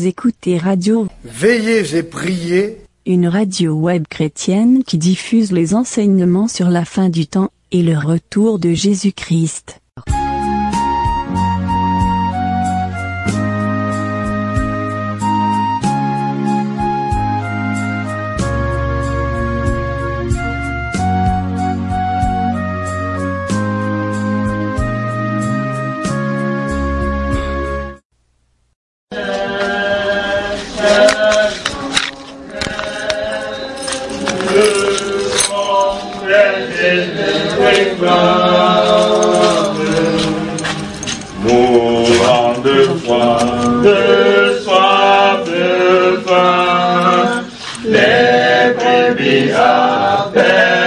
Vous écoutez Radio Veillez et priez, une radio web chrétienne qui diffuse les enseignements sur la fin du temps et le retour de Jésus-Christ. Mourant de froid, de soif, de faim, les brebis appellent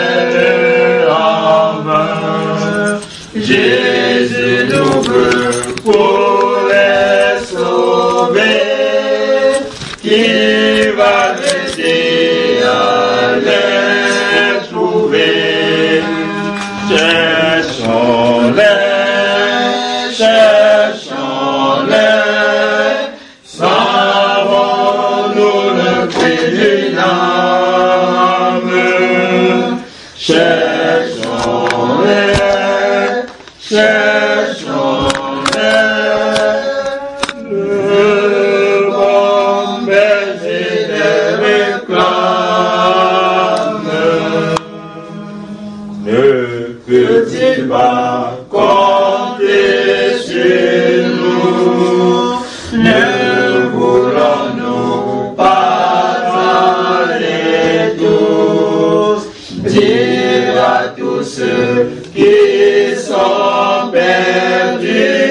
en vain. Jésus nous veut pour les sauver, qui va l'aider à les trouver. Cherchons-les, savons-nous le prix d'une âme. Cherchons-les, le bon baiser les réclame. Ne peut-il pas compter sur nous? Ne voulons-nous pas aller tous dire à tous ceux qui sont perdus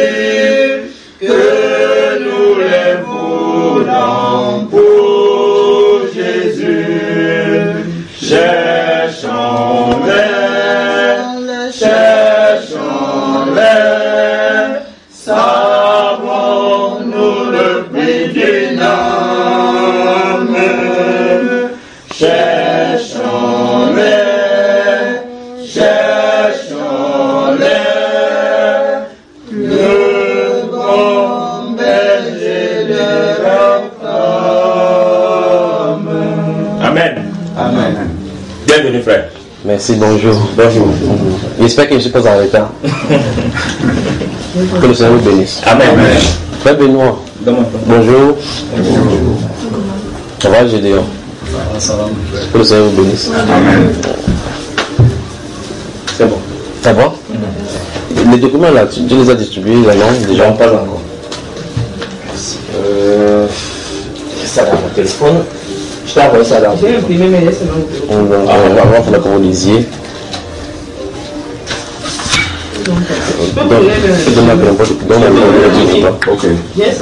que nous les voulons pour Jésus? Cherchons-les, savons-nous le prix d'une âme. Cherchons-les, le bon baiser de leur femme. Amen. Amen. Bienvenue, frère. Merci, bonjour. Bonjour. J'espère que je ne suis pas en retard. Que le Seigneur vous bénisse. Amen. Frère Benoît. Bonjour. Ça va, Gédéon? Que le Seigneur vous bénisse. Amen. C'est bon. Ça va? Les documents là, tu les as distribués là, non? Déjà? Pas encore. Ça dans mon téléphone. Je t'ai envoyé ça là. J'ai imprimé, mais laissez-moi. On va voir pour que vous lisiez. Ok. Yes,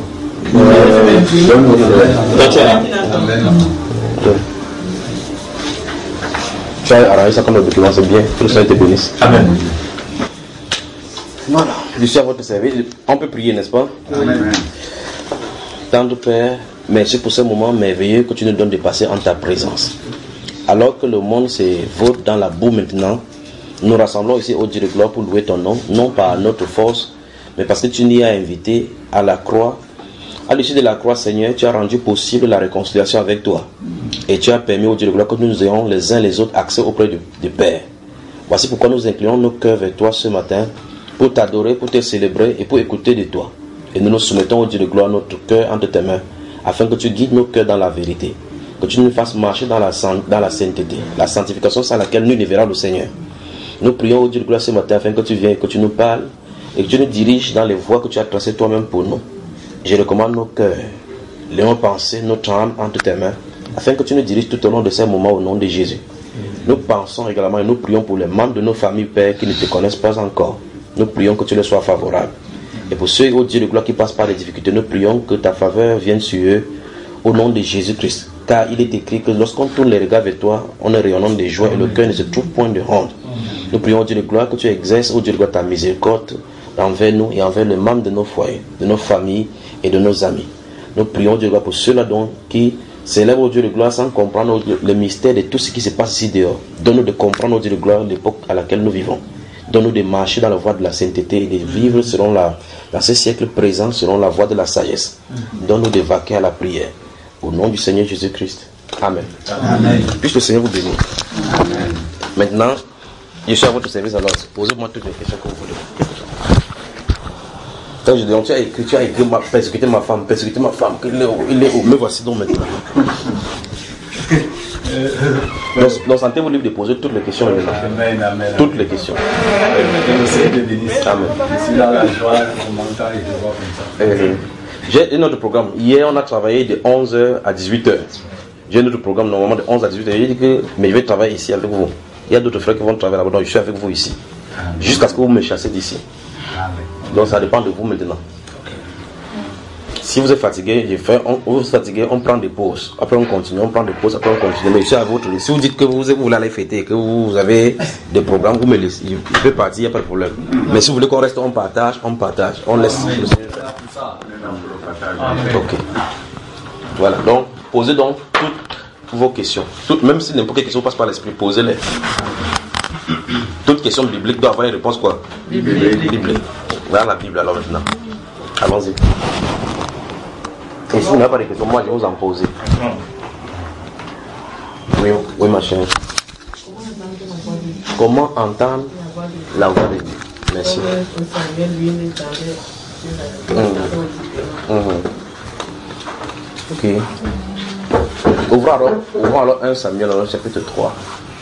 Tu as arrangé ça comme le document, c'est bien. Que le Seigneur te bénisse. Amen. Voilà, je suis à votre service. On peut prier, n'est-ce pas? Amen. Tendre Père, merci pour ce moment merveilleux que tu nous donnes de passer en ta présence. Alors que le monde se vote dans la boue maintenant, nous rassemblons ici au Dieu de gloire pour louer ton nom, non par notre force, mais parce que tu nous as invités à la croix. À l'issue de la croix, Seigneur, tu as rendu possible la réconciliation avec toi. Et tu as permis au Dieu de gloire que nous ayons les uns les autres accès auprès du Père. Voici pourquoi nous inclinons nos cœurs vers toi ce matin, pour t'adorer, pour te célébrer et pour écouter de toi. Et nous nous soumettons au Dieu de gloire notre cœur entre tes mains, afin que tu guides nos cœurs dans la vérité, que tu nous fasses marcher dans la sainteté, la sanctification sans laquelle nul ne verra le Seigneur. Nous prions au Dieu de gloire ce matin afin que tu viennes, que tu nous parles et que tu nous diriges dans les voies que tu as tracées toi-même pour nous. Je recommande nos cœurs, nos pensées, notre âme entre tes mains, afin que tu nous diriges tout au long de ces moments au nom de Jésus. Nous pensons également et nous prions pour les membres de nos familles, Père, qui ne te connaissent pas encore. Nous prions que tu leur sois favorable. Et pour ceux, ô Dieu de gloire, qui passent par des difficultés, nous prions que ta faveur vienne sur eux au nom de Jésus-Christ. Car il est écrit que lorsqu'on tourne les regards vers toi, on est rayonnant de joie et le cœur ne se trouve point de honte. Nous prions, ô Dieu de gloire, que tu exerces, ô Dieu de gloire, ta miséricorde envers nous et envers les membres de nos foyers, de nos familles et de nos amis. Nous prions, Dieu de gloire, pour ceux-là donc qui célèbrent, ô Dieu de gloire, sans comprendre le mystère de tout ce qui se passe ici dehors. Donne-nous de comprendre, ô Dieu de gloire, l'époque à laquelle nous vivons. Donne-nous de marcher dans la voie de la sainteté et de vivre dans ce siècle présent selon la voie de la sagesse. Donne-nous de vaquer à la prière. Au nom du Seigneur Jésus-Christ. Amen. Amen. Puisse le Seigneur vous bénir. Amen. Maintenant, je suis à votre service, alors posez-moi toutes les questions que vous voulez. Quand je dis, tu as écrit persécuter ma femme, il est où? Me voici donc maintenant. Donc, sentez-vous libre de poser toutes les questions. Amen, amen. Toutes les questions. Amen. Je suis dans la joie, en mental et je vois comme ça. J'ai un autre programme. Hier, on a travaillé de 11h à 18h. J'ai un autre programme normalement de 11 à 18h. J'ai dit que mais je vais travailler ici avec vous. Il y a d'autres frères qui vont travailler là-bas, donc je suis avec vous ici. Jusqu'à ce que vous me chassez d'ici. Donc ça dépend de vous maintenant. Si vous êtes fatigué, on prend des pauses. Après on continue, on prend des pauses, après on continue. Mais je suis à votre liste. Si vous dites que vous voulez aller fêter, que vous avez des programmes, vous me laissez. Je peux partir, il n'y a pas de problème. Mais si vous voulez qu'on reste, on partage, on laisse. Ok. Voilà, donc posez donc toutes vos questions. Même si n'importe quelle question passe par l'esprit, posez-les. Toute question biblique doit avoir une réponse quoi? Biblique. Voilà la Bible alors maintenant. Allons-y. Et si vous n'avez pas de questions, moi je vais vous en poser. Oui ma chère. Comment entendre la voix de Dieu? Merci. Ok. Ouvrons alors 1 Samuel chapitre 3.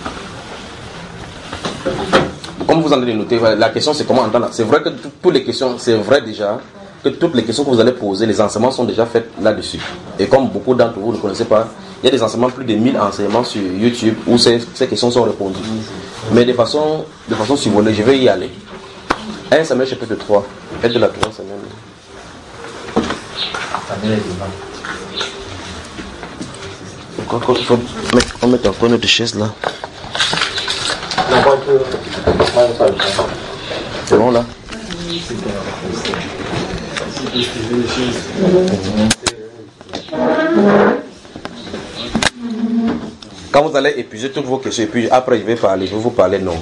Comme vous en avez noté, la question c'est comment entendre. C'est vrai que toutes les questions, c'est vrai déjà que toutes les questions que vous allez poser, les enseignements sont déjà faits là-dessus. Et comme beaucoup d'entre vous ne connaissez pas, il y a des enseignements, plus de 1000 enseignements sur YouTube où ces questions sont répondues. Mais de façon survolée, je vais y aller. 1 Samuel chapitre 3. Aide de la 3 Samuel. Samuel est devant. Pourquoi il faut mettre encore notre chaise là? C'est bon là? Quand vous allez épuiser toutes vos questions, et puis après je vais vous parler non.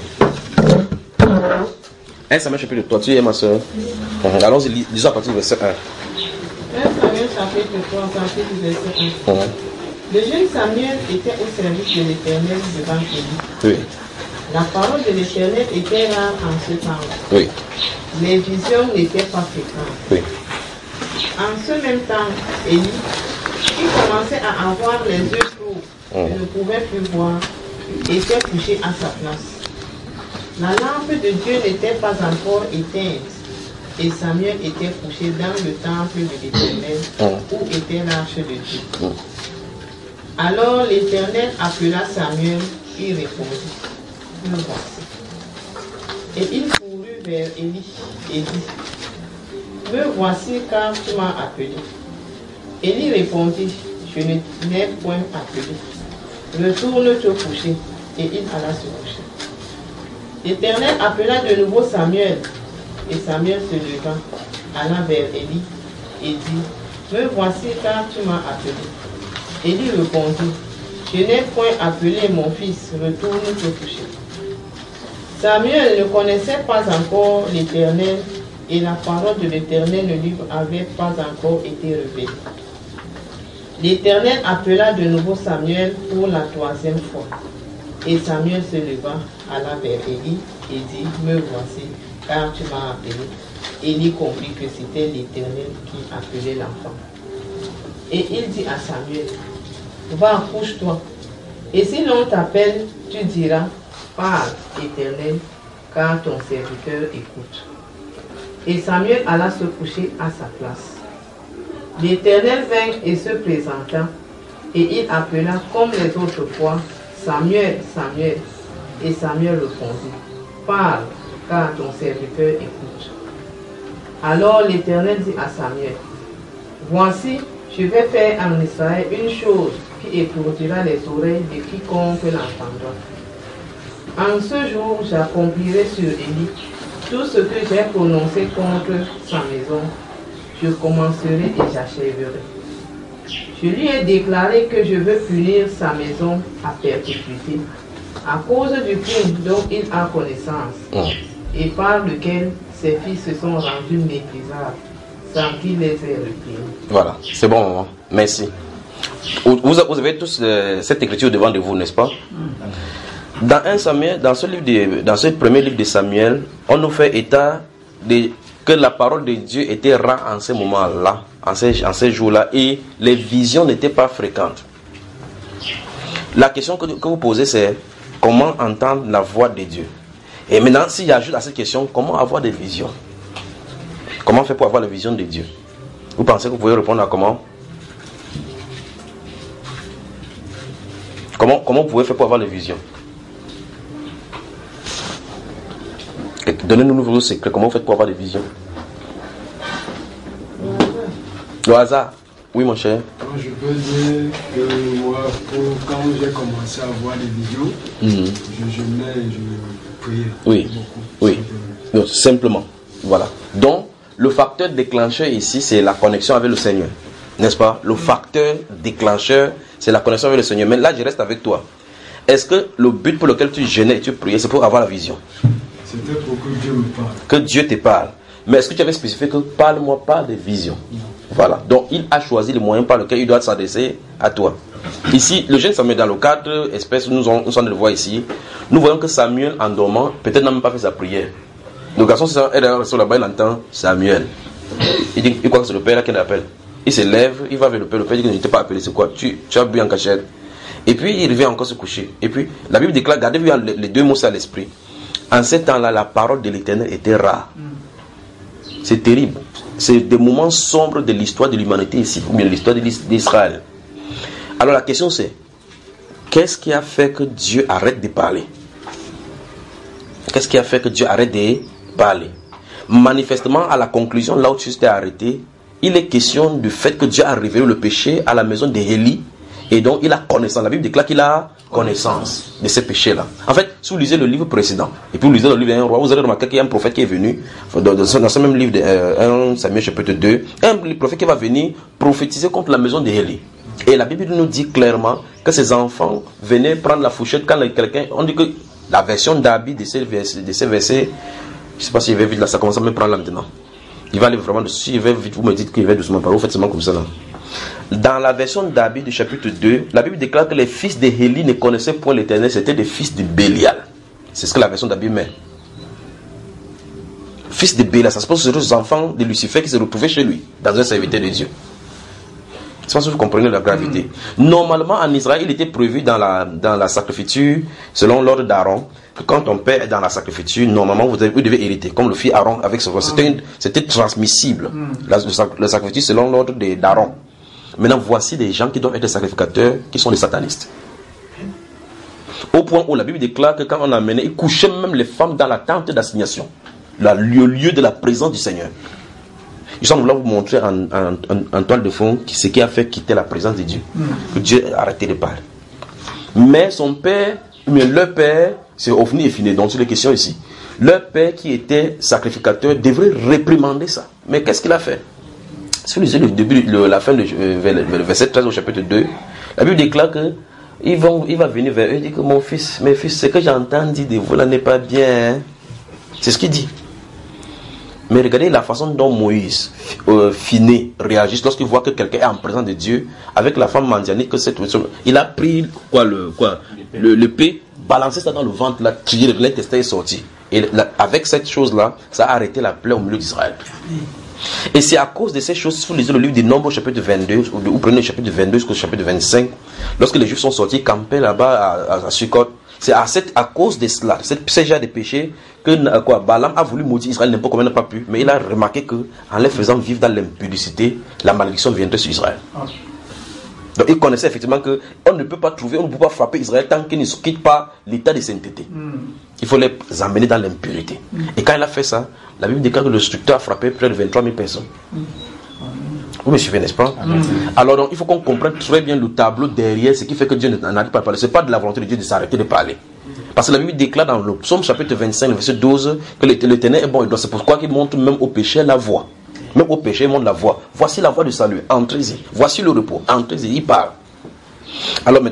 1 Samuel chapitre 3, tu es ma soeur? Allons-y, lisons à partir du verset 1. 1 Samuel chapitre 3, à partir du verset 1. Le jeune Samuel était au service de l'Éternel devant Élie. Oui. La parole de l'Éternel était rare en ce temps-là. Oui. Les visions n'étaient pas fréquentes. Oui. En ce même temps, Élie, qui commençait à avoir les yeux clos, et ne pouvait plus voir, était couché à sa place. La lampe de Dieu n'était pas encore éteinte, et Samuel était couché dans le temple de l'Éternel, où était l'arche de Dieu. Alors l'Éternel appela Samuel, il répondit, me voici. Et il courut vers Élie et dit, me voici car tu m'as appelé. Élie répondit, je ne t'ai point appelé. Retourne te coucher. Et il alla se coucher. L'Éternel appela de nouveau Samuel. Et Samuel se leva, alla vers Élie et dit, me voici car tu m'as appelé. Élie répondit, je n'ai point appelé mon fils, retourne te coucher. Samuel ne connaissait pas encore l'Éternel et la parole de l'Éternel ne lui avait pas encore été révélée. L'Éternel appela de nouveau Samuel pour la 3e fois. Et Samuel se leva, alla vers Élie et dit, me voici, car tu m'as appelé. Élie comprit que c'était l'Éternel qui appelait l'enfant. Et il dit à Samuel, va, couche-toi. Et si l'on t'appelle, tu diras, parle, Éternel, car ton serviteur écoute. Et Samuel alla se coucher à sa place. L'Éternel vint et se présenta, et il appela comme les autres fois, Samuel, Samuel. Et Samuel répondit, parle, car ton serviteur écoute. Alors l'Éternel dit à Samuel, voici, je vais faire en Israël une chose qui étourdira les oreilles de quiconque l'entendra. En ce jour, j'accomplirai sur Élie tout ce que j'ai prononcé contre sa maison. Je commencerai et j'achèverai. Je lui ai déclaré que je veux punir sa maison à perpétuité à cause du crime dont il a connaissance. et par lequel ses fils se sont rendus méprisables, sans qu'il les ait repris. Voilà, c'est bon, hein. Merci. Vous avez tous cette écriture devant de vous, n'est-ce pas? Dans 1 Samuel, dans ce premier livre de Samuel, on nous fait état que la parole de Dieu était rare en ces moments-là, en ces jours-là, et les visions n'étaient pas fréquentes. La question que vous posez, c'est comment entendre la voix de Dieu? Et maintenant, si j'ajoute à cette question, comment avoir des visions? Comment faire pour avoir la vision de Dieu? Vous pensez que vous pouvez répondre à comment? Comment vous pouvez faire pour avoir les visions? Donnez-nous vos secrets. Comment vous faites pour avoir des visions? Le hasard. Oui, mon cher. Je peux dire que moi, quand j'ai commencé à voir des visions, je jeûnais et je priais. Oui, beaucoup. oui. Donc, simplement. Voilà. Donc, le facteur déclencheur ici, c'est la connexion avec le Seigneur. N'est-ce pas? Le facteur déclencheur, c'est la connexion avec le Seigneur. Mais là, je reste avec toi. Est-ce que le but pour lequel tu jeûnais et tu priais, c'est pour avoir la vision? C'était pour que Dieu me parle. Que Dieu te parle. Mais est-ce que tu avais spécifié que parle-moi pas des visions? Non. Voilà. Donc, il a choisi le moyen par lequel il doit s'adresser à toi. Ici, le jeune Samuel, dans le cadre espèce où nous sommes de le voir ici, nous voyons que Samuel, en dormant, peut-être n'a même pas fait sa prière. Donc, garçon, elle est sur là-bas, il entend Samuel. Il croit que c'est le père là qui l'appelle. Il se lève, il va vers le père dit que je ne t'ai pas appelé, c'est quoi? Tu as bu en cachette. Et puis, il revient encore se coucher. Et puis, la Bible déclare, gardez les deux mots à l'esprit. En ces temps-là, la parole de l'Éternel était rare. C'est terrible. C'est des moments sombres de l'histoire de l'humanité ici, ou bien de l'histoire d'Israël. Alors la question c'est, qu'est-ce qui a fait que Dieu arrête de parler? Qu'est-ce qui a fait que Dieu arrête de parler? Manifestement, à la conclusion, là où tu t'es arrêté, il est question du fait que Dieu a révélé le péché à la maison d'Élie. Et donc, il a connaissance. La Bible déclare qu'il a connaissance de ces péchés-là. En fait, si vous lisez le livre précédent, et puis vous lisez le livre d'un roi, vous allez remarquer qu'il y a un prophète qui est venu, dans ce même livre, 1 Samuel chapitre 2, un prophète qui va venir prophétiser contre la maison d'Élie. Et la Bible nous dit clairement que ces enfants venaient prendre la fourchette quand quelqu'un... On dit que la version d'Abi de ces versets, je ne sais pas si je vais vite là, ça commence à me prendre là maintenant. Il va aller vraiment dessus, si je vais vite, vous me dites qu'il va doucement, vous faites seulement comme ça là. Dans la version d'Abi du chapitre 2, la Bible déclare que les fils d'Élie ne connaissaient point l'Éternel, c'était des fils de Bélial. C'est ce que la version d'Abi met. Fils de Bélial, ça se passe sur les enfants de Lucifer qui se retrouvaient chez lui, dans un serviteur de Dieu. Je ne sais pas si vous comprenez la gravité. Normalement, en Israël, il était prévu dans la sacrificature, selon l'ordre d'Aaron, que quand ton père est dans la sacrificature, normalement, vous devez hériter, comme le fit Aaron avec son frère. C'était transmissible, le sacrificature selon l'ordre d'Aaron. Maintenant, voici des gens qui doivent être des sacrificateurs, qui sont des satanistes. Au point où la Bible déclare que quand on amenait, ils couchaient même les femmes dans la tente d'assignation, le lieu de la présence du Seigneur. Ils sont là vous montrer en toile de fond ce qui a fait quitter la présence de Dieu. Que Dieu a arrêté de parler. Mais leur père, c'est Ophni et Phinédon, donc sur les questions ici. Leur père qui était sacrificateur devrait réprimander ça. Mais qu'est-ce qu'il a fait? Si vous lisez la fin le verset 13 au chapitre 2, la Bible déclare que il va venir vers eux et dire que mes fils, ce que j'entends dire de vous là n'est pas bien. Hein? C'est ce qu'il dit. Mais regardez la façon dont Moïse, Phiné, réagit lorsqu'il voit que quelqu'un est en présence de Dieu avec la femme mendianique. Il a pris l'épée, balancé ça dans le ventre, là, tiré, l'intestin est sorti. Et avec cette chose-là, ça a arrêté la plaie au milieu d'Israël. Et c'est à cause de ces choses, si vous lisez le livre des Nombres, chapitre 22, ou prenez le chapitre 22 jusqu'au chapitre 25, lorsque les Juifs sont sortis, campaient là-bas à Sukkot, c'est à cause de cela, ce genre de péché, que Balaam a voulu maudire Israël, n'importe comment il n'a pas pu, mais il a remarqué qu'en les faisant vivre dans l'impudicité, la malédiction viendrait sur Israël. Donc il connaissait effectivement qu'on ne peut pas frapper Israël tant qu'il ne quitte pas l'état de sainteté. Il faut les amener dans l'impurité. Et quand il a fait ça, la Bible déclare que le destructeur a frappé près de 23 000 personnes. Vous me suivez, n'est-ce pas? Alors donc, il faut qu'on comprenne très bien le tableau derrière ce qui fait que Dieu n'arrête pas de parler. Ce n'est pas de la volonté de Dieu de s'arrêter de parler. Parce que la Bible déclare dans le psaume chapitre 25, verset 12, que l'Éternel est bon et droit. C'est pourquoi il montre même au péché la voie. Même au péché, il montre la voie. Voici la voie du salut, entrez-y. Voici le repos, entrez-y, il parle. Alors maintenant,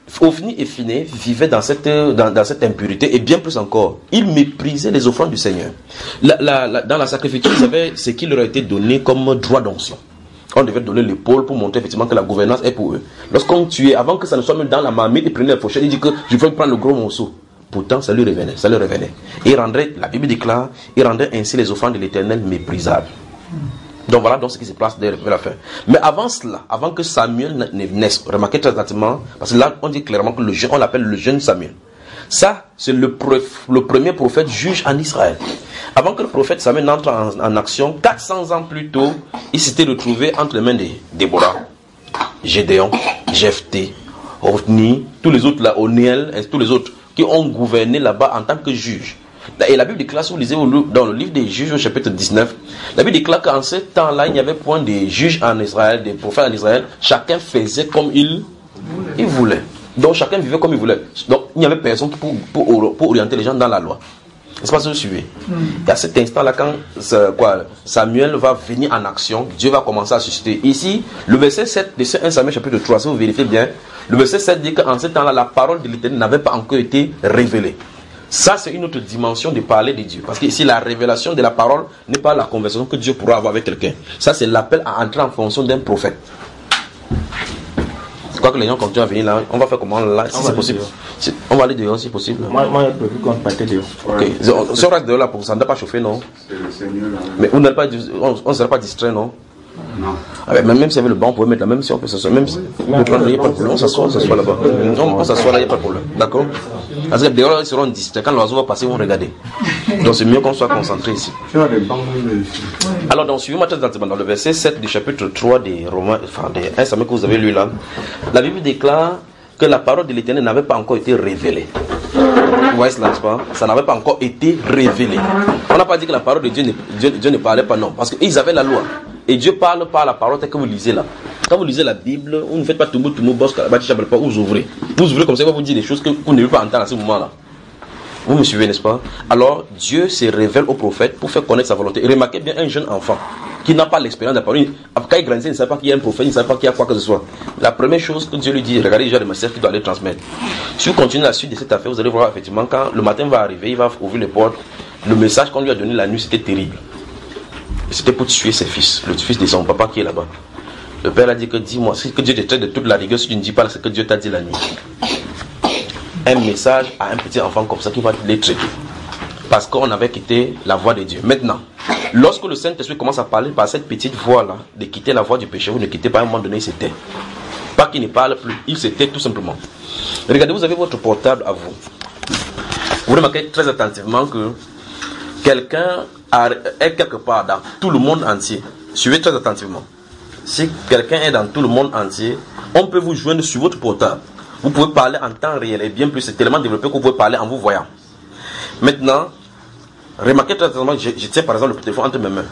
Ophni et Phiné vivaient dans cette impureté, et bien plus encore, ils méprisaient les offrandes du Seigneur. Dans la sacrificature, ils avaient ce qui leur a été donné comme droit d'onction. On devait donner l'épaule pour montrer effectivement que la gouvernance est pour eux. Lorsqu'on tuait, avant que ça ne soit même dans la marmite, ils prenaient la fourchette, ils disaient que je vais prendre le gros morceau. Pourtant, ça lui revenait. Et la Bible déclare, il rendait ainsi les offrandes de l'Éternel méprisables. Donc voilà donc ce qui se passe vers la fin. Mais avant cela, avant que Samuel ne naisse, remarquez très attentivement, parce que là on dit clairement que on l'appelle le jeune Samuel. Ça, c'est le premier prophète juge en Israël. Avant que le prophète Samuel n'entre en action, 400 ans plus tôt, il s'était retrouvé entre les mains de Déborah, Gédéon, Jephthé, Ophni, tous les autres là, Onéel, et tous les autres qui ont gouverné là-bas en tant que juges. Et la Bible déclare, si vous lisez dans le livre des Juges au chapitre 19, la Bible déclare qu'en ce temps-là, il n'y avait point de juges en Israël, des prophètes en Israël. Chacun faisait comme il voulait. Donc chacun vivait comme il voulait. Donc il n'y avait personne pour orienter les gens dans la loi. N'est-ce pas ce que vous suivez? Et à cet instant-là, quand Samuel va venir en action, Dieu va commencer à susciter. Ici, le verset 7 de 1 Samuel chapitre 3, si vous vérifiez bien, le verset 7 dit qu'en ce temps-là, la parole de l'Éternel n'avait pas encore été révélée. Ça, c'est une autre dimension de parler de Dieu. Parce que ici, la révélation de la parole n'est pas la conversation que Dieu pourra avoir avec quelqu'un. Ça, c'est l'appel à entrer en fonction d'un prophète. Je crois que les gens continuent à venir là. On va faire comment là, si c'est possible. On va aller dehors si possible. Moi, j'ai prévu qu'on partait dehors. Ok. Si on reste dehors là, pour ça ne doit pas chauffer, non? C'est mieux là. Mais on ne sera pas distrait, non? Non. Ah ben, même si avec le banc, on pouvait mettre là, même si on peut s'asseoir, même si il n'y a pas de problème, on s'assoit là-bas. On s'assoit là, il n'y a pas de problème. D'accord? Parce que dehors, ils seront distraits. Quand l'oiseau va passer, ils vont regarder. Donc c'est mieux qu'on soit concentré ici. Alors, donc, suivez-moi très attentivement. Dans le verset 7 du chapitre 3 des Romains, enfin, des 1 Samuel que vous avez lu là, la Bible déclare que la parole de l'Éternel n'avait pas encore été révélée. Vous voyez cela, n'est-ce pas? Ça n'avait pas encore été révélé. On n'a pas dit que la parole de Dieu ne parlait pas, non. Parce qu'ils avaient la loi. Et Dieu parle par la parole telle que vous lisez là. Quand vous lisez la Bible, vous ne faites pas tout le monde, vous ouvrez. Vous ouvrez comme ça, il va vous dire des choses que vous ne pouvez pas entendre à ce moment-là. Vous me suivez, n'est-ce pas? Alors, Dieu se révèle au prophète pour faire connaître sa volonté. Et remarquez bien un jeune enfant qui n'a pas l'expérience de la parole. Quand il grandit, il ne sait pas qu'il y a un prophète, il ne sait pas qu'il y a quoi que ce soit. La première chose que Dieu lui dit, regardez déjà le message qu'il doit aller transmettre. Si vous continuez la suite de cette affaire, vous allez voir effectivement quand le matin va arriver, il va ouvrir les portes. Le message qu'on lui a donné la nuit, c'était terrible. C'était pour tuer ses fils, le fils de son papa qui est là-bas. Le père a dit que dis-moi, si que Dieu te traite de toute la rigueur, si tu ne dis pas ce que Dieu t'a dit la nuit. Un message à un petit enfant comme ça qui va les traiter. Parce qu'on avait quitté la voie de Dieu. Maintenant, lorsque le Saint-Esprit commence à parler par cette petite voix-là, de quitter la voie du péché, vous ne quittez pas, à un moment donné, il se tait. Pas qu'il ne parle plus, il se tait tout simplement. Regardez, vous avez votre portable à vous. Vous remarquez très attentivement que quelqu'un est quelque part dans tout le monde entier. Suivez très attentivement. Si quelqu'un est dans tout le monde entier, on peut vous joindre sur votre portable. Vous pouvez parler en temps réel et bien plus, c'est tellement développé que vous pouvez parler en vous voyant. Maintenant, remarquez très attentivement, je tiens par exemple le téléphone entre mes mains.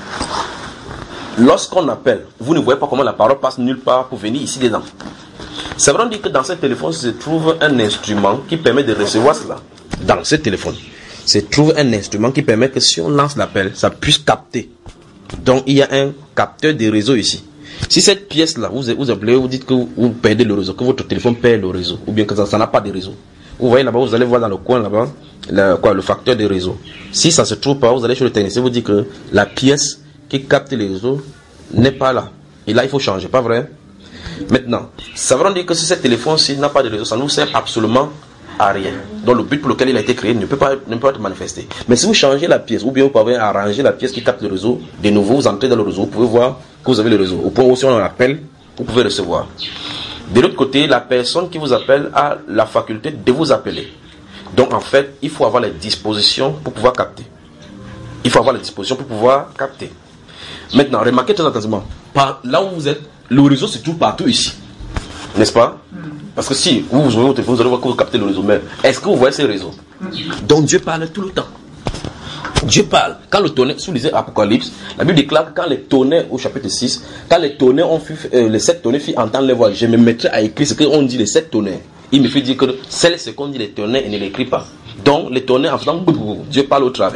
Lorsqu'on appelle, vous ne voyez pas comment la parole passe nulle part pour venir ici dedans. Ça veut dire que dans ce téléphone se trouve un instrument qui permet de recevoir cela. Dans ce téléphone se trouve un instrument qui permet que si on lance l'appel, ça puisse capter. Donc il y a un capteur de réseau ici. Si cette pièce-là, vous appelez, vous dites que vous perdez le réseau, que votre téléphone perd le réseau, ou bien que ça n'a pas de réseau. Vous voyez là-bas, vous allez voir dans le coin là-bas, le facteur de réseau. Si ça ne se trouve pas, vous allez chez le technicien, vous dites que la pièce qui capte le réseau n'est pas là. Et là, il faut changer, pas vrai? Maintenant, ça veut dire que si ce téléphone-ci n'a pas de réseau, ça ne nous sert absolument à rien. Donc le but pour lequel il a été créé ne peut pas être manifesté. Mais si vous changez la pièce, ou bien vous pouvez arranger la pièce qui capte le réseau, de nouveau vous entrez dans le réseau, vous pouvez voir que vous avez le réseau. Au point où si on appelle, vous pouvez recevoir. De l'autre côté, la personne qui vous appelle a la faculté de vous appeler. Donc en fait, il faut avoir les dispositions pour pouvoir capter. Il faut avoir les dispositions pour pouvoir capter. Maintenant, remarquez très attentivement. Là où vous êtes, le réseau se trouve partout ici. N'est-ce pas? Parce que si vous ouvrez votre téléphone, vous allez voir que vous captez le réseau. Mais est-ce que vous voyez ces réseaux? Donc Dieu parle tout le temps. Dieu parle. Quand le tonnerre, si vous lisez Apocalypse, la Bible déclare que quand les tonnerres, au chapitre 6, quand les tonnerres les 7 tonnerres firent entendre les voix, je me mettrai à écrire ce qu'on dit les 7 tonnerres. Il me fait dire que c'est ce qu'on dit les tonnerres et ne l'écrit pas. Donc les tonnerres, en faisant Dieu parle au travers.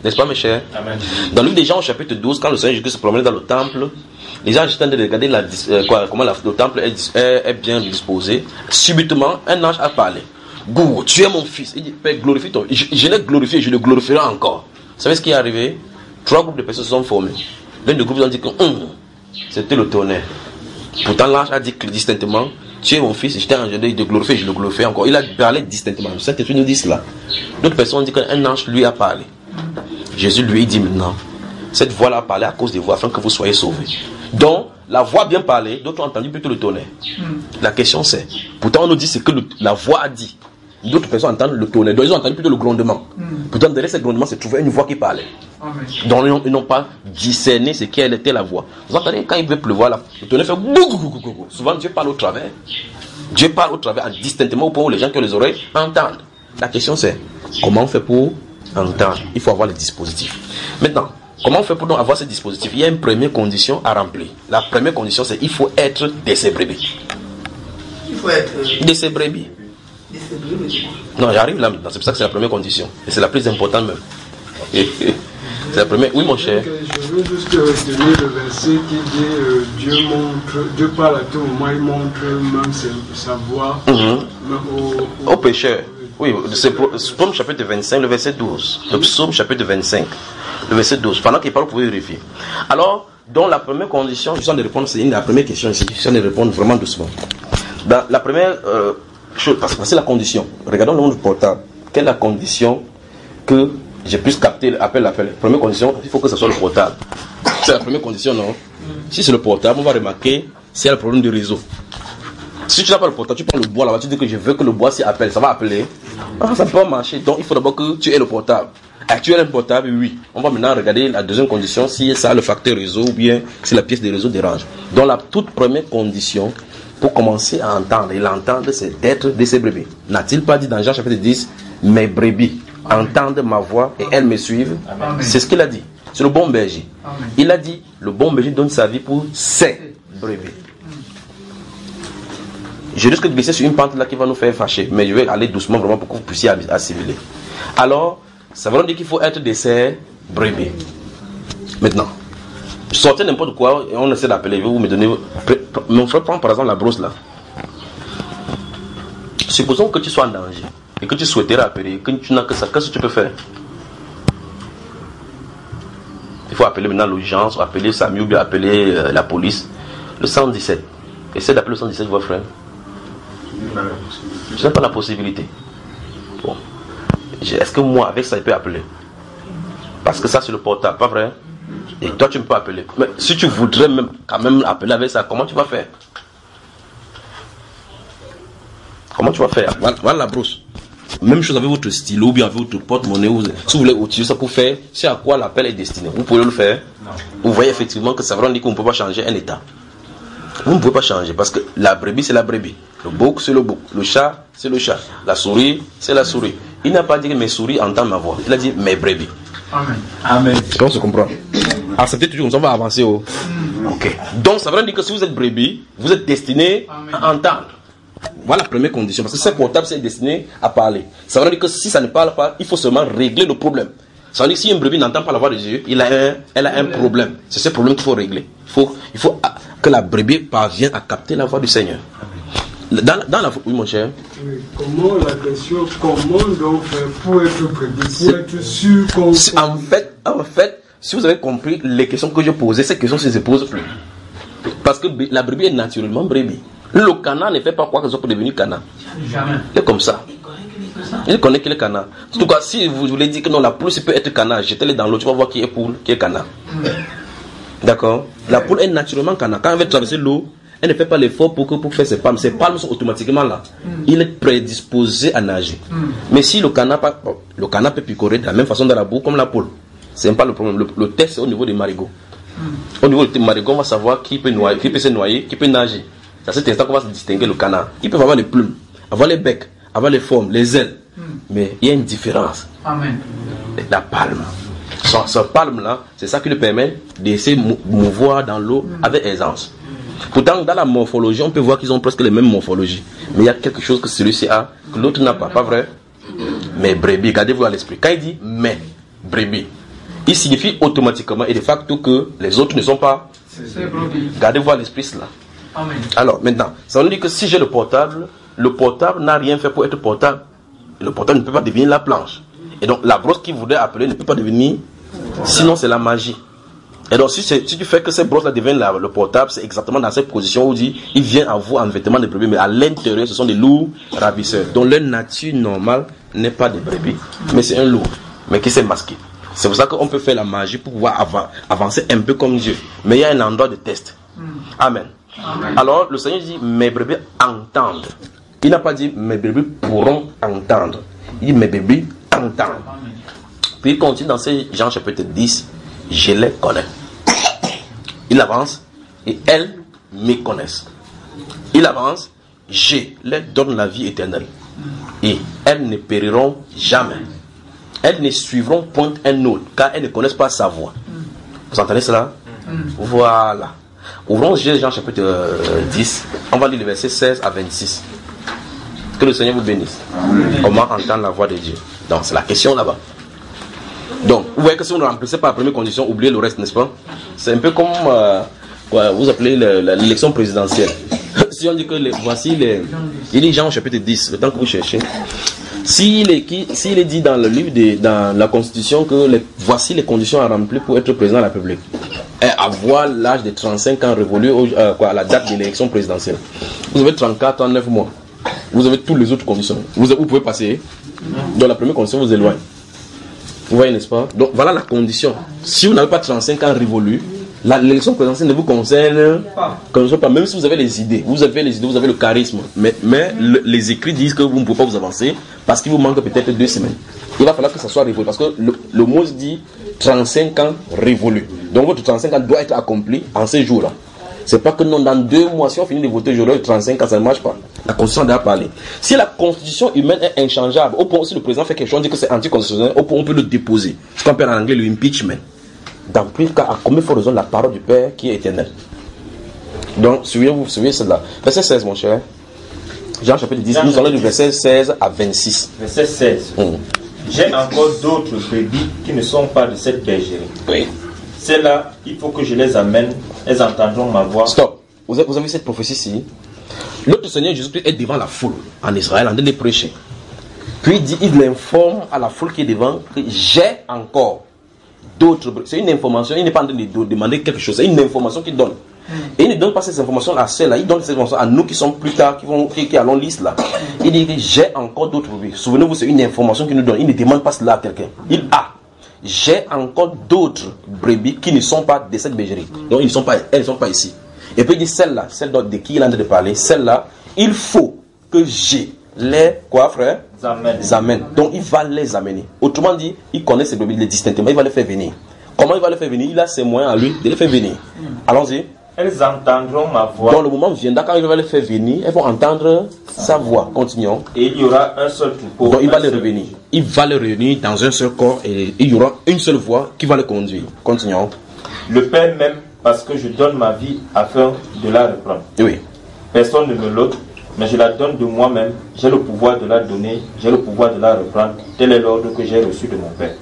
N'est-ce pas, mes chers? Amen. Dans le livre des Jean, au chapitre 12, quand le Seigneur Jésus se promenait dans le temple, les gens étaient en train de regarder comment le temple est bien disposé. Subitement, un ange a parlé. Go, tu es mon fils. Il dit, Père, glorifie ton. Je l'ai glorifié, je le glorifierai encore. Vous savez ce qui est arrivé? 3 groupes de personnes se sont formés. L'un des groupes a dit que c'était le tonnerre. Pourtant, l'ange a dit distinctement, tu es mon fils, je t'ai engendré de glorifier, je le glorifie encore. Il a parlé distinctement. Le Saint-Esprit nous dit cela. D'autres personnes ont dit qu'un ange lui a parlé. Jésus lui dit maintenant, cette voix-là a parlé à cause des voix afin que vous soyez sauvés. Donc, la voix bien parlé, d'autres ont entendu plutôt le tonnerre. La question c'est, pourtant on nous dit ce que la voix a dit. D'autres personnes entendent le tonnerre, donc ils ont entendu plutôt le grondement. Pourtant derrière ce grondement se trouvait une voix qui parlait. Donc ils n'ont pas discerné ce qu'elle était la voix. Vous entendez quand il veut pleuvoir là, le tonnerre fait bouh. Souvent Dieu parle au travers. Dieu parle au travers distinctement pour les gens qui ont les oreilles entendent. La question c'est, comment on fait pour entendre? Il faut avoir les dispositifs. Maintenant, comment on fait pour donc avoir ces dispositifs? Il y a une première condition à remplir. La première condition c'est il faut être de ces brebis. Il faut être De ces brebis. Non, j'arrive là maintenant. C'est pour ça que c'est la première condition. Et c'est la plus importante même. C'est la première. Oui, mon cher. Je veux juste retenir le verset qui dit Dieu parle à tout moment, il montre même sa voix Au pécheur. Oui, c'est Psaume chapitre 25, le verset 12. Le Psaume chapitre 25, le verset 12. Pendant qu'il parle, vous pouvez vérifier. Alors, dans la première condition, je suis en train de répondre, c'est une de la première question ici. Je suis en train de répondre vraiment doucement. Dans la première chose, parce que c'est la condition. Regardons le monde portable. Quelle est la condition que je puisse capter l'appel? Première condition, il faut que ce soit le portable. C'est la première condition, non? Si c'est le portable, on va remarquer s'il y a le problème de réseau. Si tu n'as pas le portable, tu prends le bois là-bas, tu dis que je veux que le bois s'y appelle, ça va appeler. Ça ne peut pas marcher. Donc il faut d'abord que tu aies le portable. Actuel un portable, oui. On va maintenant regarder la deuxième condition, si ça a le facteur réseau ou bien si la pièce de réseau dérange. Donc la toute première condition pour commencer à entendre, et l'entendre, c'est d'être de ses brebis. N'a-t-il pas dit dans Jean chapitre 10, mes brebis entendent ma voix et elles me suivent? Amen. C'est ce qu'il a dit. C'est le bon berger. Amen. Il a dit, le bon berger donne sa vie pour ses brebis. Je risque de glisser sur une pente là qui va nous faire fâcher, mais je vais aller doucement vraiment pour que vous puissiez assimiler. Alors, ça veut dire qu'il faut être de ces brebis. Maintenant, sortez n'importe quoi et on essaie d'appeler, vous me donnez. Mon frère prend par exemple la brosse là. Supposons que tu sois en danger et que tu souhaiterais appeler, que tu n'as que ça, qu'est-ce que tu peux faire? Il faut appeler maintenant l'urgence, ou appeler SAMU, ou bien appeler la police. Le 117. Essaie d'appeler le 117, votre frère. Je n'ai pas la possibilité. Bon. Est-ce que moi, avec ça, je peux appeler? Parce que ça, c'est le portable, pas vrai? Et toi, tu ne peux pas appeler. Mais si tu voudrais même, quand même appeler avec ça, comment tu vas faire? Comment tu vas faire? Voilà la brousse. Même chose avec votre stylo ou bien avec votre porte-monnaie. Si vous voulez utiliser ça pour faire, c'est à quoi l'appel est destiné. Vous pouvez le faire. Non. Vous voyez effectivement que ça veut dire qu'on ne peut pas changer un état. Vous ne pouvez pas changer parce que la brebis, c'est la brebis. Le bouc, c'est le bouc. Le chat, c'est le chat. La souris, c'est la souris. Il n'a pas dit que mes souris entendent ma voix. Il a dit mes brebis. Amen. Amen. On se comprend. Acceptez toujours comme ça, on va avancer. Oh. Ok. Donc, ça veut dire que si vous êtes brebis, vous êtes destiné à entendre. Voilà la première condition. Parce que ce portable, c'est destiné à parler. Ça veut dire que si ça ne parle pas, il faut seulement régler le problème. Ça veut dire que si une brebis n'entend pas la voix de Dieu, elle a un problème. C'est ce problème qu'il faut régler. Il faut que la brebis parvienne à capter la voix du Seigneur. Dans la oui, mon cher. Comment la question, comment donc faire pour être brebis, pour être sûr qu'on... En fait, si vous avez compris les questions que je posais, ces questions ne se posent plus. Parce que la brebis est naturellement brebis. Le canard ne fait pas quoi que ce soit pour devenir canard. Jamais. Il est comme ça. Il connaît qu'il est canard. En tout cas, si vous voulez dire que non, la poule peut être canard, jetez-les dans l'eau, tu vas voir qui est poule, qui est canard. D'accord? La poule est naturellement canard. Quand elle va traverser l'eau, elle ne fait pas l'effort pour faire ses palmes. Ses palmes sont automatiquement là. Il est prédisposé à nager. Mais si le canard peut picorer de la même façon dans la boue comme la poule. C'est pas le problème. Le test, c'est au niveau des marigots. Au niveau des marigots, on va savoir qui peut se noyer, qui peut nager. C'est à cet instant qu'on va se distinguer le canard. Ils peuvent avoir les plumes, avoir les becs, avoir les formes, les ailes. Mais il y a une différence. Amen. La palme. Ce palme-là, c'est ça qui lui permet de se mouvoir dans l'eau avec aisance. Pourtant, dans la morphologie, on peut voir qu'ils ont presque les mêmes morphologies. Mais il y a quelque chose que celui-ci a, que l'autre n'a pas. Pas vrai? Mais brebis, gardez-vous à l'esprit. Quand il dit mais brebis, il signifie automatiquement et de facto que les autres ne sont pas. Gardez-vous à l'esprit cela. Amen. Alors maintenant, ça veut dire que si j'ai le portable n'a rien fait pour être portable. Le portable ne peut pas devenir la planche. Et donc la brosse qu'il voudrait appeler ne peut pas devenir, sinon c'est la magie. Et donc si tu fais que cette brosse-là devienne le portable, c'est exactement dans cette position où il vient à vous en vêtements de brebis, mais à l'intérieur ce sont des loups ravisseurs. Donc leur nature normale n'est pas des brebis, mais c'est un loup, mais qui s'est masqué. C'est pour ça qu'on peut faire la magie pour pouvoir avancer un peu comme Dieu. Mais il y a un endroit de test. Amen. Amen. Alors le Seigneur dit, mes brebis entendent. Il n'a pas dit, mes brebis pourront entendre. Il dit, mes brebis entendent. Puis il continue dans ces Jean chapitre 10, je les connais. Il avance, et elles me connaissent. Il avance, je leur donne la vie éternelle. Et elles ne périront jamais. Elles ne suivront point un autre, car elles ne connaissent pas sa voix. Vous entendez cela? Voilà. Ouvrons Jean chapitre 10, on va lire le verset 16 à 26. Que le Seigneur vous bénisse. Comment entendre la voix de Dieu? Donc c'est la question là-bas. Donc, vous voyez que si on ne remplissait pas la première condition, oubliez le reste, n'est-ce pas? C'est un peu comme, vous appelez l'élection présidentielle. Si on dit que voici les... Il dit Jean chapitre 10, le temps que vous cherchez. S'il est dit dans le livre, dans la Constitution, que voici les conditions à remplir pour être président de la République. Et avoir l'âge de 35 ans révolu à la date de l'élection présidentielle. Vous avez 34, 39 mois. Vous avez toutes les autres conditions. Vous pouvez passer. Dans la première condition, vous éloignez. Vous voyez, n'est-ce pas? Donc voilà la condition. Si vous n'avez pas 35 ans révolus, l'élection présidentielle ne vous concerne pas. Même si vous avez les idées, vous avez le charisme. Mais les écrits disent que vous ne pouvez pas vous avancer parce qu'il vous manque peut-être 2 semaines. Il va falloir que ça soit révolu. Parce que le mot dit 35 ans révolus. Donc votre 35 ans doit être accompli en ces jours-là. C'est pas que non, dans 2 mois, si on finit de voter aujourd'hui, 35 ans, ça ne marche pas. La Constitution doit parler. Si la Constitution humaine est inchangeable, au point si le président fait quelque chose, on dit que c'est anticonstitutionnel, au point on peut le déposer. Ce qu'on appelle en anglais le impeachment. Dans plus de cas, à combien il faut raison la parole du Père qui est éternelle. Donc, vous suivez cela. Verset 16, mon cher. Jean chapitre 10, nous allons du verset 16 à 26. Verset 16. J'ai encore d'autres brebis qui ne sont pas de cette bergerie. Oui. Celles-là, il faut que je les amène, elles entendront ma voix. Stop. Vous avez cette prophétie-ci. Notre Seigneur Jésus-Christ est devant la foule en Israël en train de prêcher. Puis il informe à la foule qui est devant que j'ai encore d'autres. C'est une information, il n'est pas en train de demander quelque chose, c'est une information qu'il donne. Et il ne donne pas ces informations à celle-là, il donne ces informations à nous qui sommes plus tard, qui allons lire cela. Il dit que j'ai encore d'autres brebis. Souvenez-vous, c'est une information qu'il nous donne. Il ne demande pas cela à quelqu'un. Il a. J'ai encore d'autres brebis qui ne sont pas de cette bergerie. Donc elles ne sont pas ici. Et puis il dit celle-là, celle de qui il est en train de parler, celle-là, il faut que j'ai les, quoi frère? Amène. Donc il va les amener. Autrement dit, il connaît ces brebis distinctement, il va les faire venir. Comment il va les faire venir? Il a ses moyens à lui de les faire venir. Allons-y. Elles entendront ma voix. Donc le moment viendra quand il va les faire venir, elles vont entendre sa voix. Continuons. Et il y aura un seul troupeau. Donc il va les revenir. Il va les réunir dans un seul corps et il y aura une seule voix qui va les conduire. Continuons. Le Père m'aime parce que je donne ma vie afin de la reprendre. Oui. Personne ne me l'ôte, mais je la donne de moi-même. J'ai le pouvoir de la donner, j'ai le pouvoir de la reprendre. Tel est l'ordre que j'ai reçu de mon Père.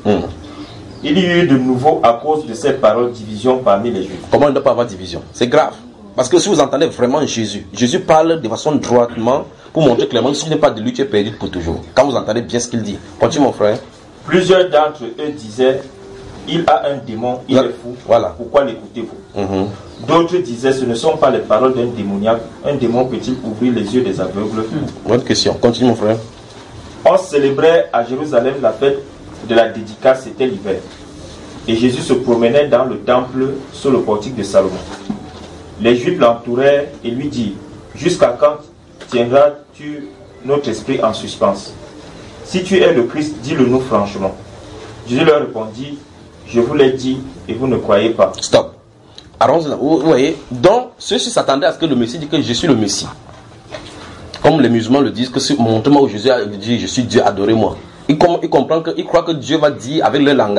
Il y a eu de nouveau, à cause de ces paroles, division parmi les Juifs. Comment il ne doit pas avoir division? C'est grave. Parce que si vous entendez vraiment Jésus, Jésus parle de façon droitement pour montrer clairement que si tu n'es pas de lui, tu es perdu pour toujours. Quand vous entendez bien ce qu'il dit. Continue mon frère. Plusieurs d'entre eux disaient, il a un démon, il est fou. Voilà. Pourquoi l'écoutez-vous? D'autres disaient, ce ne sont pas les paroles d'un démoniaque. Un démon peut-il ouvrir les yeux des aveugles? Bonne question. Continue mon frère. On célébrait à Jérusalem la fête de la dédicace, c'était l'hiver. Et Jésus se promenait dans le temple sur le portique de Salomon. Les Juifs l'entourèrent et lui dirent, jusqu'à quand tiendras-tu notre esprit en suspens? Si tu es le Christ, dis-le-nous franchement. Jésus leur répondit, je vous l'ai dit et vous ne croyez pas. Stop. Allons-y. Vous voyez, donc ceux-ci s'attendaient à ce que le Messie dise que je suis le Messie. Comme les musulmans le disent, que montre-moi où Jésus a dit je suis Dieu, adorez-moi. Ils comprennent qu'ils croient que Dieu va dire avec leur langage.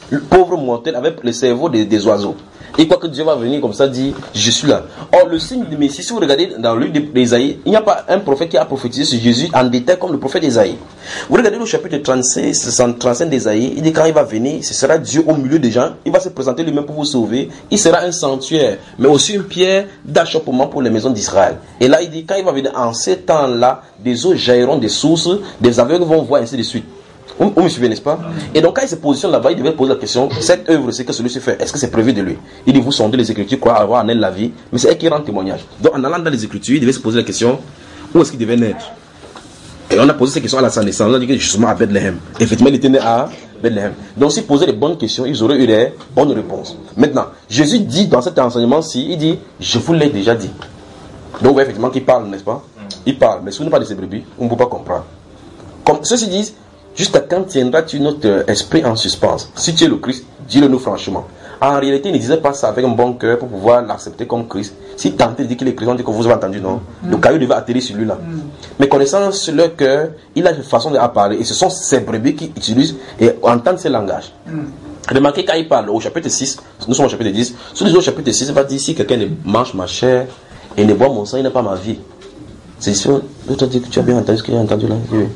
Le pauvre mortel avec le cerveau des oiseaux. Et quoi que Dieu va venir comme ça, dit, je suis là. Or, le signe de Messie, si vous regardez dans le livre d'Ésaïe, il n'y a pas un prophète qui a prophétisé sur Jésus en détail comme le prophète d'Ésaïe. Vous regardez le chapitre 35 d'Ésaïe, il dit quand il va venir, ce sera Dieu au milieu des gens, il va se présenter lui-même pour vous sauver, il sera un sanctuaire, mais aussi une pierre d'achoppement pour les maisons d'Israël. Et là, il dit, quand il va venir en ces temps-là, des eaux jailliront des sources, des aveugles vont voir, ainsi de suite. Vous me suivez, n'est-ce pas? Et donc quand il se positionne là-bas, il devait poser la question, cette œuvre, c'est que celui-ci fait, est-ce que c'est prévu de lui? Il dit, vous sondez les Écritures, croyez avoir en elle la vie, mais c'est elle qui rend témoignage. Donc en allant dans les Écritures, il devait se poser la question, où est-ce qu'il devait naître? Et on a posé ces questions à sa naissance, on a dit que justement à Bethléem. Effectivement, il était né à Bethléem. Donc s'ils posaient les bonnes questions, ils auraient eu les bonnes réponses. Maintenant, Jésus dit dans cet enseignement-ci, il dit, je vous l'ai déjà dit. Donc vous voyez effectivement qu'il parle, n'est-ce pas? Il parle, mais si vous n'avez pas de ces brebis, on ne peut pas comprendre. Comme ceux-ci disent, jusqu'à quand tiendras-tu notre esprit en suspens? Si tu es le Christ, dis-le nous franchement. En réalité, il ne disait pas ça avec un bon cœur pour pouvoir l'accepter comme Christ. Si tentait de dire qu'il est Christ, on dit que vous avez entendu, non? Le caillou devait atterrir sur lui là. Mais connaissant leur cœur, il a une façon de parler. Et ce sont ces brebis qui utilisent et entendent ces langages. Remarquez quand il parle au chapitre 6, nous sommes au chapitre 10, sur les autres chapitre 6, il va dire si quelqu'un ne mange ma chair et ne boit mon sang, il n'a pas ma vie. C'est sûr, l'autre dit que tu as bien entendu ce qu'il a entendu là.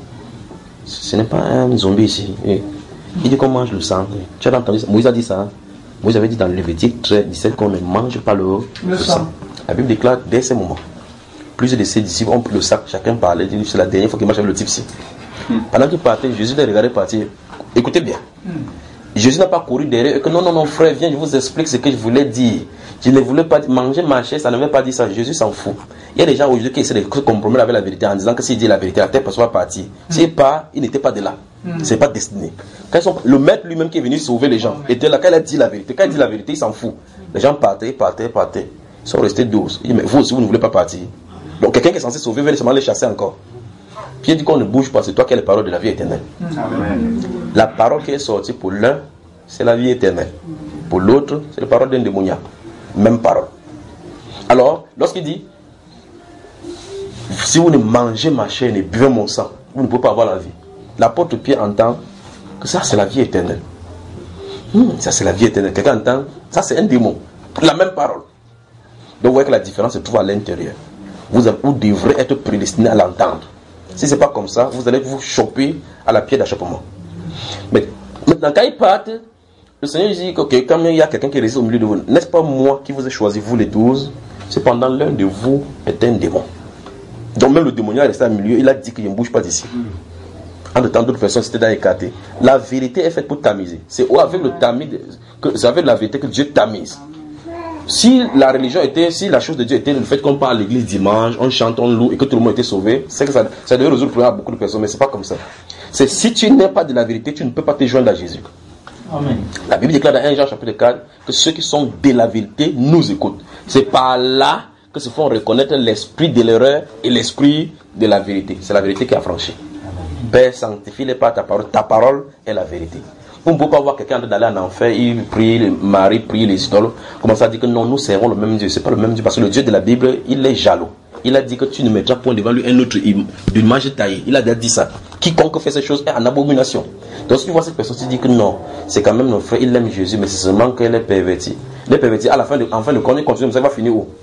Ce n'est pas un zombie ici. Il dit qu'on mange le sang. Tu as entendu ça? Moïse a dit ça. Moïse avait dit dans le Lévitique 17 qu'on ne mange pas le sang. La Bible déclare dès ce moment. Plusieurs de ses disciples ont pris le sac, chacun parlait. Il dit c'est la dernière fois qu'il mange avec le type-ci. Pendant qu'il partait, Jésus l'a regardé partir. Écoutez bien. Jésus n'a pas couru derrière eux que non, frère, viens, je vous explique ce que je voulais dire. Je ne voulais pas manger ma chair, ça ne veut pas dire ça. Jésus s'en fout. Il y a des gens aujourd'hui qui essaient de se compromettre avec la vérité en disant que s'il dit la vérité, la terre peut pas partir. S'il part, il n'était pas de là. C'est pas destiné. Le maître lui-même qui est venu sauver les gens était là quand il a dit la vérité. Quand il dit la vérité, il s'en fout. Les gens partaient. Ils sont restés 12. Il dit, mais vous aussi, vous ne voulez pas partir. Donc quelqu'un qui est censé sauver veut seulement les chasser encore. Puis il dit qu'on ne bouge pas, c'est toi qui as les paroles de la vie éternelle. La parole qui est sortie pour l'un, c'est la vie éternelle. Pour l'autre, c'est la parole d'un démoniaque. Même parole. Alors, lorsqu'il dit, si vous ne mangez ma chair et ne buvez mon sang, vous ne pouvez pas avoir la vie. L'apôtre Pierre entend que ça c'est la vie éternelle. Ça c'est la vie éternelle. Quelqu'un entend, ça c'est un démon. La même parole. Donc vous voyez que la différence se trouve à l'intérieur. Vous devrez être prédestiné à l'entendre. Si ce n'est pas comme ça, vous allez vous choper à la pierre d'achoppement. Mais maintenant, quand ils partent, le Seigneur dit que quand il y a quelqu'un qui réside au milieu de vous, n'est-ce pas moi qui vous ai choisi, vous les 12? Cependant, l'un de vous est un démon. Donc même le démoniaque est resté au milieu, il a dit qu'il ne bouge pas d'ici. En temps d'autres personnes, c'était dans écarté. La vérité est faite pour tamiser. C'est avec le tamis, c'est avec la vérité que Dieu tamise. Si la religion était, si la chose de Dieu était le fait qu'on part à l'église dimanche, on chante, on loue et que tout le monde était sauvé, c'est que ça devait résoudre le problème à beaucoup de personnes, mais c'est pas comme ça. C'est si tu n'es pas de la vérité, tu ne peux pas te joindre à Jésus. Amen. La Bible déclare dans 1 Jean chapitre 4 que ceux qui sont de la vérité nous écoutent. C'est par là que se font reconnaître l'esprit de l'erreur et l'esprit de la vérité. C'est la vérité qui a franchi. Père, sanctifie-les par ta parole est la vérité. On ne peut pas voir quelqu'un d'aller en enfer, il prie, Marie prie les idoles, commence à dire que non, nous servons le même Dieu. C'est pas le même Dieu parce que le Dieu de la Bible, il est jaloux. Il a dit que tu ne mettras point devant lui un autre image taillée. Il a déjà dit ça. Quiconque fait ces choses est en abomination. Donc si tu vois cette personne qui dit que non, c'est quand même notre frère, il aime Jésus, mais c'est seulement qu'elle est pervertie. Elle est pervertie, à la fin de compte, il continue, ça va finir où?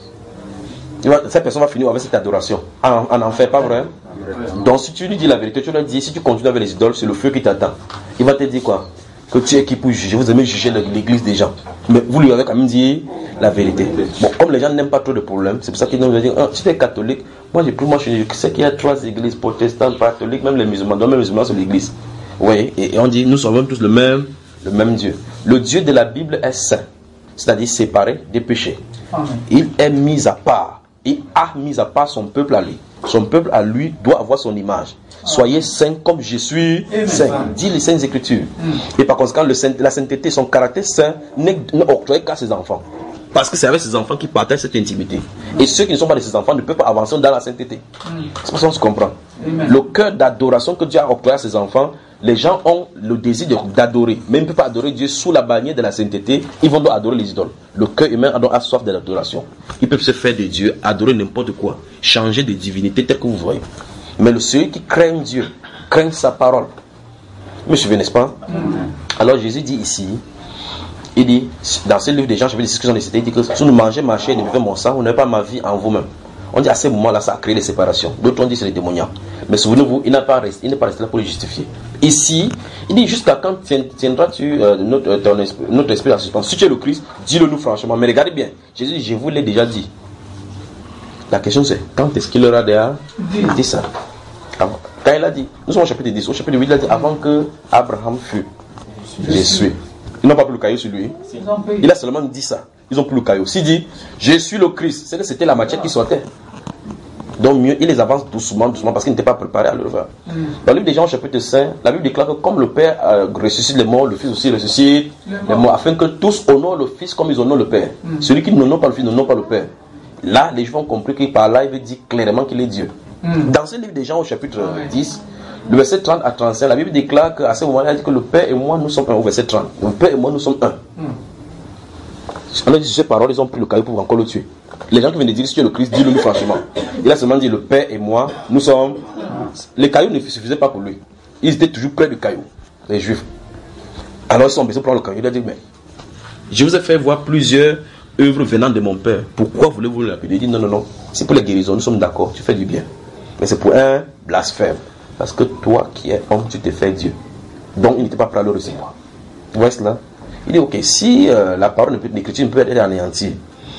Cette personne va finir avec cette adoration. En enfer, pas vrai? Donc si tu lui dis la vérité, tu lui dis, si tu continues avec les idoles, c'est le feu qui t'attend. Il va te dire quoi? Que tu es qui pour juger. Vous aimez juger l'église des gens. Mais vous lui avez quand même dit la vérité. Bon, comme les gens n'aiment pas trop de problèmes, c'est pour ça qu'ils nous disent, si tu es catholique, moi je sais qu'il y a 3 églises protestantes, catholiques, même les musulmans. Donc même les musulmans sont l'église. Oui, et on dit, nous sommes tous le même Dieu. Le Dieu de la Bible est saint, c'est-à-dire séparé des péchés. Amen. Il est mis à part. Il a mis à part son peuple à lui. Son peuple à lui doit avoir son image. Soyez saints comme je suis saint. Dit les saintes écritures. Et par conséquent, la sainteté, son caractère saint n'est octroyé qu'à ses enfants. Parce que c'est avec ses enfants qui partagent cette intimité. Et ceux qui ne sont pas de ses enfants ne peuvent pas avancer dans la sainteté. C'est pour ça qu'on se comprend. Le cœur d'adoration que Dieu a octroyé à ses enfants, les gens ont le désir d'adorer. Mais ils ne peuvent pas adorer Dieu sous la bannière de la sainteté. Ils vont donc adorer les idoles. Le cœur humain a donc soif de l'adoration. Ils peuvent se faire de Dieu, adorer n'importe quoi, changer de divinité tel que vous voyez. Mais celui qui craint Dieu, craint sa parole, Vous me suivez, n'est-ce pas? Alors Jésus dit ici, il dit, dans ce livre des Jean, chapitre 10, il dit que si vous ne mangez ma chair et ne buvez mon sang, vous n'avez pas ma vie en vous-même. On dit à ce moment-là, ça a créé des séparations. D'autres ont dit c'est les démoniaques. Mais souvenez-vous, il n'est pas resté là pour les justifier. Ici, il dit jusqu'à quand tiendras-tu notre esprit en suspens? Si tu es le Christ, dis-le nous franchement. Mais regardez bien, Jésus, je vous l'ai déjà dit. La question c'est, quand est-ce qu'il leur a déjà dit ça? Quand il a dit, nous sommes au chapitre 10, au chapitre 8, il a dit avant que Abraham fût, je suis. Ils n'ont pas pris le caillou sur lui. Il a seulement dit ça. Ils ont pris le caillou. S'il dit, je suis le Christ, c'est que c'était la matière qui sortait. Donc mieux, il les avance doucement parce qu'ils n'étaient pas préparés à le faire. Dans le livre des Jean, chapitre 5, la Bible déclare que comme le Père ressuscite les morts, le Fils aussi ressuscite les morts, afin que tous honorent le Fils comme ils honorent le Père. Celui qui n'honore pas le Fils n'honore pas le Père. Là, les Juifs ont compris qu'il par là, il veut dire clairement qu'il est Dieu. Dans ce livre des Jean, au chapitre 10, le verset 30 à 35, la Bible déclare qu'à ce moment-là, il dit que le Père et moi, nous sommes un. Au verset 30, le Père et moi, nous sommes un. On a dit ces paroles, ils ont pris le caillou pour encore le tuer. Les gens qui viennent de dire si tu es le Christ, dis-le nous franchement. Il a seulement dit le Père et moi, nous sommes. Les cailloux ne suffisaient pas pour lui. Ils étaient toujours près du caillou, les Juifs. Alors ils sont besoin de prendre le caillou. Il a dit mais je vous ai fait voir plusieurs œuvres venant de mon Père. Pourquoi voulez-vous l'appeler? Il dit non. C'est pour les guérisons, nous sommes d'accord, tu fais du bien. Mais c'est pour un blasphème. Parce que toi qui es homme, tu te fais Dieu. Donc il n'était pas prêt à le recevoir. Vous voyez cela? Il dit ok, si la parole de l'Écriture ne peut être anéantie,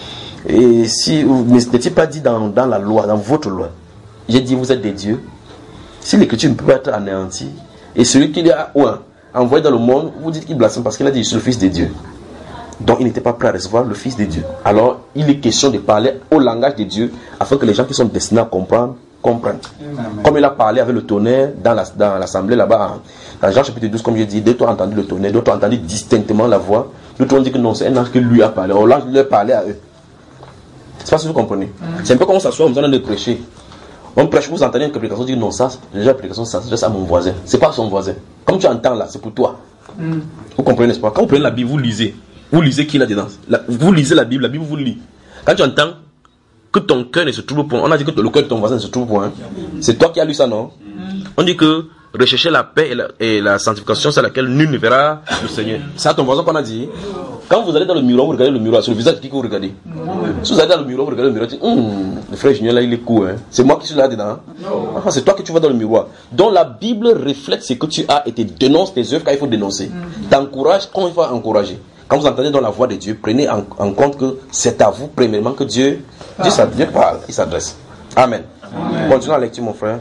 et si n'était pas dit dans la loi, dans votre loi, j'ai dit vous êtes des dieux, si l'Écriture ne peut pas être anéantie, et celui qui a envoyé dans le monde, vous dites qu'il blasphème parce qu'il a dit je suis le Fils de Dieu. Donc il n'était pas prêt à recevoir le Fils de Dieu. Alors il est question de parler au langage de Dieu afin que les gens qui sont destinés à comprendre comprennent. Comme il a parlé avec le tonnerre dans l'assemblée là-bas, dans Jean chapitre 12, comme j'ai dit, d'autres ont entendu le tonnerre, d'autres ont entendu distinctement la voix, d'autres ont dit que non, c'est un ange qui lui a parlé. Alors l'ange lui a parlé à eux. C'est pas si vous comprenez. C'est un peu comme on s'assoit, on est en train de prêcher. On prêche, vous entendez une prédication, on dit non, ça, déjà la prédication, ça s'adresse à mon voisin. C'est pas à son voisin. Comme tu entends là, c'est pour toi. Vous comprenez, n'est-ce pas? Quand vous prenez la Bible, vous lisez. Vous lisez qui est là-dedans. Vous lisez la Bible vous lit. Quand tu entends que ton cœur ne se trouve point, on a dit que le cœur de ton voisin ne se trouve point. C'est toi qui as lu ça, non? On dit que rechercher la paix et la sanctification, c'est laquelle nul ne verra le Seigneur. C'est à ton voisin qu'on a dit. Quand vous allez dans le miroir, vous regardez le miroir, sur le visage de qui que vous regardez. Si vous allez dans le miroir, vous regardez le miroir, vous dites, le frère Junior là, il est cool. Hein. C'est moi qui suis là-dedans. C'est toi que tu vois dans le miroir. Donc la Bible reflète ce que tu as et te dénonce tes œuvres quand il faut dénoncer. T'encourage quand il faut encourager. Quand vous entendez dans la voix de Dieu, prenez en compte que c'est à vous, premièrement, que Dieu parle, il s'adresse. Amen. Continuons la lecture, mon frère.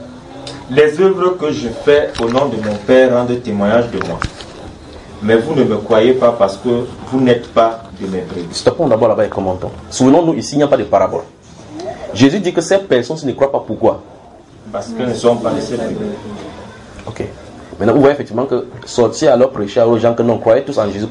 Les œuvres que je fais au nom de mon Père rendent témoignage de moi. Mais vous ne me croyez pas parce que vous n'êtes pas de mes brebis. Stoppons d'abord là-bas et commentons. Souvenons-nous, ici, il n'y a pas de parabole. Jésus dit que ces personnes ne croient pas. Pourquoi? Parce qu'elles ne sont pas de ses brebis. Ok. Maintenant, vous voyez effectivement que sortir alors prêcher aux gens que non, croyez tous en Jésus,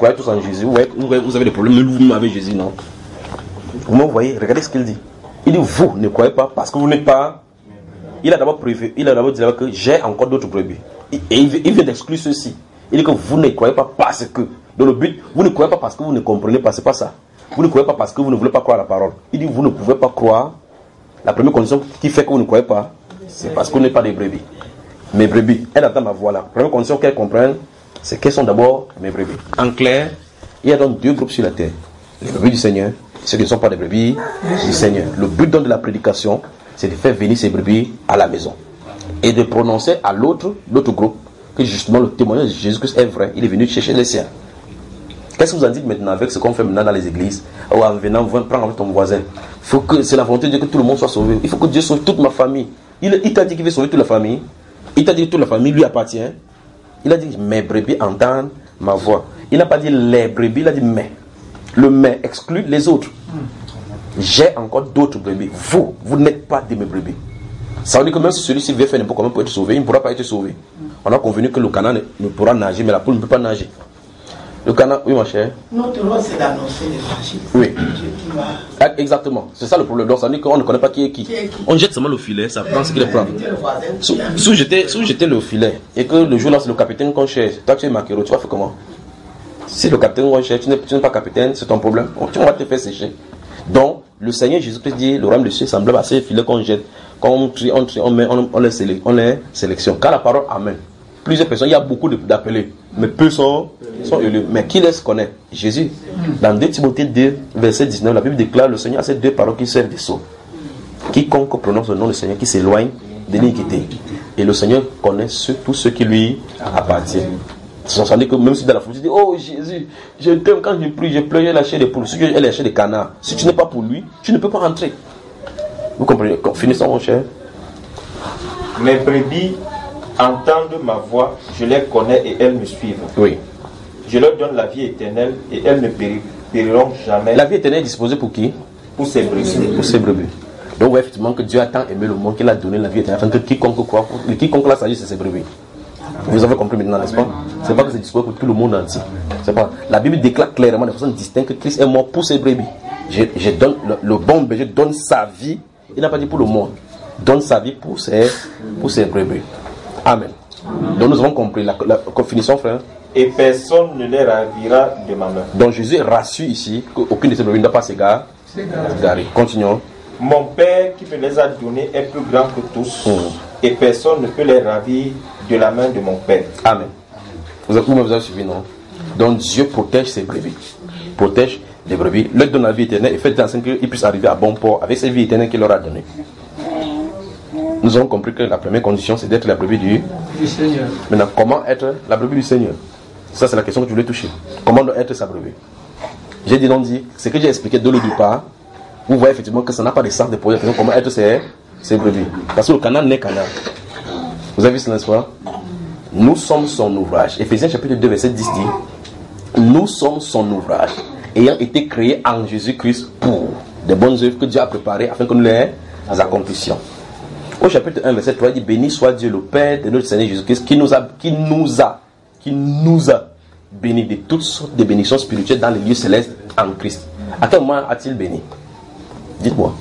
vous avez des problèmes vous avec Jésus, non? Vous voyez, regardez ce qu'il dit. Il dit, vous ne croyez pas parce que vous n'êtes pas. Il a d'abord dit que j'ai encore d'autres brebis. Et il vient d'exclure ceci. Il dit que vous ne croyez pas parce que. Dans le but, vous ne croyez pas parce que vous ne comprenez pas, c'est pas ça. Vous ne croyez pas parce que vous ne voulez pas croire à la parole. Il dit, vous ne pouvez pas croire. La première condition qui fait que vous ne croyez pas, c'est parce que vous n'êtes pas des brebis. Mes brebis, elles attendent ma voix là. La première condition qu'elles comprennent, c'est qu'elles sont d'abord mes brebis. En clair, il y a donc deux groupes sur la terre. Les brebis du Seigneur, ceux qui ne sont pas des brebis du Seigneur. Le but donc de la prédication, c'est de faire venir ces brebis à la maison. Et de prononcer à l'autre groupe, que justement le témoignage de Jésus-Christ est vrai. Il est venu chercher les siens. Qu'est-ce que vous en dites maintenant avec ce qu'on fait maintenant dans les églises? En venant, prendre avec ton voisin. C'est la volonté de Dieu que tout le monde soit sauvé. Il faut que Dieu sauve toute ma famille. Il t'a dit qu'il veut sauver toute la famille. Il t'a dit que toute la famille lui appartient. Il a dit mes brebis entendent ma voix. Il n'a pas dit les brebis, il a dit mais. Le mais exclut les autres. J'ai encore d'autres brebis. Vous n'êtes pas de mes brebis. Ça veut dire que même si celui-ci veut faire n'importe comment pour être sauvé, il ne pourra pas être sauvé. On a convenu que le canard ne pourra nager, mais la poule ne peut pas nager. Le canard, oui ma chère. Notre rôle c'est d'annoncer l'évangile. Oui. Exactement. C'est ça le problème. Donc ça veut dire qu'on ne connaît pas qui est qui. On jette seulement le filet, ça prend ce qu'il prend. Si j'étais le filet et que le jour là c'est le capitaine qu'on cherche, toi tu es maquereau, tu vas faire comment? Si le capitaine qu'on cherche, tu n'es pas capitaine, c'est ton problème. Tu vas te faire sécher. Donc le Seigneur Jésus-Christ dit, le royaume de Dieu semblable à ces filets qu'on jette. Quand on les sélectionne. Quand la parole amène plusieurs personnes, il y a beaucoup d'appelés, mais peu sont élus. Mais qui les connaît? Jésus. Dans 2 Timothée 2, verset 19, la Bible déclare le Seigneur a ces 2 paroles qui servent de sceau. Quiconque prononce le nom du Seigneur qui s'éloigne de l'iniquité. Et le Seigneur connaît tous ceux qui lui appartiennent. Ça veut dire que même si dans la foule, tu dis, oh Jésus, je t'aime, quand je prie, je pleure, j'ai la chair de poule. Si j'ai la chair de canard, si tu n'es pas pour lui, tu ne peux pas rentrer. Vous comprenez? Finissons, mon cher. Mes brebis entendent ma voix, je les connais et elles me suivent. Oui. Je leur donne la vie éternelle et elles ne périront jamais. La vie éternelle est disposée pour qui? Pour ses brebis. Pour ses brebis. Donc, ouais, effectivement, que Dieu a tant aimé le monde qu'il a donné la vie éternelle, afin que quiconque croit, quiconque la sagesse, c'est ses brebis. Vous avez compris maintenant, n'est-ce pas? C'est pas que c'est disposé pour tout le monde entier. C'est pas. La Bible déclare clairement de façon distincte que Christ est mort pour ses brebis. Je donne le bon berger donne sa vie. Il n'a pas dit pour le monde. Donne sa vie pour ses brebis. Amen. Donc nous avons compris la finissons, frère. Et personne ne les ravira de ma main. Donc Jésus rassure ici qu'aucune de ses brebis ne doit pas s'égarer. Continuons. Mon Père qui me les a donnés est plus grand que tous. Et personne ne peut les ravir de la main de mon Père. Amen. Vous avez suivi, non? Donc Dieu protège ses brebis. Protège les brebis. Leur donne la vie éternelle et fait en sorte qu'ils puissent arriver à bon port avec cette vie éternelle qu'il leur a donnée. Nous avons compris que la première condition, c'est d'être la brebis du Seigneur. Maintenant, comment être la brebis du Seigneur? Ça, c'est la question que tu voulais toucher. Comment doit être sa brebis? J'ai donc dit, ce que j'ai expliqué dès le départ, vous voyez effectivement que ça n'a pas de sens de poser la question comment être ses brebis. Parce que le canard n'est canard. Vous avez vu cela, n'est-ce pas? Nous sommes son ouvrage. Éphésiens chapitre 2, verset 10 dit, nous sommes son ouvrage, ayant été créés en Jésus-Christ pour des bonnes œuvres que Dieu a préparées afin que nous les accomplissions. Au chapitre 1, verset 3, il dit, béni soit Dieu le Père de notre Seigneur Jésus-Christ qui nous a bénis de toutes sortes de bénédictions spirituelles dans les lieux célestes en Christ. À quel moment a-t-il béni? Dites-moi.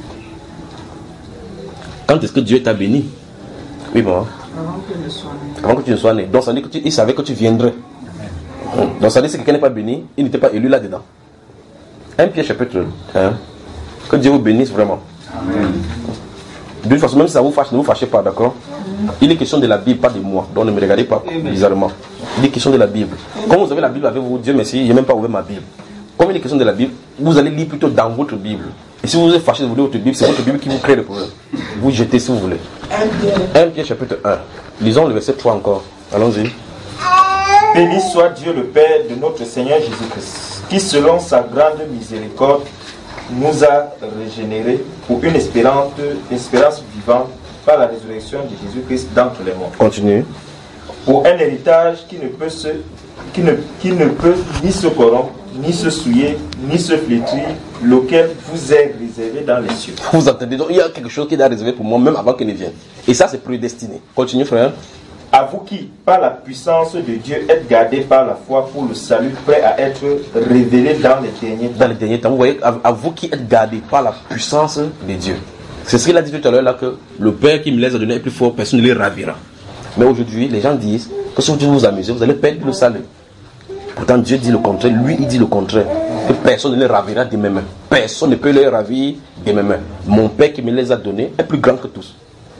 Quand est-ce que Dieu t'a béni? Oui, maman. Avant que tu ne sois né. Donc ça veut dire qu'il savait que tu viendrais. Donc ça veut dire que si quelqu'un n'est pas béni, il n'était pas élu là-dedans. 1 Pierre chapitre 1. Que Dieu vous bénisse vraiment. Amen. De toute façon, même si ça vous fâche, ne vous fâchez pas, d'accord? Il est question de la Bible, pas de moi. Donc ne me regardez pas bizarrement. Il est question de la Bible. Comme vous avez la Bible avec vous, Dieu merci, je n'ai même pas ouvert ma Bible. Comme il est question de la Bible, vous allez lire plutôt dans votre Bible. Et si vous êtes fâché de vous lire votre Bible, c'est votre Bible qui vous crée le problème. Vous jetez si vous voulez. 1 Pierre chapitre 1. Lisons le verset 3 encore. Allons-y. Béni soit Dieu le Père de notre Seigneur Jésus-Christ, qui selon sa grande miséricorde nous a régénérés pour une espérance vivante par la résurrection de Jésus-Christ d'entre les morts. Continue. Pour un héritage qui ne peut ni se corrompre, ni se souiller, ni se flétrir, lequel vous est réservé dans les cieux. Vous entendez, donc il y a quelque chose qui est réservé pour moi même avant qu'il ne vienne. Et ça c'est prédestiné. Continue, frère. À vous qui, par la puissance de Dieu, êtes gardés par la foi pour le salut, prêt à être révélé dans les derniers temps. Dans les derniers temps, vous voyez, à vous qui êtes gardés par la puissance de Dieu. C'est ce qu'il a dit tout à l'heure là, que le Père qui me les a donnés est plus fort, personne ne les ravira. Mais aujourd'hui, les gens disent que si vous vous amusez, vous allez perdre le salut. Pourtant, Dieu dit le contraire, lui il dit le contraire. Que personne ne les ravira de mes mains. Personne ne peut les ravir de mes mains. Mon Père qui me les a donnés est plus grand que tous.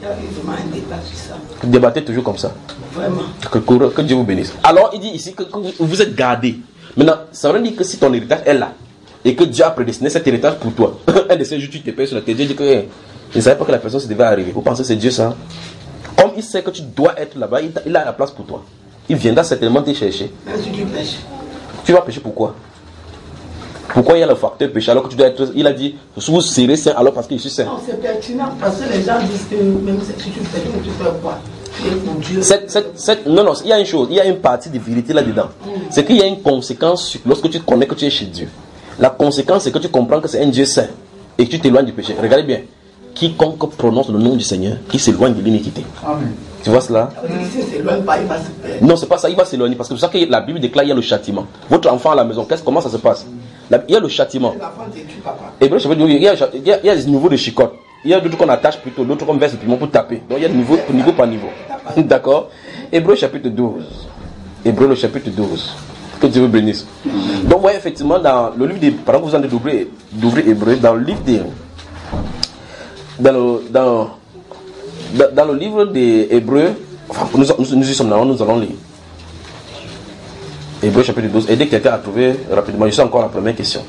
Débattez toujours comme ça. Vraiment. Que Dieu vous bénisse. Alors il dit ici que vous êtes gardés. Maintenant, ça veut dire que si ton héritage est là et que Dieu a prédestiné cet héritage pour toi, un de ces jours tu te payes sur la tête, Dieu dit que je ne savais pas que la personne se devait arriver. Vous pensez que c'est Dieu ça? Comme il sait que tu dois être là-bas, il a la place pour toi. Il viendra certainement te chercher. Même si tu pêches. Tu vas pécher pourquoi? Pourquoi il y a le facteur péché alors que tu dois être... Il a dit, vous serez saint alors parce que je suis saint. Non, c'est pertinent parce que les gens disent que même si tu fais, tu fais quoi? Dieu. Non, il y a une chose, il y a une partie de vérité là-dedans. C'est qu'il y a une conséquence lorsque tu connais que tu es chez Dieu. La conséquence, c'est que tu comprends que c'est un Dieu saint et que tu t'éloignes du péché. Regardez bien. Quiconque prononce le nom du Seigneur, qui s'éloigne de l'iniquité. Amen. Tu vois cela? S'il ne s'éloigne pas, il va se perdre. Non, c'est pas ça, il va s'éloigner parce que c'est ça que la Bible déclare, il y a le châtiment. Votre enfant à la maison, comment ça se passe? Il y a le châtiment. Et bien, il y a des niveaux de chicotte. Il y a d'autres qu'on attache plutôt, d'autres qu'on verse le piment pour taper. Donc il y a niveau par niveau. D'accord? Hébreu chapitre 12. Hébreu le chapitre 12. Que Dieu vous bénisse. Donc vous voyez effectivement dans le livre des... Par exemple, vous en êtes d'ouvrir Hébreu, dans le livre des... Dans le livre des Hébreux, Enfin, nous y sommes là, nous allons lire. Hébreux chapitre 12. Et dès que quelqu'un a trouvé rapidement, je suis encore à la première question.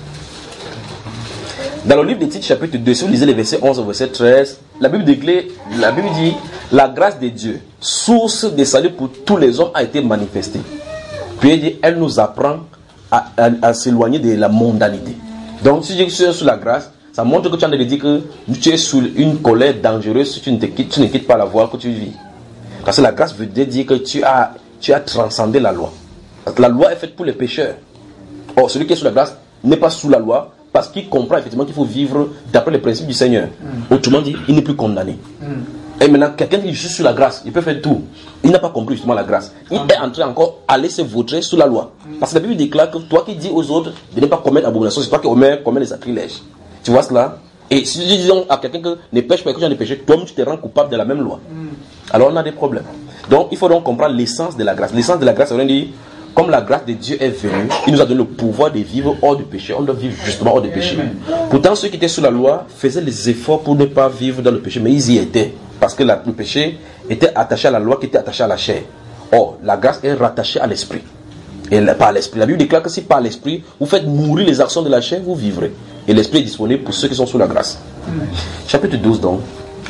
Dans le livre des Titres, chapitre 2, si vous lisez les versets 11 au verset 13, la Bible dit la grâce de Dieu, source de salut pour tous les hommes, a été manifestée. Puis il dit, elle nous apprend à s'éloigner de la mondanité. Donc, si tu es sous la grâce, ça montre que tu es en train de dire que tu es sous une colère dangereuse si tu ne quittes pas la voie que tu vis. Parce que la grâce veut dire que tu as transcendé la loi. Parce que la loi est faite pour les pécheurs. Or, celui qui est sous la grâce n'est pas sous la loi parce qu'il comprend effectivement qu'il faut vivre d'après les principes du Seigneur. Autrement dit, il n'est plus condamné. Et maintenant, quelqu'un qui est juste sous la grâce, il peut faire tout. Il n'a pas compris justement la grâce. Il est en train encore à laisser vautrer sous la loi. Parce que la Bible déclare que toi qui dis aux autres de ne pas commettre abomination, c'est toi qui commets les sacrilèges. Tu vois cela? Et si nous disons à quelqu'un que ne pêche pas et que tu as des péchés, toi-même tu te rends coupable de la même loi. Alors on a des problèmes. Donc il faut donc comprendre l'essence de la grâce. L'essence de la grâce, ça veut dire, comme la grâce de Dieu est venue, il nous a donné le pouvoir de vivre hors du péché. On doit vivre justement hors du péché. Pourtant, ceux qui étaient sous la loi faisaient les efforts pour ne pas vivre dans le péché, mais ils y étaient. Parce que le péché était attaché à la loi qui était attachée à la chair. Or, la grâce est rattachée à l'esprit. Et pas à l'esprit. La Bible déclare que si par l'esprit, vous faites mourir les actions de la chair, vous vivrez. Et l'esprit est disponible pour ceux qui sont sous la grâce. Chapitre 12 donc,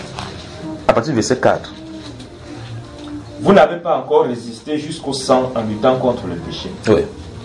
à partir du verset 4. Vous n'avez pas encore résisté jusqu'au sang en luttant contre le péché. Oui.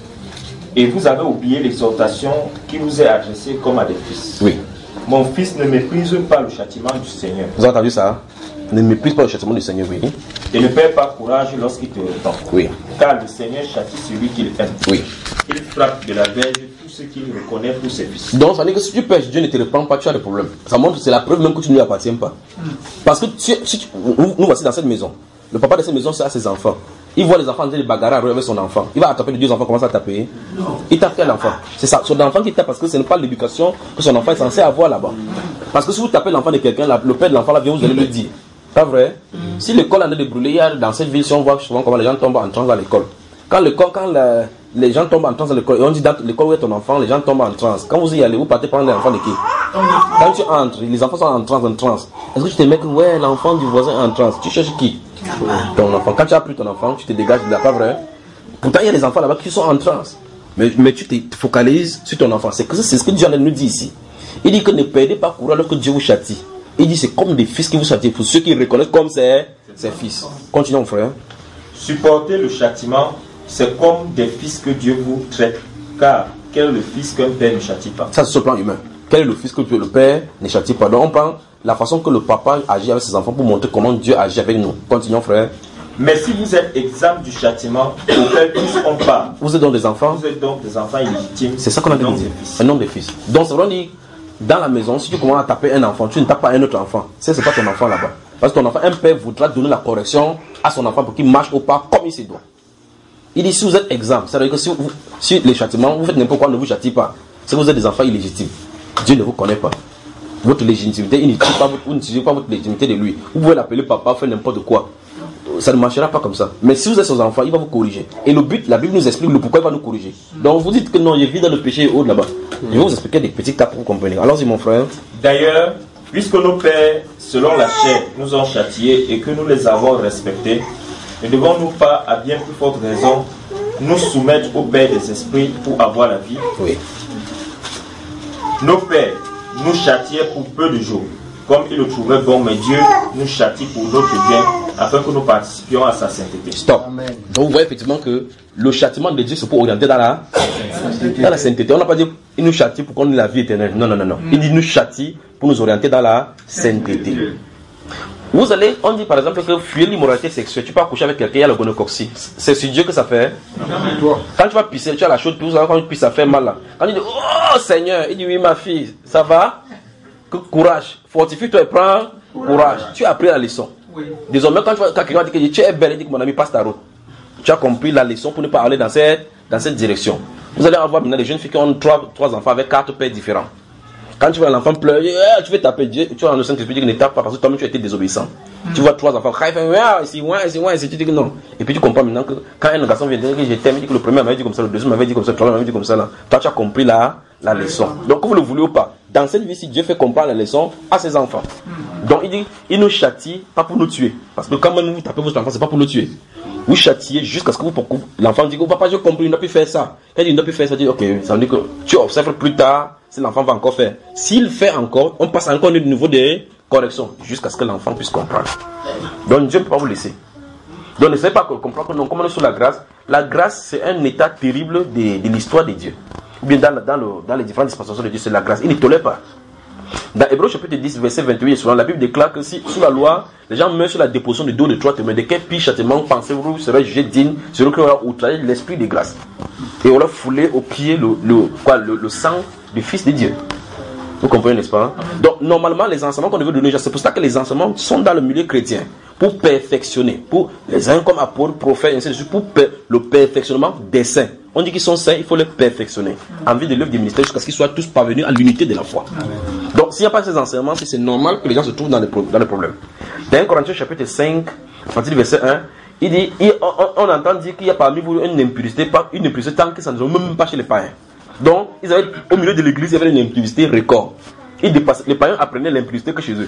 Et vous avez oublié l'exhortation qui vous est adressée comme à des fils. Oui. Mon fils, ne méprise pas le châtiment du Seigneur. Vous avez entendu ça? Ne méprise pas le châtiment du Seigneur, oui. Et ne perds pas courage lorsqu'il te retend. Oui. Car le Seigneur châtie celui qu'il aime. Oui. Il frappe de la verge tous ceux qu'il reconnaît pour ses fils. Donc ça veut dire que si tu pêches, Dieu ne te reprend pas, tu as des problèmes. Ça montre que c'est la preuve même que tu ne lui appartiens pas. Parce que nous voici dans cette maison. Le papa de cette maison, c'est à ses enfants. Il voit les enfants en train de bagarrer avec son enfant. Il va attraper les deux enfants, commence à taper. Il tape quel enfant? C'est ça, son enfant qui tape parce que ce n'est pas l'éducation que son enfant est censé avoir là-bas. Parce que si vous tapez l'enfant de quelqu'un, le père de l'enfant là vient, vous allez le dire. Pas vrai? Si l'école est en train de brûler, il y a dans cette ville, si on voit souvent comment les gens tombent en transe dans l'école. Quand les gens tombent en transe dans l'école, et on dit dans l'école où est ton enfant, les gens tombent en transe. Quand vous y allez, vous partez prendre l'enfant de qui? Quand tu entres, les enfants sont en transe. Est-ce que tu te mets que ouais, l'enfant du voisin est en transe? Tu cherches qui? Ton enfant. Quand tu as pris ton enfant, tu te dégages de là, pas vrai? Pourtant, il y a des enfants là-bas qui sont en transe. Mais tu te focalises sur ton enfant. C'est ce que Dieu nous dit ici. Il dit que ne perdez pas courage lorsque Dieu vous châtie. Il dit c'est comme des fils qui vous châtient. Pour ceux qui reconnaissent comme ses fils. Continuons, frère. Supporter le châtiment, c'est comme des fils que Dieu vous traite. Car quel est le fils qu'un père ne châtie pas? Ça, c'est sur le plan humain. Quel est le fils que le père ne châtie pas? Donc on parle la façon que le papa agit avec ses enfants pour montrer comment Dieu agit avec nous. Continuons, frère. Mais si vous êtes exempt du châtiment, auquel tous on parle. Vous êtes donc des enfants. Vous êtes donc des enfants illégitimes. C'est ça qu'on a dit. Un nom de fils. Donc c'est vraiment dit, dans la maison, si tu commences à taper un enfant, tu ne tapes pas un autre enfant. C'est pas ton enfant là-bas. Parce que ton enfant, un père voudra donner la correction à son enfant pour qu'il marche au pas comme il se doit. Il dit si vous êtes exempt, c'est-à-dire que si les châtiments, vous faites n'importe quoi, ne vous châtie pas. Si vous êtes des enfants illégitimes, Dieu ne vous connaît pas. Votre légitimité, il n'utilise pas votre légitimité de lui. Vous pouvez l'appeler papa, faire n'importe quoi. Ça ne marchera pas comme ça. Mais si vous êtes ses enfants, il va vous corriger. Et le but, la Bible nous explique le pourquoi il va nous corriger. Donc vous dites que non, je vis dans le péché haut là-bas. Je vais vous expliquer des petits cas pour vous comprendre. Allons-y mon frère. D'ailleurs, puisque nos pères, selon la chair, nous ont châtiés et que nous les avons respectés, ne devons-nous pas, à bien plus forte raison, nous soumettre au Père des esprits pour avoir la vie? Oui. Nos pères nous châtiaient pour peu de jours, comme ils le trouvaient bon, mais Dieu nous châtie pour notre bien, afin que nous participions à sa sainteté. Stop. Amen. Donc vous voyez effectivement que le châtiment de Dieu, c'est pour orienter dans la sainteté. On n'a pas dit il nous châtie pour qu'on ait la vie éternelle. Non. Il dit nous châtie pour nous orienter dans la sainteté. Vous allez, on dit par exemple que fuir l'immoralité sexuelle, tu peux accoucher avec quelqu'un, il y a le gonocoxie. C'est sur Dieu que ça fait. Quand tu vas pisser, tu as la chose, tout ça, quand tu pisses, ça fait mal là. Quand tu dis, oh Seigneur, il dit oui ma fille, ça va? Que courage, fortifie-toi et prends courage. Tu as appris la leçon. Désormais, quand quelqu'un dit que tu es belle, il dit que mon ami passe ta route. Tu as compris la leçon pour ne pas aller dans cette direction. Vous allez avoir maintenant des jeunes filles qui ont trois enfants avec 4 pères différents. Quand tu vois l'enfant pleurer, tu veux taper Dieu, tu vois le Saint-Esprit qui ne tape pas parce que toi-même tu as été désobéissant. Tu vois 3 enfants, tu dis que non. Et puis tu comprends maintenant que quand un garçon vient dire que je t'aime, il dit que le premier m'avait dit comme ça, le deuxième m'avait dit comme ça, le troisième m'avait dit comme ça. Là. Toi tu as compris la leçon. Donc que vous le voulez ou pas, dans cette vie-ci, Dieu fait comprendre la leçon à ses enfants. Donc il dit, il nous châtie pas pour nous tuer. Parce que quand même vous tapez votre enfant, c'est pas pour le tuer. Vous châtiez jusqu'à ce que l'enfant dit, oh papa, j'ai compris, il n'a plus fait ça. Quand il dit, il n'a plus fait ça, il dit, ok, ça veut dire que tu observes plus tard si l'enfant va encore faire. S'il fait encore, on passe encore au niveau des corrections jusqu'à ce que l'enfant puisse comprendre. Donc Dieu ne peut pas vous laisser. Donc n'essayez pas de comprendre que non, comme on est sur la grâce c'est un état terrible de l'histoire de Dieu. Ou bien dans les différentes dispensations de Dieu, c'est la grâce. Il ne tolère pas. Dans Hébreux chapitre 10, verset 28, souvent, la Bible déclare que si sous la loi, les gens meurent sur la déposition de 2 ou de 3 témoins, de quel pire châtiment pensez-vous serait jugé digne, celui qui aura outragé l'esprit de grâce et aura foulé au pied le sang du Fils de Dieu. Vous comprenez, n'est-ce pas? Donc, normalement, les enseignements qu'on devait donner, c'est pour ça que les enseignements sont dans le milieu chrétien, pour perfectionner, pour les uns comme apôtres, prophètes, ainsi de suite, pour le perfectionnement des saints. On dit qu'ils sont saints, il faut les perfectionner, en vue de l'œuvre du ministère, jusqu'à ce qu'ils soient tous parvenus à l'unité de la foi. Donc, s'il n'y a pas ces enseignements, c'est normal que les gens se trouvent dans les problèmes. Dans 1 Corinthiens chapitre 5, à partir du verset 1, il dit, on entend dire qu'il y a parmi vous une impurité tant que ça ne se trouve même pas chez les païens. Donc, ils avaient, au milieu de l'église, il y avait une impurité record. Les païens apprenaient l'impurité que chez eux.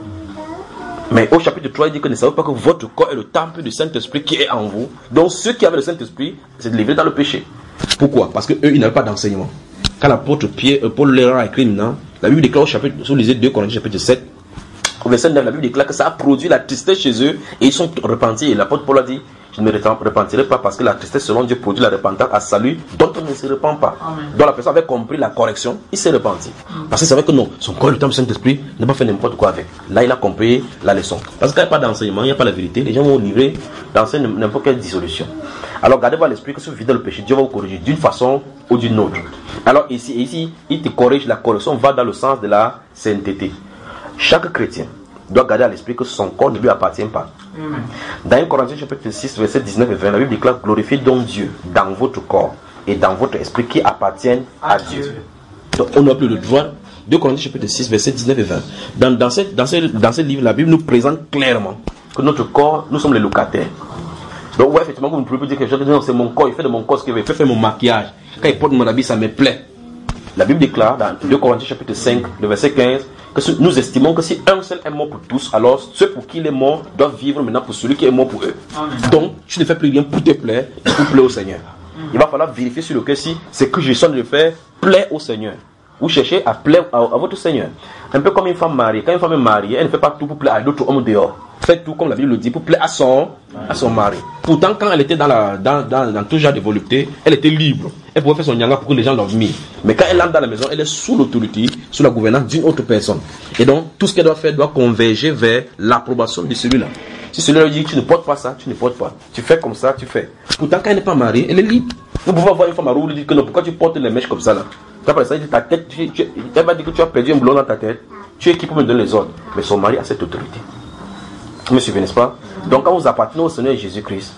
Mais au chapitre 3, il dit que ne savez pas que votre corps est le temple du Saint-Esprit qui est en vous. Donc, ceux qui avaient le Saint-Esprit, c'est de livrer dans le péché. Pourquoi? Parce qu'eux, ils n'avaient pas d'enseignement. Quand l'apôtre Paul leur a écrit maintenant, la Bible déclare au chapitre, si vous lisez 2 Corinthiens chapitre 7, au verset 9, la Bible déclare que ça a produit la tristesse chez eux et ils sont repentis. Et l'apôtre Paul a dit, je ne me repentirai pas parce que la tristesse selon Dieu produit la repentance à salut dont on ne se repent pas. Amen. Donc la personne avait compris la correction, il s'est repenti. Parce qu'il savait que non, son corps, le temple du Saint-Esprit, n'a pas fait n'importe quoi avec. Là, il a compris la leçon. Parce qu'il n'y a pas d'enseignement, il n'y a pas la vérité, les gens vont livrer d'enseigner n'importe quelle dissolution. Alors gardez-vous à l'esprit que si vous vivez dans le péché, Dieu va vous corriger d'une façon ou d'une autre. Alors ici, il te corrige, la correction va dans le sens de la sainteté. Chaque chrétien doit garder à l'esprit que son corps ne lui appartient pas. Amen. Dans 1 Corinthiens chapitre 6, verset 19 et 20, la Bible déclare, glorifiez donc Dieu dans votre corps et dans votre esprit qui appartiennent à Dieu. Donc on n'a plus le droit. 2 Corinthiens chapitre 6, verset 19 et 20. Dans ce livre, la Bible nous présente clairement que notre corps, nous sommes les locataires. Donc ouais, effectivement, vous ne pouvez pas dire que non, c'est mon corps, il fait de mon corps ce qu'il veut, il peut faire mon maquillage. Quand il porte mon habit, ça me plaît. La Bible déclare dans 2 Corinthiens chapitre 5, le verset 15, que nous estimons que si un seul est mort pour tous, alors ceux pour qui il est mort doivent vivre maintenant pour celui qui est mort pour eux. Amen. Donc, tu ne fais plus rien pour te plaire, pour plaire au Seigneur. Il va falloir vérifier sur le cœur si ce que je sens de faire plaît au Seigneur. Vous cherchez à plaire à votre Seigneur. Un peu comme une femme mariée. Quand une femme est mariée, elle ne fait pas tout pour plaire à d'autres hommes dehors. Fait tout, comme la Bible le dit, pour plaire à son mari. Pourtant, quand elle était dans tout genre de volupté, elle était libre. Elle pouvait faire son nyanga pour que les gens l'admirent. Mais quand elle entre dans la maison, elle est sous l'autorité, sous la gouvernance d'une autre personne. Et donc, tout ce qu'elle doit faire doit converger vers l'approbation de celui-là. Si celui-là lui dit, tu ne portes pas ça, tu ne portes pas. Tu fais comme ça, tu fais. Pourtant, quand elle n'est pas mariée, elle est libre. Vous pouvez voir une femme mariée, vous lui dites que non, pourquoi tu portes les mèches comme ça là? Après ça, il dit ta tête, elle va dire que tu as perdu un blond dans ta tête. Tu es qui pour me donner les ordres? Mais son mari a cette autorité. Vous me suivez, n'est-ce pas? Donc quand vous appartenez au Seigneur Jésus-Christ,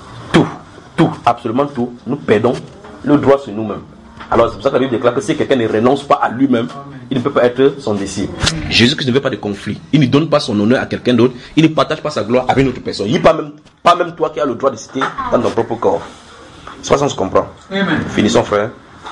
tout, absolument tout, nous perdons le droit sur nous-mêmes. Alors c'est pour ça que la Bible déclare que si quelqu'un ne renonce pas à lui-même, il ne peut pas être son disciple. Jésus-Christ ne veut pas de conflit. Il ne donne pas son honneur à quelqu'un d'autre. Il ne partage pas sa gloire avec une autre personne. Il n'est pas même toi qui as le droit de citer dans ton propre corps. C'est pas ça qu'on se comprend. Amen. Finissons, frère.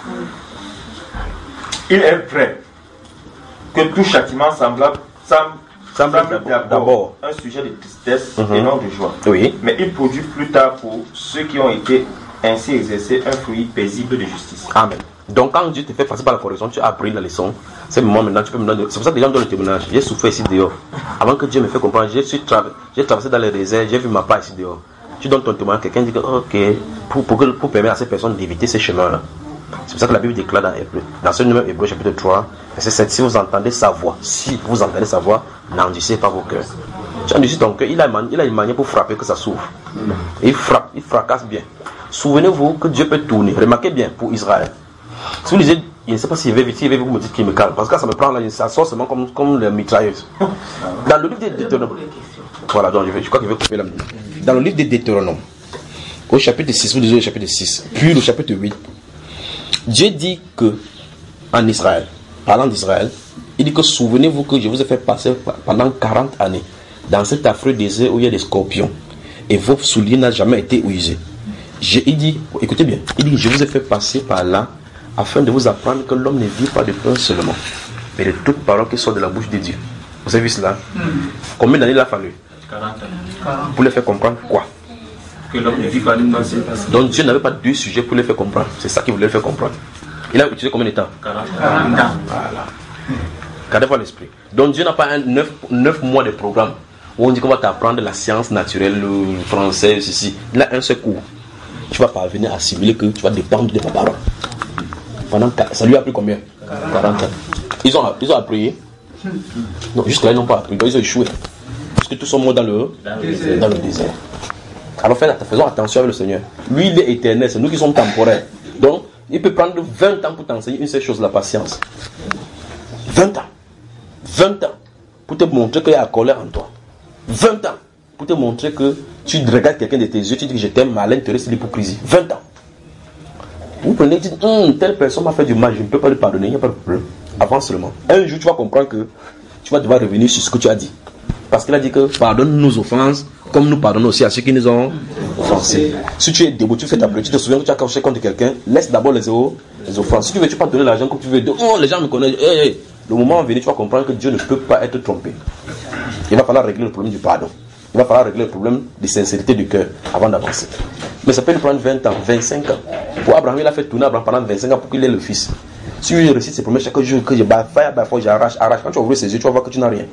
Il est vrai que tout châtiment semble d'abord un sujet de tristesse et non de joie. Oui. Mais il produit plus tard pour ceux qui ont été ainsi exercés un fruit paisible de justice. Amen. Donc quand Dieu te fait passer par la correction, tu as appris la leçon. C'est le moment maintenant, tu peux me donner. C'est pour ça que les gens donnent le témoignage. J'ai souffert ici dehors. Avant que Dieu me fait comprendre, j'ai traversé dans les déserts, j'ai vu ma part ici dehors. Tu donnes ton témoignage, quelqu'un dit que ok, pour permettre à ces personnes d'éviter ces chemins-là. C'est pour ça que la Bible déclare dans ce numéro Hébreux chapitre 3, verset 7, si vous entendez sa voix, n'endurcissez pas vos cœurs. Tu endurcis ton cœur, il a une manière pour frapper que ça s'ouvre. Il frappe, il fracasse bien. Souvenez-vous que Dieu peut tourner. Remarquez bien pour Israël. Si vous lisez, je ne sais pas si vous me dites qu'il me calme, parce que ça me prend là, ça sort seulement comme les mitrailleuses. Dans le livre des Deutéronomes, voilà, donc je crois qu'il veut couper la minute. Dans le livre des Deutéronomes, au chapitre 6, vous lisez le chapitre 6, puis le chapitre 8, Dieu dit que, en Israël, parlant d'Israël, il dit que souvenez-vous que je vous ai fait passer pendant 40 années dans cet affreux désert où il y a des scorpions et vos souliers n'ont jamais été usés. Il dit, écoutez bien, il dit je vous ai fait passer par là afin de vous apprendre que l'homme ne vit pas de pain seulement, mais de toute parole qui sort de la bouche de Dieu. Vous avez vu cela? Combien d'années il a fallu? 40 ans. Pour les faire comprendre quoi? Que l'homme ne vit pas d'une pensée. Donc Dieu n'avait pas deux sujets pour les faire comprendre. C'est ça qu'il voulait faire comprendre. Il a utilisé combien de temps? 40 ans. Voilà. Gardez-vous à l'esprit. Donc Dieu n'a pas 9 mois de programme où on dit qu'on va t'apprendre la science naturelle, le français, ceci. Il a un seul cours. Tu vas parvenir à assimiler que tu vas dépendre de ma parole. Ça lui a pris combien? 40 ans. Ils ont appris. Non, jusque-là, ils n'ont pas appris. Donc, ils ont échoué. Parce que tous sont morts dans le désert. Alors, faisons attention avec le Seigneur. Lui, il est éternel. C'est nous qui sommes temporaires. Donc, il peut prendre 20 ans pour t'enseigner une seule chose, la patience. 20 ans. 20 ans. Pour te montrer qu'il y a la colère en toi. 20 ans. Pour te montrer que tu regardes quelqu'un de tes yeux, tu dis que je t'aime, mais à l'intérieur, c'est l'hypocrisie. 20 ans. Vous prenez et dites, telle personne m'a fait du mal, je ne peux pas lui pardonner, il n'y a pas de problème. Avance seulement. Un jour, tu vas comprendre que tu vas devoir revenir sur ce que tu as dit. Parce qu'il a dit que pardonne nos offenses, comme nous pardonnons aussi à ceux qui nous ont offensés. Si tu es debout, tu fais ta prière, tu te souviens que tu as caché contre quelqu'un, laisse d'abord les offenses. Si tu veux, tu peux pas donner l'argent comme tu veux. Les gens me connaissent. Le moment venu, tu vas comprendre que Dieu ne peut pas être trompé. Il va falloir régler le problème du pardon. Il va falloir régler le problème de sincérité du cœur avant d'avancer. Mais ça peut lui prendre 20 ans, 25 ans. Pour Abraham, il a fait tourner Abraham pendant 25 ans pour qu'il ait le fils. Si il réussit ses promesses chaque jour, que je bafouille, j'arrache. Quand tu vas ouvrir ses yeux, tu vas voir que tu n'as rien.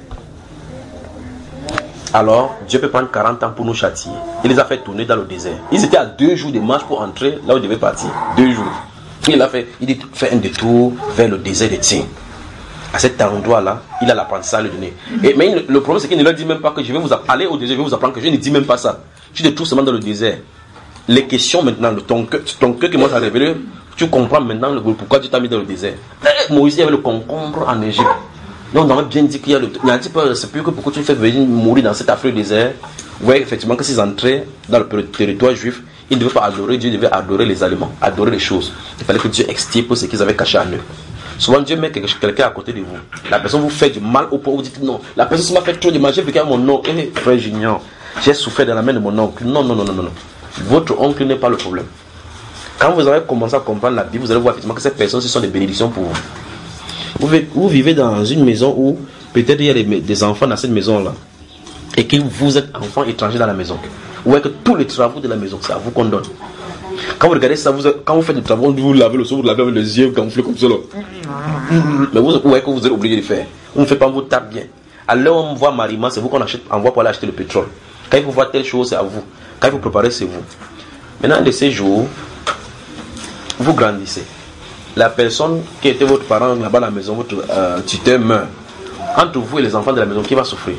Alors, Dieu peut prendre 40 ans pour nous châtier. Il les a fait tourner dans le désert. Ils étaient à 2 jours de marche pour entrer là où ils devaient partir. 2 jours. Il dit, fait un détour vers le désert de Tsin. À cet endroit-là, il a l'apprentissage à lui donner. Mais le problème, c'est qu'il ne leur dit même pas que je vais vous aller au désert, je vais vous apprendre que je ne dis même pas ça. Tu te trouves seulement dans le désert. Les questions maintenant, ton cœur qui commence à révéler, tu comprends maintenant pourquoi Dieu t'a mis dans le désert. Moïse, il y avait le concombre en Égypte. Donc, on a bien dit qu'il y a il y a un petit peu, c'est plus que pourquoi tu fais venir mourir dans cet affreux désert. Vous voyez effectivement que s'ils entraient dans le territoire juif, ils ne devaient pas adorer Dieu, ils devaient adorer les aliments, adorer les choses. Il fallait que Dieu extirpe ce qu'ils avaient caché en eux. Souvent, Dieu met quelqu'un à côté de vous. La personne vous fait du mal au point où vous dites non. La personne m'a fait trop de mal, j'ai vécu à mon oncle. Frère Junior, j'ai souffert dans la main de mon oncle. Non. Votre oncle n'est pas le problème. Quand vous allez commencer à comprendre la Bible, vous allez voir effectivement que ces personnes, ce sont des bénédictions pour vous. Vous vivez dans une maison où peut-être il y a des enfants dans cette maison-là. Et que vous êtes enfant étranger dans la maison. Vous voyez que tous les travaux de la maison, c'est à vous qu'on donne. Quand vous regardez ça, quand vous faites des travaux, vous lavez le sol, vous lavez avec les yeux gonflés comme ça. Mais vous voyez que vous êtes obligé de faire. On ne fait pas vos tâches bien. À l'heure où on voit Marima, c'est vous qu'on envoie pour aller acheter le pétrole. Quand il faut voir telle chose, c'est à vous. Quand il faut préparer, c'est vous. Maintenant, de ces jours, vous grandissez. La personne qui était votre parent là-bas à la maison, votre tuteur meurt. Entre vous et les enfants de la maison, qui va souffrir?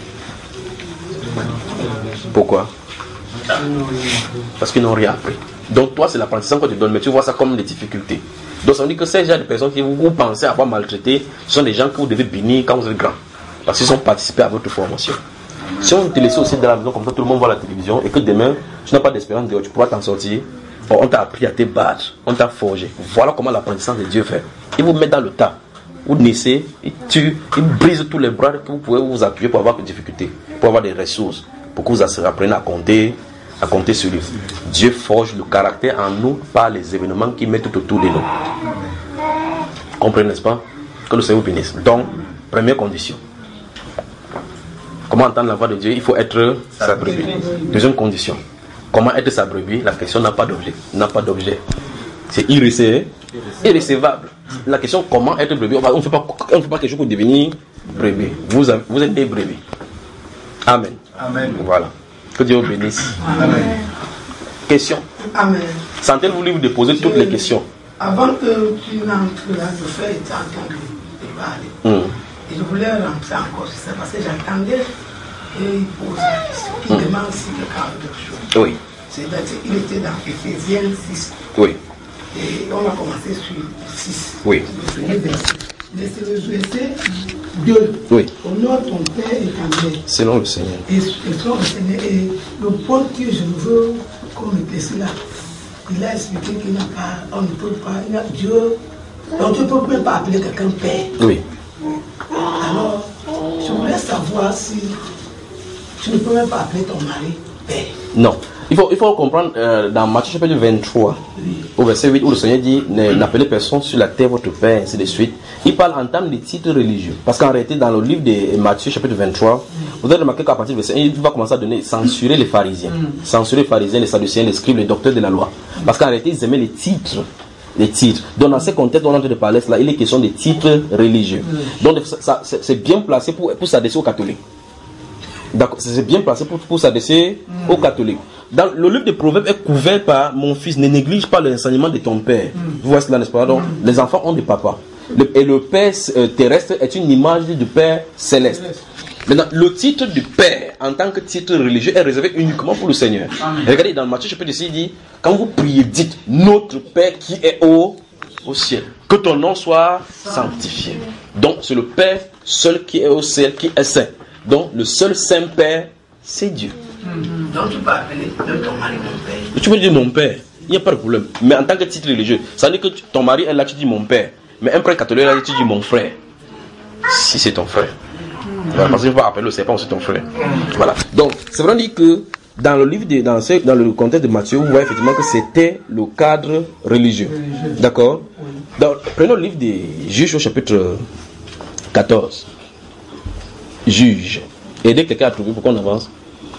Pourquoi? Parce qu'ils n'ont rien appris. Donc toi, c'est l'apprentissage qu'on te donne, mais tu vois ça comme des difficultés. Donc ça veut dire que ces gens de personnes qui vous pensez avoir maltraité, ce sont des gens que vous devez bénir quand vous êtes grand. Parce qu'ils ont participé à votre formation. Si on te laisse aussi dans la maison comme ça, tout le monde voit la télévision, et que demain, tu n'as pas d'espérance de tu pourras t'en sortir, on t'a appris à te battre, on t'a forgé. Voilà comment l'apprentissage de Dieu fait. Il vous met dans le tas. Vous naissez, il brise tous les bras que vous pouvez vous appuyer pour avoir des difficultés, pour avoir des ressources, pour que vous appreniez à compter sur lui. Dieu forge le caractère en nous par les événements qu'il met tout autour de nous. Comprenez, n'est-ce pas? Que le Seigneur vous bénisse. Donc, première condition. Comment entendre la voix de Dieu? Il faut être sa brebis. Deuxième condition. Comment être sa brebis? La question n'a pas d'objet. C'est irrécevable. La question comment être brebis, on ne fait pas quelque chose pour devenir brebis. Vous êtes des brebis. Amen. Voilà. Que Dieu vous bénisse. Amen. Question. Amen. Sentez-vous libre de poser toutes les questions. Avant que tu n'entres là, le frère était en train de parler. Et je voulais rentrer encore sur ça parce que j'entendais qu'il pose la question. Il demande si quelqu'un a quelque chose. Oui. C'est-à-dire qu'il était dans Éphésiens 6. Oui. Et on a commencé sur 6. Oui. Mais c'est le verset 2. Oui. Honore ton Père et ta mère. Selon le Seigneur. Et selon le Seigneur. Et le point que je veux qu'on éclaircisse là, il a expliqué qu'il n'a pas, on ne peut pas, Dieu, donc tu ne peux même pas appeler quelqu'un Père. Oui. Alors, je voulais savoir si tu ne peux même pas appeler ton mari Père. Non. Il faut comprendre dans Matthieu chapitre 23, au verset 8, où le Seigneur dit n'appelez personne sur la terre votre Père, ainsi de suite. Il parle en termes de titres religieux. Parce qu'en réalité, dans le livre de Matthieu chapitre 23, vous avez remarqué qu'à partir du verset 1, il va commencer à censurer les pharisiens. Censurer les pharisiens, les sadducéens, les scribes, les docteurs de la loi. Parce qu'en réalité, ils aimaient les titres. Les titres. Donc dans ces contextes dont on est en train de parler, là, il est question des titres religieux. Donc c'est bien placé pour s'adresser aux catholiques. D'accord, c'est bien placé pour s'adresser aux catholiques. Dans le livre des Proverbes est couvert par mon fils, ne néglige pas l'enseignement de ton père. Vous voyez cela, n'est-ce pas? Donc, les enfants ont des papas. Et le père terrestre est une image du père céleste. Maintenant, le titre du père en tant que titre religieux est réservé uniquement pour le Seigneur. Et regardez, dans Matthieu chapitre 6, il dit, quand vous priez, dites, notre Père qui est au ciel, que ton nom soit sanctifié. Donc, c'est le Père seul qui est au ciel, qui est saint. Donc, le seul Saint-Père, c'est Dieu. Donc, tu peux appeler ton mari mon père. Tu peux dire mon père, il n'y a pas de problème. Mais en tant que titre religieux, ça veut dire que ton mari est là, tu dis mon père. Mais un prêtre catholique, là, tu dis mon frère. Si c'est ton frère. Voilà, parce qu'il ne faut pas appeler le serpent, c'est ton frère. Voilà. Donc, c'est vrai dire que dans le livre, dans le contexte de Matthieu, vous voyez effectivement que c'était le cadre religieux. D'accord? Donc, prenons le livre des Juges au chapitre 14. Juge. Et dès que quelqu'un a trouvé, pourquoi on avance?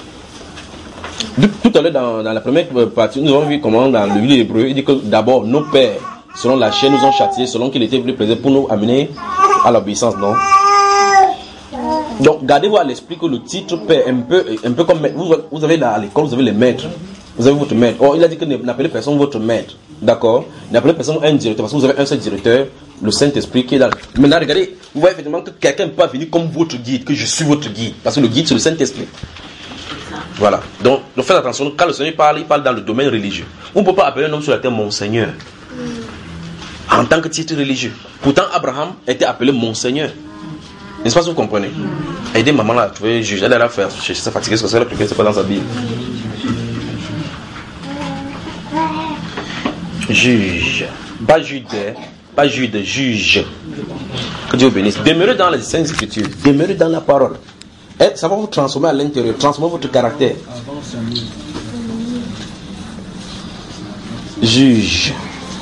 Tout à l'heure, dans la première partie, nous avons vu comment dans le livre hébreu, il dit que d'abord, nos pères, selon la chair, nous ont châtiés, selon qu'il était plus plaisir pour nous amener à l'obéissance, non? Donc, gardez-vous à l'esprit que le titre père, un peu comme vous avez à l'école, vous avez les maîtres. Vous avez votre maître. Or, il a dit que n'appelez personne votre maître. D'accord? N'appelez personne un directeur, parce que vous avez un seul directeur, le Saint-Esprit qui est là. Maintenant, regardez, vous voyez effectivement que quelqu'un ne peut pas venir comme votre guide, que je suis votre guide. Parce que le guide, c'est le Saint-Esprit. Voilà. Donc faites attention, quand le Seigneur parle, il parle dans le domaine religieux. On ne peut pas appeler un homme sur la terre mon Seigneur. En tant que titre religieux. Pourtant, Abraham était appelé mon Seigneur. N'est-ce pas si vous comprenez? Aidez maman là à trouver juge. Elle a faire chercher sa fatiguée, parce que c'est pas dans sa Bible. Juge. Pas jude, pas jude, juge. Que Dieu bénisse. Demeurez dans les Saintes Écritures. Demeurez dans la parole. Et ça va vous transformer à l'intérieur, transformer votre caractère. Juge.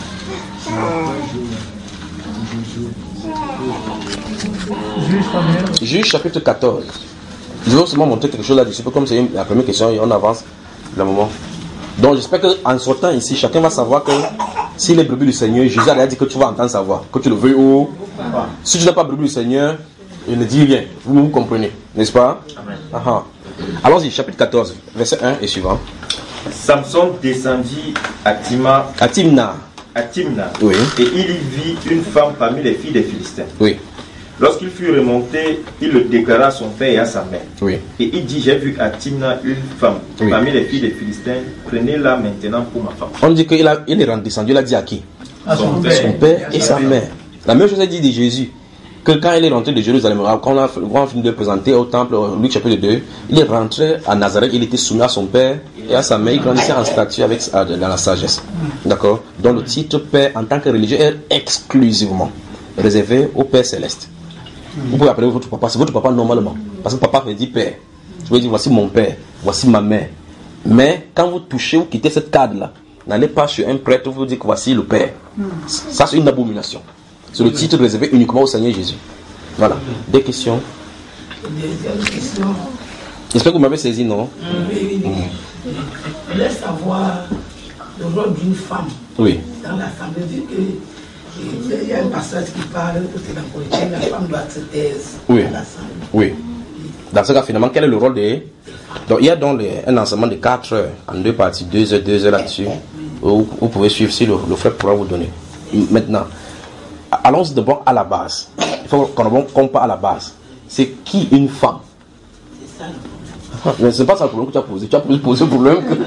Juge chapitre 14. Je vais seulement montrer quelque chose là-dessus, comme c'est la première question et on avance le moment. Donc j'espère qu'en sortant ici, chacun va savoir que s'il est brebis du Seigneur, Jésus a dit que tu vas entendre sa voix, que tu le veuilles ou pas. Si tu n'es pas brebis du Seigneur, il ne dit rien. Vous comprenez, n'est-ce pas? Amen. Allons-y, chapitre 14, verset 1 et suivant. Samson descendit à Timna. Oui. Et il y vit une femme parmi les filles des Philistins. Oui. Lorsqu'il fut remonté, il le déclara à son père et à sa mère. Oui. Et il dit, j'ai vu à Timna une femme parmi les filles des Philistins, prenez-la maintenant pour ma femme. On dit qu'il est descendu, il a dit à qui? Son père et sa mère. La même chose est dit de Jésus. Que quand il est rentré de Jérusalem, quand on a fini de le présenter au temple, Luc chapitre 2, il est rentré à Nazareth, il était soumis à son père et à sa mère, il grandissait en statut dans la sagesse. D'accord? Donc le titre père en tant que religieux est exclusivement réservé au Père céleste. Vous pouvez appeler votre papa, c'est votre papa normalement. Parce que papa veut dire père. Je veux dire voici mon père, voici ma mère. Mais quand vous touchez, vous quittez cette cadre-là, n'allez pas chez un prêtre, vous dites que voici le père. Ça c'est une abomination. C'est le titre réservé uniquement au Seigneur Jésus. Voilà. Des questions? Deuxième question. J'espère que vous m'avez saisi, non? Oui. Je voulais savoir le rôle d'une femme Oui. dans l'assemblée. Vu qu'il y a un passage qui parle que c'est la politique, la femme doit se taise Oui. dans l'assemblée. Oui. Dans ce cas, finalement, quel est le rôle des... Donc, il y a donc un enseignement de 4 heures, en 2 parties, 2 heures là-dessus. Vous pouvez suivre si le frère pourra vous donner. Maintenant, allons d'abord à la base. Il faut qu'on part à la base. C'est qui une femme? C'est ça. Mais ce n'est pas ça le problème que tu as posé. Tu as posé le problème que...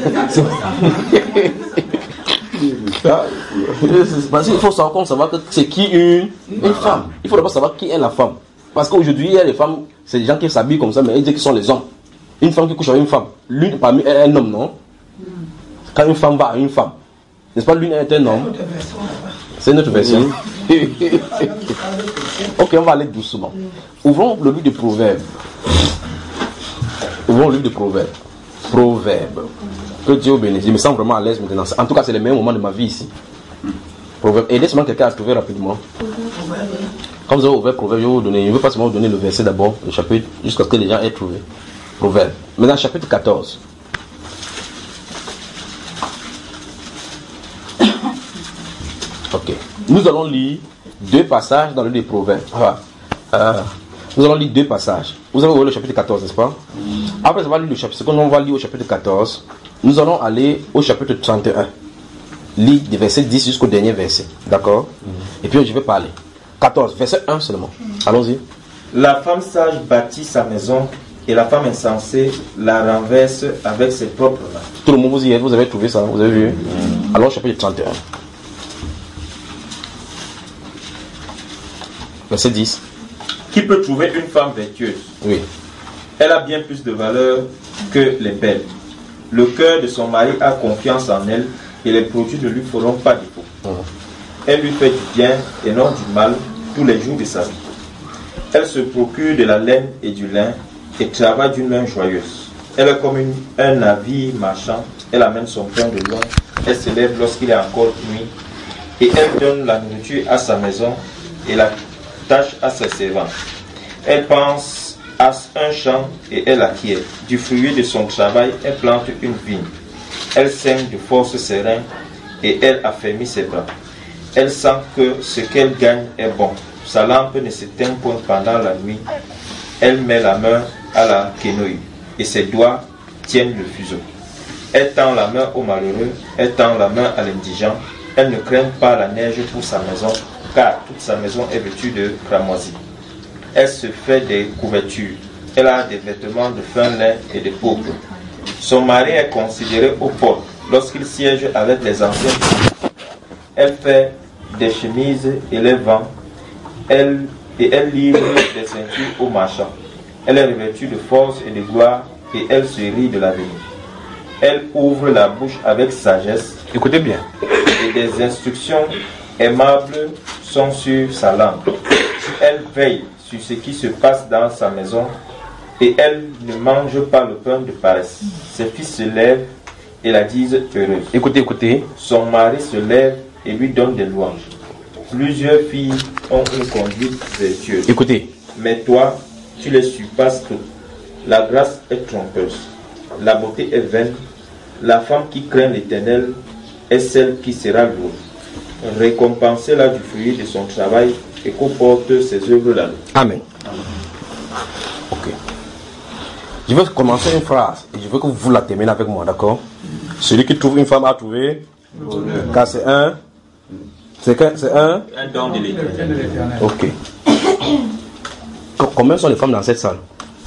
Parce qu'il faut savoir que c'est qui une femme. Il faut d'abord savoir qui est la femme. Parce qu'aujourd'hui, il y a des femmes, c'est des gens qui s'habillent comme ça, mais ils disent qu'ils sont les hommes. Une femme qui couche avec une femme. L'une parmi elles est un homme, non? Quand une femme va à une femme, n'est-ce pas, l'une est un homme? C'est notre version. Ok, on va aller doucement. Ouvrons le livre de Proverbes. Proverbe. Que Dieu vous bénisse. Je me sens vraiment à l'aise maintenant. En tout cas, c'est le meilleur moment de ma vie ici. Proverbe. Aidez seulement quelqu'un à trouver rapidement. Quand vous avez ouvert Proverbe, je vais vous donner. Je ne veux pas seulement vous donner le verset d'abord, le chapitre, jusqu'à ce que les gens aient trouvé. Proverbe. Maintenant, chapitre 14. Ok. Nous allons lire 2 passages dans le livre des Proverbes. Nous allons lire 2 passages. Vous avez ouvert le chapitre 14, n'est-ce pas? Après avoir lu le chapitre, ce qu'on va lire au chapitre 14, nous allons aller au chapitre 31. Lire des versets 10 jusqu'au dernier verset. D'accord? Et puis je vais parler. 14, verset 1 seulement. Allons-y. La femme sage bâtit sa maison et la femme insensée la renverse avec ses propres mains. Tout le monde vous y est, vous avez trouvé ça, vous avez vu? Alors chapitre 31. Verset 10. Qui peut trouver une femme vertueuse? Oui. Elle a bien plus de valeur que les belles. Le cœur de son mari a confiance en elle et les produits ne lui feront pas défaut. Elle lui fait du bien et non du mal tous les jours de sa vie. Elle se procure de la laine et du lin et travaille d'une main joyeuse. Elle est comme un navire marchand. Elle amène son pain de loin. Elle se lève lorsqu'il est encore nuit et elle donne la nourriture à sa maison et la tâche à ses servants. Elle pense à un champ et elle acquiert. Du fruit de son travail, elle plante une vigne. Elle saigne de force ses reins et elle affermit ses bras. Elle sent que ce qu'elle gagne est bon. Sa lampe ne s'éteint point pendant la nuit. Elle met la main à la quenouille et ses doigts tiennent le fuseau. Elle tend la main au malheureux, elle tend la main à l'indigent. Elle ne craint pas la neige pour sa maison, car toute sa maison est vêtue de cramoisie. Elle se fait des couvertures. Elle a des vêtements de fin lin et de pourpre. Son mari est considéré aux portes lorsqu'il siège avec les anciens. Elle fait des chemises et les vend. Elle livre des ceintures aux marchands. Elle est revêtue de force et de gloire et elle se rit de l'avenir. Elle ouvre la bouche avec sagesse. Écoutez bien. Et des instructions aimables sont sur sa langue. Elle veille sur ce qui se passe dans sa maison et elle ne mange pas le pain de paresse. Ses fils se lèvent et la disent heureuse. Écoutez. Son mari se lève et lui donne des louanges. Plusieurs filles ont une conduite vertueuse. Écoutez. Mais toi, tu les surpasses toutes. La grâce est trompeuse. La beauté est vaine. La femme qui craint l'Éternel est celle qui sera louée. Récompensez-la du fruit de son travail et comporte ses œuvres là. Amen. Ok. Je vais commencer une phrase et je veux que vous la terminez avec moi, d'accord? Celui qui trouve une femme a trouvé. Car c'est un. C'est un don de l'Éternel. Ok. Combien sont les femmes dans cette salle?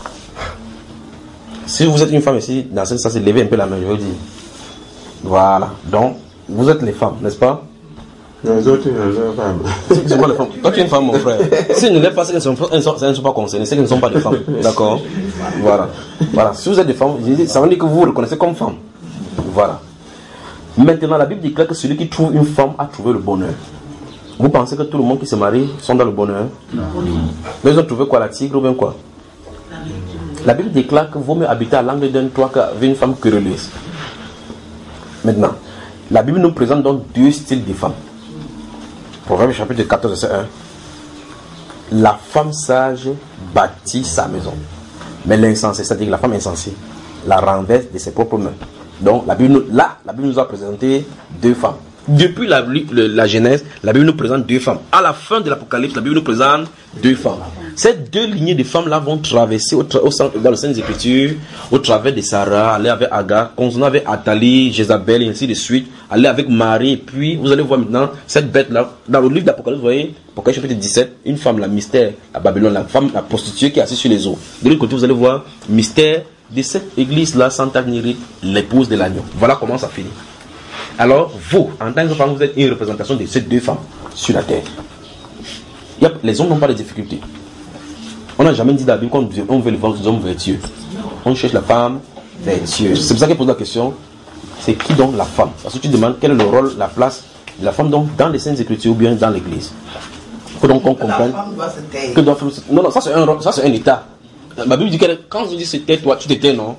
Si vous êtes une femme ici, dans cette salle, levez un peu la main, je veux dire. Voilà. Donc, vous êtes les femmes, n'est-ce pas? Les autres, les femmes. C'est pas les femmes. Toi, tu es une femme, mon frère. Si ne lèvent pas, c'est qu'elles ne sont pas concernées, c'est qu'elles ne sont pas des femmes. D'accord? Voilà. Voilà. Si vous êtes des femmes, ça veut dire que vous vous reconnaissez comme femme. Voilà. Maintenant, la Bible déclare que celui qui trouve une femme a trouvé le bonheur. Vous pensez que tout le monde qui se marie sont dans le bonheur? Non. Mais ils ont trouvé quoi, la tigre ou bien quoi? La Bible déclare que vaut mieux habiter à l'angle d'un toit qu'avec une femme querelleuse. Maintenant, la Bible nous présente donc 2 styles de femmes. Proverbe chapitre 14, verset 1. La femme sage bâtit sa maison. Mais l'insensé, c'est-à-dire que la femme insensée, la renverse de ses propres mains. Donc, la Bible nous a présenté 2 femmes. Depuis la Genèse, la Bible nous présente 2 femmes. À la fin de l'Apocalypse, la Bible nous présente 2 femmes. Ces 2 lignées de femmes-là vont traverser dans le Saint des Écritures, au travers de Sarah, aller avec Agar, continuer avec Athalie, Jézabel, et ainsi de suite, aller avec Marie, et puis vous allez voir maintenant cette bête-là. Dans le livre d'Apocalypse, vous voyez, Apocalypse chapitre 17, une femme, la mystère, à Babylone, la femme, la prostituée qui est assise sur les eaux. De l'autre côté, vous allez voir, mystère de cette église-là, Santa Gnérite, l'épouse de l'agneau. Voilà comment ça finit. Alors, vous, en tant que femme, vous êtes une représentation de ces 2 femmes sur la terre. Les hommes n'ont pas de difficultés. On n'a jamais dit dans la Bible qu'on veut les hommes vertueux. On cherche la femme vertueuse. C'est pour ça qu'il pose la question, c'est qui donc la femme? Parce que tu demandes quel est le rôle, la place de la femme donc dans les Saintes Écritures ou bien dans l'église. Il faut donc qu'on comprenne que non, ça c'est un état. La Bible dit que quand on dit c'est tais-toi, tu te tais, non?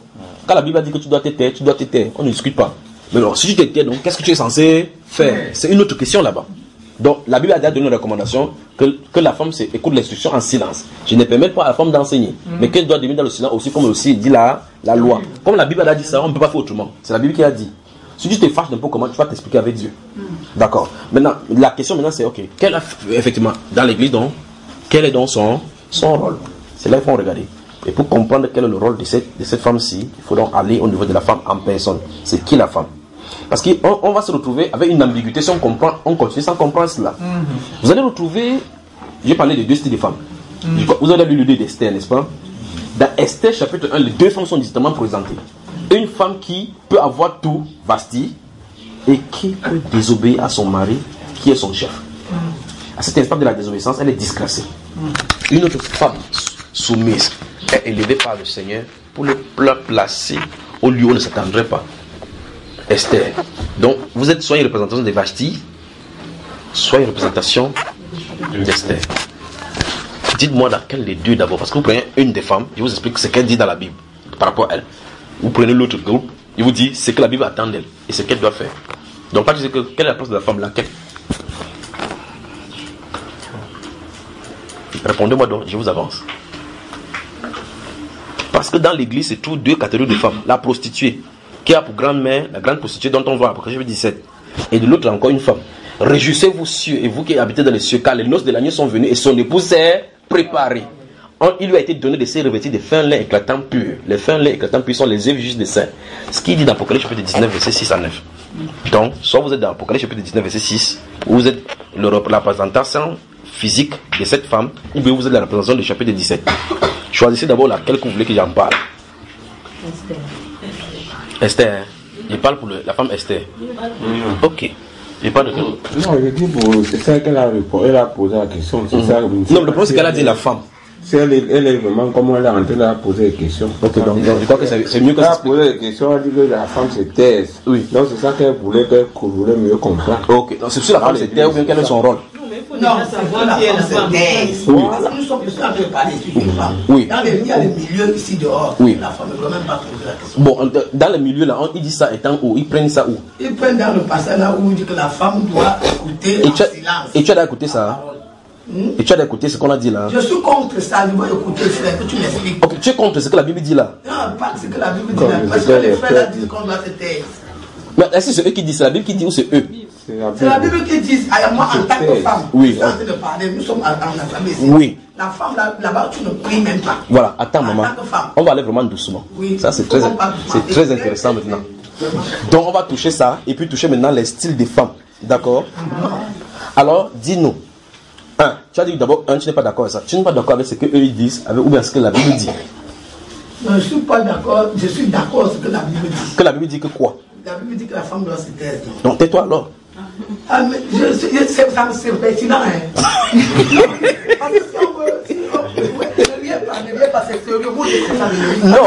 Quand la Bible a dit que tu dois te taire, tu dois te taire. On ne discute pas. Mais alors, si tu te tais, donc, qu'est-ce que tu es censé faire? C'est une autre question là-bas. Donc, la Bible a déjà donné une recommandation que la femme écoute l'instruction en silence. Je ne permets pas à la femme d'enseigner, mais qu'elle doit demeurer dans le silence aussi, comme aussi dit la loi. Comme la Bible a dit ça, on ne peut pas faire autrement. C'est la Bible qui a dit. Si tu te fâches d'un peu, comment tu vas t'expliquer avec Dieu? D'accord. Maintenant, la question maintenant c'est, ok, effectivement, dans l'église, donc, quel est donc son rôle? C'est là qu'il faut regarder. Et pour comprendre quel est le rôle de cette femme-ci, il faut donc aller au niveau de la femme en personne. C'est qui la femme? Parce qu'on va se retrouver avec une ambiguïté si on comprend, on continue sans comprendre cela. Vous allez retrouver, j'ai parlé de deux styles de femmes. Vous avez lu le livre d'Esther, n'est-ce pas? Dans Esther chapitre 1, les deux femmes sont distinctement présentées. Une femme qui peut avoir tout, Vasti, et qui peut désobéir à son mari, qui est son chef. À cet instant de la désobéissance, elle est disgracée. Une autre femme soumise est élevée par le Seigneur pour le placer au lieu où on ne s'attendrait pas. Esther. Donc, vous êtes soit une représentation de Vashti, soit une représentation d'Esther. Dites-moi laquelle des deux d'abord, parce que vous prenez une des femmes, je vous explique ce qu'elle dit dans la Bible par rapport à elle. Vous prenez l'autre groupe, il vous dit ce que la Bible attend d'elle et ce qu'elle doit faire. Donc, pas dire que quelle est la place de la femme, laquelle? Répondez-moi donc, je vous avance. Parce que dans l'église, c'est tous deux catégories de femmes. La prostituée, qui a pour grand-mère la grande prostituée dont on voit à Apocalypse 17. Et de l'autre, encore une femme. Réjouissez-vous, cieux, et vous qui habitez dans les cieux, car les noces de l'agneau sont venues et son épouse s'est préparée. Il lui a été donné de se revêtir de fins lin éclatants purs. Les fins lin éclatants purs sont les œuvres justes des saints. Ce qui dit dans Apocalypse 19, verset 6 à 9. Donc, soit vous êtes dans Apocalypse 19, verset 6, où vous êtes la représentation physique de cette femme, ou bien vous êtes la représentation du chapitre 17. Choisissez d'abord laquelle que vous voulez que j'en parle. Esther. Je parle pour la femme Esther. Ok. Je parle de quel? Non, je dis pour. C'est ça qu'elle a répondu. Elle a posé la question. C'est ça. Non, le problème c'est qu'elle a dit la femme. Si elle est vraiment comment elle est rentrée, elle a posé des questions. Ok, donc je crois que c'est mieux que ça. Elle a posé des questions, elle a dit que la femme se taise. Oui. Donc c'est ça qu'elle voulait mieux comprendre. Ok, donc c'est sûr la femme se taise ou bien quel est son rôle? Non, c'est que la femme se taise. Nous sommes juste en train de parler sur une femme. Oui. Il y a le milieu ici dehors. Oui. La femme ne peut même pas poser la question. Bon, dans le milieu là, ils disent ça étant où? Ils prennent ça où? Ils prennent dans le passage là où on dit que la femme doit écouter en silence. Et tu as écouté ça? Et tu as écouté ce qu'on a dit là? Je suis contre ça, je veux écouter frère, que tu m'expliques. Ok, tu es contre ce que la Bible dit là? Non, pas ce que la Bible dit là, parce que les frères là disent qu'on doit se taire. Mais est-ce que c'est eux qui disent? C'est la Bible qui dit ou c'est eux? C'est la Bible qui dit, moi en tant que femme, oui. je suis en train de parler, nous sommes en assemblée ici. Oui. La femme là-bas, tu ne pries même pas. Voilà, attends maman, En tant que femme. on va aller vraiment doucement. Oui. Ça c'est très intéressant maintenant. Donc on va toucher ça, et puis toucher maintenant les styles des femmes. D'accord? Alors, dis-nous. Tu as dit d'abord, tu n'es pas d'accord avec ça. Tu n'es pas d'accord avec ce qu'eux ils disent, ou bien ce que la Bible dit. Non, je ne suis pas d'accord. Je suis d'accord avec ce que la Bible dit. Que la Bible dit que quoi? La Bible dit que la femme doit se taire. Donc tais-toi alors. Ah, mais c'est pertinent, hein. Parce que si on ne vient pas, c'est sérieux. Vous dites que ça ne Non.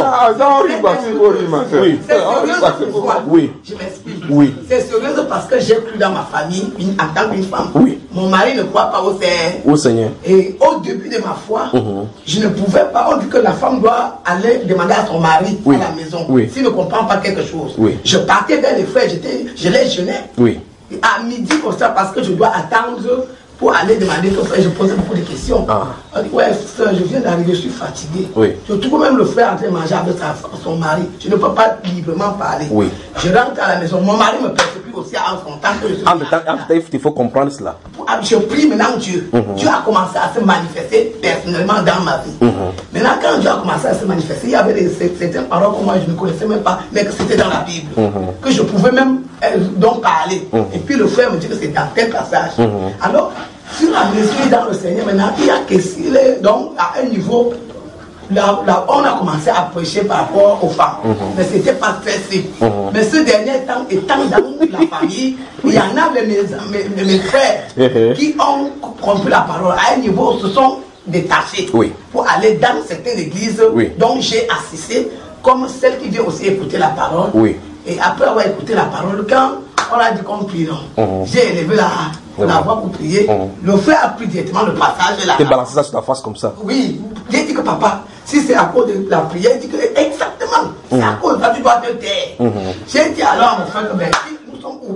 Oui. C'est sérieux pourquoi? Oui. Je m'explique. Oui. C'est sérieux parce que j'ai cru dans ma famille, en tant qu'une femme. Oui. Mon mari ne croit pas au Seigneur. Au Seigneur. Et au début de ma foi, je ne pouvais pas. On dit que la femme doit aller demander à son mari à la maison. Oui. S'il ne comprend pas quelque chose. Oui. Je partais vers les frères, je les jeûnais. Oui. À midi comme ça, parce que je dois attendre pour aller demander au frère. Je posais beaucoup de questions. On dit, ouais, frère, je viens d'arriver, je suis fatigué. Oui. Je trouve même le frère en train de manger avec son mari. Je ne peux pas librement parler. Oui. Je rentre à la maison. Mon mari me persécute aussi en son temps que je suis. En temps, il faut comprendre cela. Je prie maintenant Dieu. Dieu a commencé à se manifester personnellement dans ma vie. Maintenant, quand Dieu a commencé à se manifester, il y avait certaines paroles que moi je ne connaissais même pas, mais que c'était dans la Bible. Que je pouvais même donc parler. Et puis le frère me dit que c'est dans tel passage. Alors, sur la mesure dans le Seigneur, maintenant, il y a que s'il est donc à un niveau. Là, on a commencé à prêcher par rapport aux femmes, mais ce n'était pas très simple. Mais ce dernier temps, étant dans la famille, il y en a mes frères qui ont compris la parole à un niveau, se sont détachés pour aller dans certaines églises dont j'ai assisté, comme celle qui vient aussi écouter la parole. Et après avoir écouté la parole, quand on a dit qu'on prie, j'ai élevé la voix pour prier. Le frère a pris directement le passage de la. Tu as balancé ça sur ta face comme ça. Oui, j'ai dit que papa, Si c'est à cause de la prière, il dit que exactement, c'est à cause de ça, tu dois te taire. J'ai dit alors, mon frère, mais nous sommes où?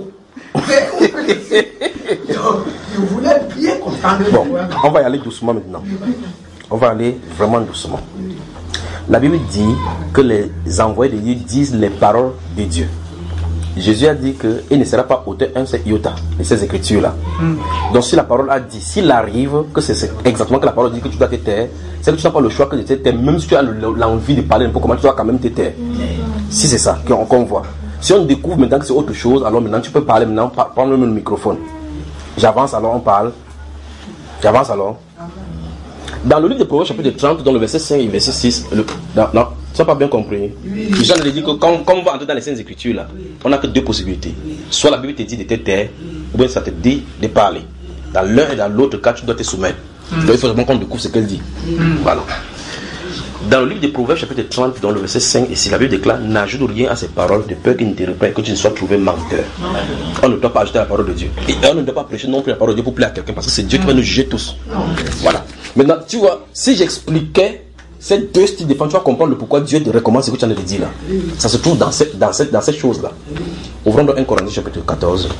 Je voulais bien comprendre. Bon, on va y aller doucement maintenant. On va aller vraiment doucement. La Bible dit que les envoyés de Dieu disent les paroles de Dieu. Jésus a dit qu'il ne sera pas auteur un seul iota de ces écritures-là. Donc si la parole a dit, s'il arrive que c'est exactement que la parole dit que tu dois te taire, c'est que tu n'as pas le choix que de te taire, même si tu as l'envie de parler un peu comment tu dois quand même te taire. Si c'est ça qu'on voit. Si on découvre maintenant que c'est autre chose, alors maintenant tu peux parler maintenant, prendre le microphone. J'avance alors, on parle. J'avance alors. Dans le livre de Proverbes chapitre 30, dans le verset 5 et verset 6, non, tu n'as pas bien compris. Jean a dit que quand on va entrer dans les Saintes Écritures, là, on n'a que deux possibilités. Soit la Bible te dit de te taire, ou bien ça te dit de parler. Dans l'un et dans l'autre cas, tu dois te soumettre. Donc il faut vraiment qu'on découvre ce qu'elle dit. Voilà. Dans le livre de Proverbes chapitre 30, dans le verset 5 et 6, la Bible déclare: n'ajoute rien à ces paroles de peur qu'ils ne te reprennent, que tu ne sois trouvé menteur. On ne doit pas ajouter la parole de Dieu. Et on ne doit pas prêcher non plus la parole de Dieu pour plaire à quelqu'un, parce que c'est Dieu qui va nous juger tous. Voilà. Maintenant, tu vois, si j'expliquais ces deux styles de défense, tu vas comprendre le pourquoi Dieu te recommande ce que tu en as dit là. Ça se trouve dans cette chose-là. Ouvrons donc 1 Corinthiens chapitre 14.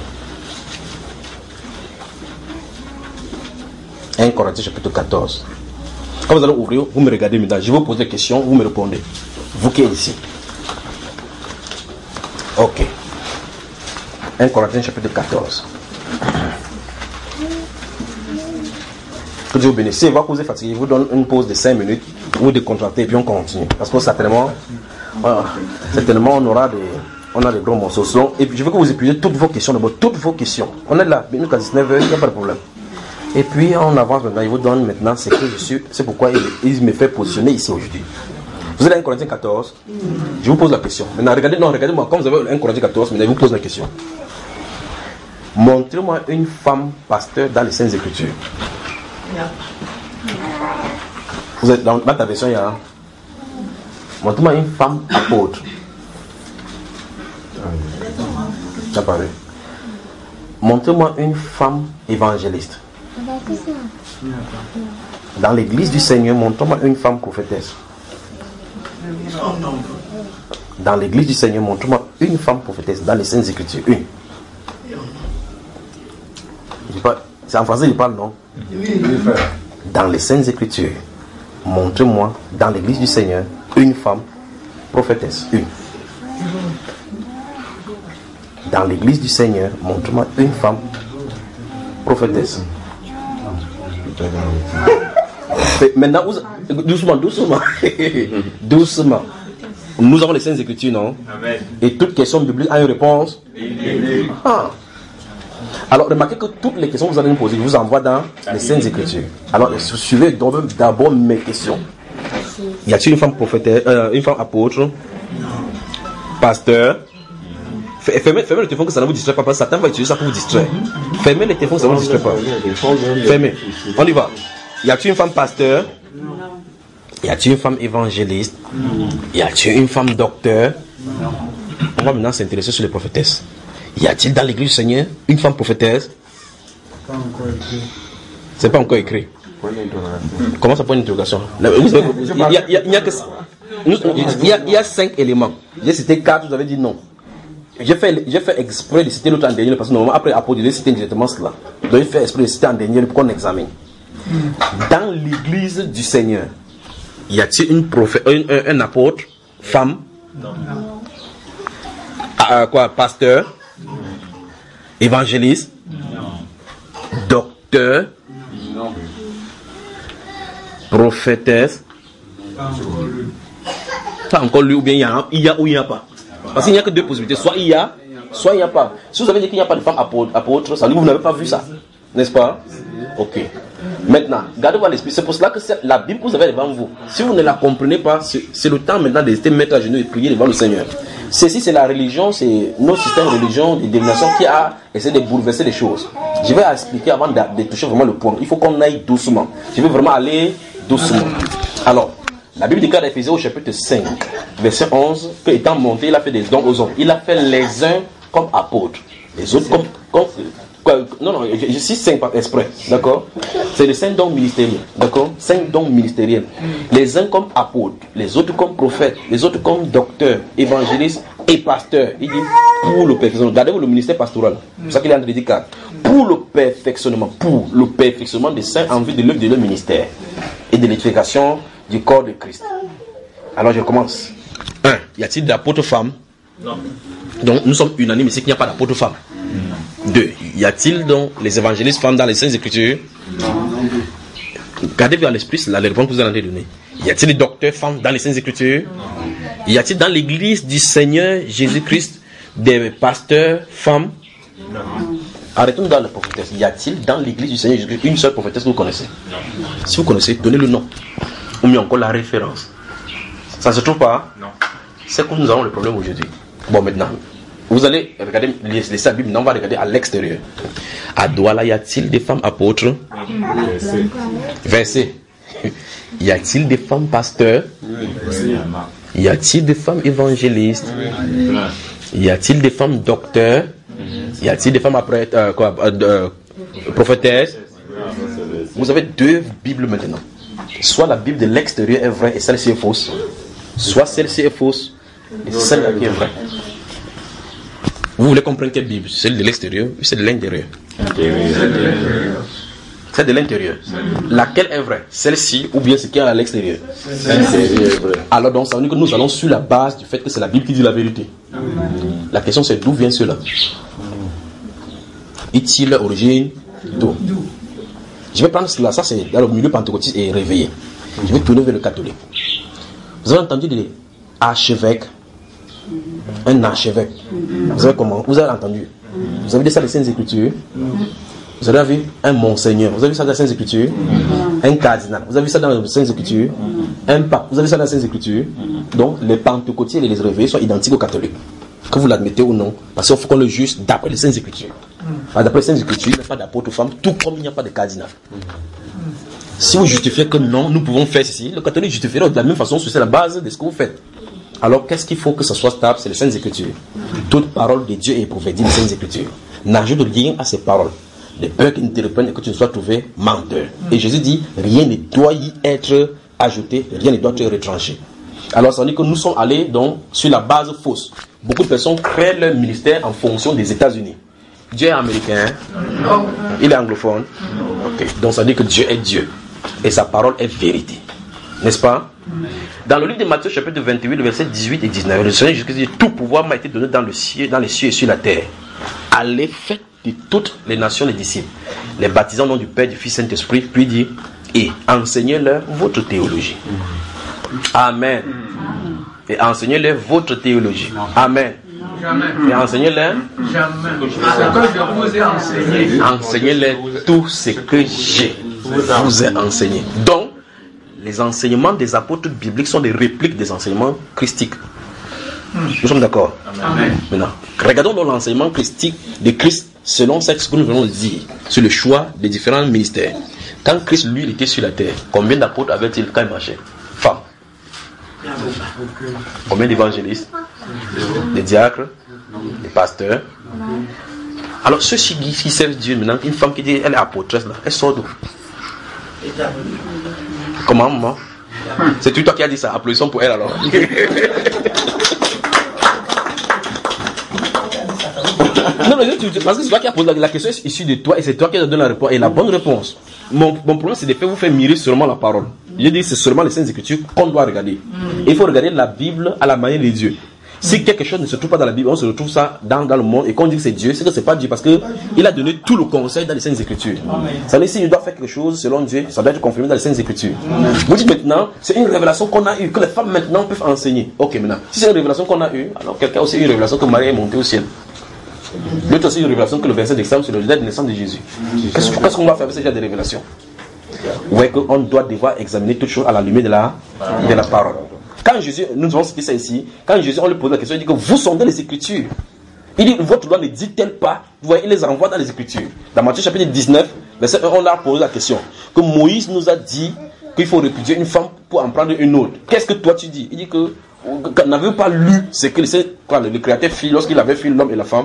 1 Corinthiens chapitre 14. Quand vous allez ouvrir, vous me regardez maintenant. Je vais vous poser des questions, vous me répondez. Vous qui êtes ici. Ok. 1 Corinthiens chapitre 14. Que Dieu vous bénisse. Si vous vous êtes fatigué, je vous donne une pause de 5 minutes. Vous décontractez et puis on continue. Parce que certainement on aura des gros morceaux. Et puis je veux que vous épuisiez toutes vos questions. Toutes vos questions. On est là, jusqu'à 19h, il n'y a pas de problème. Et puis on avance maintenant, il vous donne maintenant ce que je suis, c'est pourquoi il me fait positionner ici aujourd'hui. Vous êtes à 1 Corinthiens 14, je vous pose la question. Maintenant regardez-moi, quand vous avez 1 Corinthiens 14, maintenant je vous pose la question. Montrez-moi une femme pasteur dans les Saintes Écritures. Vous êtes dans ta version, il y a. Montrez-moi une femme apôtre. Ça paraît. Montrez-moi une femme évangéliste. Dans l'église du Seigneur, montrez-moi une femme prophétesse. Dans l'église du Seigneur, montrez-moi une femme prophétesse. Dans les Saintes Écritures, une. C'est en français, il parle, non? Dans les Saintes Écritures, montrez-moi, dans l'église du Seigneur, une femme prophétesse. Une. Dans l'église du Seigneur, montre-moi une femme prophétesse. Maintenant, doucement. Doucement. Nous avons les Saintes Écritures, non? Amen. Et toute question biblique a une réponse. Ah. Alors, remarquez que toutes les questions que vous allez me poser, je vous envoie dans les Saintes Écritures. Alors, suivez d'abord mes questions. Y a-t-il une femme prophétesse, une femme apôtre, pasteur? Fermez le téléphone que ça ne vous distrait pas, parce que Satan va utiliser ça pour vous distraire. Fermez le téléphone que ça ne vous distrait pas. Fermez. On y va. Y a-t-il une femme pasteur? Y a-t-il une femme évangéliste? Y a-t-il une femme docteur? On va maintenant s'intéresser sur les prophétesses. Y a-t-il dans l'église du Seigneur une femme prophétesse? C'est pas encore écrit. Comment ça, point d'interrogation? Il y a 5 éléments. J'ai cité 4, vous avez dit non. J'ai fait exprès de citer l'autre en dernier parce que normalement après apôtre, j'ai cité directement cela. Donc j'ai fait exprès de citer en dernier pour qu'on examine. Dans l'église du Seigneur, y a-t-il un apôtre, femme? Non. Pasteur? Évangéliste? Non. Docteur? Non. Prophétesse? Pas encore lui, ou bien il y a ou il n'y a pas. Parce qu'il n'y a que deux possibilités. Soit il y a, soit il n'y a pas. Si vous avez dit qu'il n'y a pas de femme apôtre, ça veut dire que vous n'avez pas vu ça. N'est-ce pas? Ok. Maintenant, gardez-vous à l'esprit. C'est pour cela que la Bible que vous avez devant vous, si vous ne la comprenez pas, c'est le temps maintenant de mettre à genoux et prier devant le Seigneur. Ceci, c'est la religion, c'est notre système de religion, de domination qui a essayé de bouleverser les choses. Je vais expliquer avant de toucher vraiment le point. Il faut qu'on aille doucement. Je vais vraiment aller doucement. Alors, la Bible déclare dans Éphésiens au chapitre 5, verset 11, que étant monté, il a fait des dons aux hommes. Il a fait les uns comme apôtres, les autres Non, je suis 5 par exprès, d'accord? C'est les 5 dons ministériels, d'accord? 5 dons ministériels. Les uns comme apôtres, les autres comme prophètes, les autres comme docteurs, évangélistes et pasteurs. Il dit pour le perfectionnement. Regardez-vous le ministère pastoral. C'est ça qu'il est en train de dire. Pour le perfectionnement des saints en vue de l'œuvre de leur ministère et de l'édification du corps de Christ. Alors je commence. 1. Y a-t-il d'apôtres femmes? Non. Donc nous sommes unanimes ici qu'il n'y a pas d'apôtres femmes. 2. Y a-t-il donc les évangélistes femmes dans les Saintes Écritures? Non. Regardez vers l'esprit, c'est la réponse que vous allez donner. Y a-t-il des docteurs femmes dans les Saintes Écritures? Non. Y a-t-il dans l'église du Seigneur Jésus-Christ des pasteurs femmes? Non. Arrêtons dans la prophétesse. Y a-t-il dans l'église du Seigneur Jésus-Christ une seule prophétesse que vous connaissez? Non. Si vous connaissez, donnez le nom. Ou mieux encore la référence. Ça ne se trouve pas? Non. C'est que nous avons le problème aujourd'hui. Bon, maintenant, vous allez regarder, laissez la Bible, on va regarder à l'extérieur. À Douala, y a-t-il des femmes apôtres? Verset. Y a-t-il des femmes pasteurs? Y a-t-il des femmes évangélistes? Y a-t-il des femmes docteurs? Y a-t-il des femmes prophétesses? Vous avez 2 Bibles maintenant. Soit la Bible de l'extérieur est vraie et celle-ci est fausse. Soit celle-ci est fausse et celle-là qui est vraie. Vous voulez comprendre quelle Bible? Celle de l'extérieur ou celle de l'intérieur? Celle de l'intérieur. Laquelle est vraie? Celle-ci ou bien ce qui est à l'extérieur? Alors donc ça veut dire que nous allons sur la base du fait que c'est la Bible qui dit la vérité. La question c'est d'où vient cela? Est-il l'origine? D'où? Je vais prendre cela, ça c'est dans le milieu pentecôtiste et réveillé. Je vais tourner vers le catholique. Vous avez entendu des archevêques? Un archevêque. Vous savez comment? Vous avez entendu? Vous avez dit ça dans les Saintes Écritures? Vous avez vu un monseigneur? Vous avez vu ça dans les Saintes Écritures? Un cardinal? Vous avez vu ça dans les Saintes Écritures? Un pape? Vous avez vu ça dans les Saintes Écritures? Donc les pentecôtiers et les réveillés sont identiques aux catholiques. Que vous l'admettez ou non, parce qu'il faut qu'on le juge d'après les Saintes Écritures. D'après les Saintes Écritures, il n'y a pas d'apôtre femme, tout comme il n'y a pas de cardinal. Si vous justifiez que non, nous pouvons faire ceci, le catholique justifiera de la même façon, c'est la base de ce que vous faites. Alors qu'est-ce qu'il faut que ce soit stable? C'est les Saintes Écritures. Toute parole de Dieu est éprouvée, dit les Saintes Écritures. N'ajoute rien à ces paroles. De peur qu'ils ne te reprennent et que tu ne sois trouvé menteur. Et Jésus dit, rien ne doit y être ajouté, rien ne doit être retranché. Alors ça veut dire que nous sommes allés donc sur la base fausse. Beaucoup de personnes créent leur ministère en fonction des États-Unis. Dieu est américain? Non. Il est anglophone? Non. Ok. Donc ça veut dire que Dieu est Dieu. Et sa parole est vérité. N'est-ce pas? Dans le livre de Matthieu chapitre 28, versets 18 et 19, le Seigneur Jésus dit, tout pouvoir m'a été donné dans les cieux et sur la terre. Allez, faites de toutes les nations les disciples, les baptisant au nom du Père, du Fils, Saint-Esprit, puis dit, et enseignez-leur votre théologie. Amen. Et enseignez-leur votre théologie. Amen. Et enseignez-leur. Enseignez-leur tout ce que je vous ai enseigné. Donc, les enseignements des apôtres bibliques sont des répliques des enseignements christiques. Nous sommes d'accord? Amen. Maintenant, regardons donc l'enseignement christique de Christ selon ce que nous venons de dire sur le choix des différents ministères. Quand Christ, lui, il était sur la terre, combien d'apôtres avait-il quand il marchait? Femmes. Combien d'évangélistes? Des diacres? Des pasteurs? Alors, ceux qui servent Dieu maintenant, une femme qui dit elle est apôtresse, là, elle sort d'où? Comment, maman? C'est toi qui as dit ça. Applaudissons pour elle alors. Non, parce que c'est toi qui as posé la question est issue de toi et c'est toi qui as donné la réponse et la bonne réponse. Mon problème c'est de faire vous faire mirer seulement la parole. Je dis c'est seulement les Saintes Écritures qu'on doit regarder. Et il faut regarder la Bible à la manière de Dieu. Si quelque chose ne se trouve pas dans la Bible, on se retrouve ça dans le monde et qu'on dit que c'est Dieu, c'est que c'est pas Dieu parce que il a donné tout le conseil dans les Saintes Écritures. Ça veut dire s'il doit faire quelque chose selon Dieu, ça doit être confirmé dans les Saintes Écritures. Vous dites maintenant, c'est une révélation qu'on a eue, que les femmes maintenant peuvent enseigner. Ok, maintenant, si c'est une révélation qu'on a eue, alors quelqu'un a aussi une révélation que Marie est montée au ciel. L'autre aussi une révélation que le verset d'examen sur le jour de naissance de Jésus. Qu'est-ce qu'on va faire avec ce genre de révélation? Ouais, qu'on doit devoir examiner toutes choses à la lumière de la parole. Quand Jésus, nous avons cité ça ici, quand Jésus, on lui pose la question, il dit que vous sondez les Écritures. Il dit, votre loi ne dit-elle pas? Vous voyez, il les envoie dans les Écritures. Dans Matthieu chapitre 19, verset 1, on leur a posé la question. Que Moïse nous a dit qu'il faut répudier une femme pour en prendre une autre. Qu'est-ce que toi tu dis? Il dit que n'avez-vous pas lu ce que le Créateur fit lorsqu'il avait fait l'homme et la femme?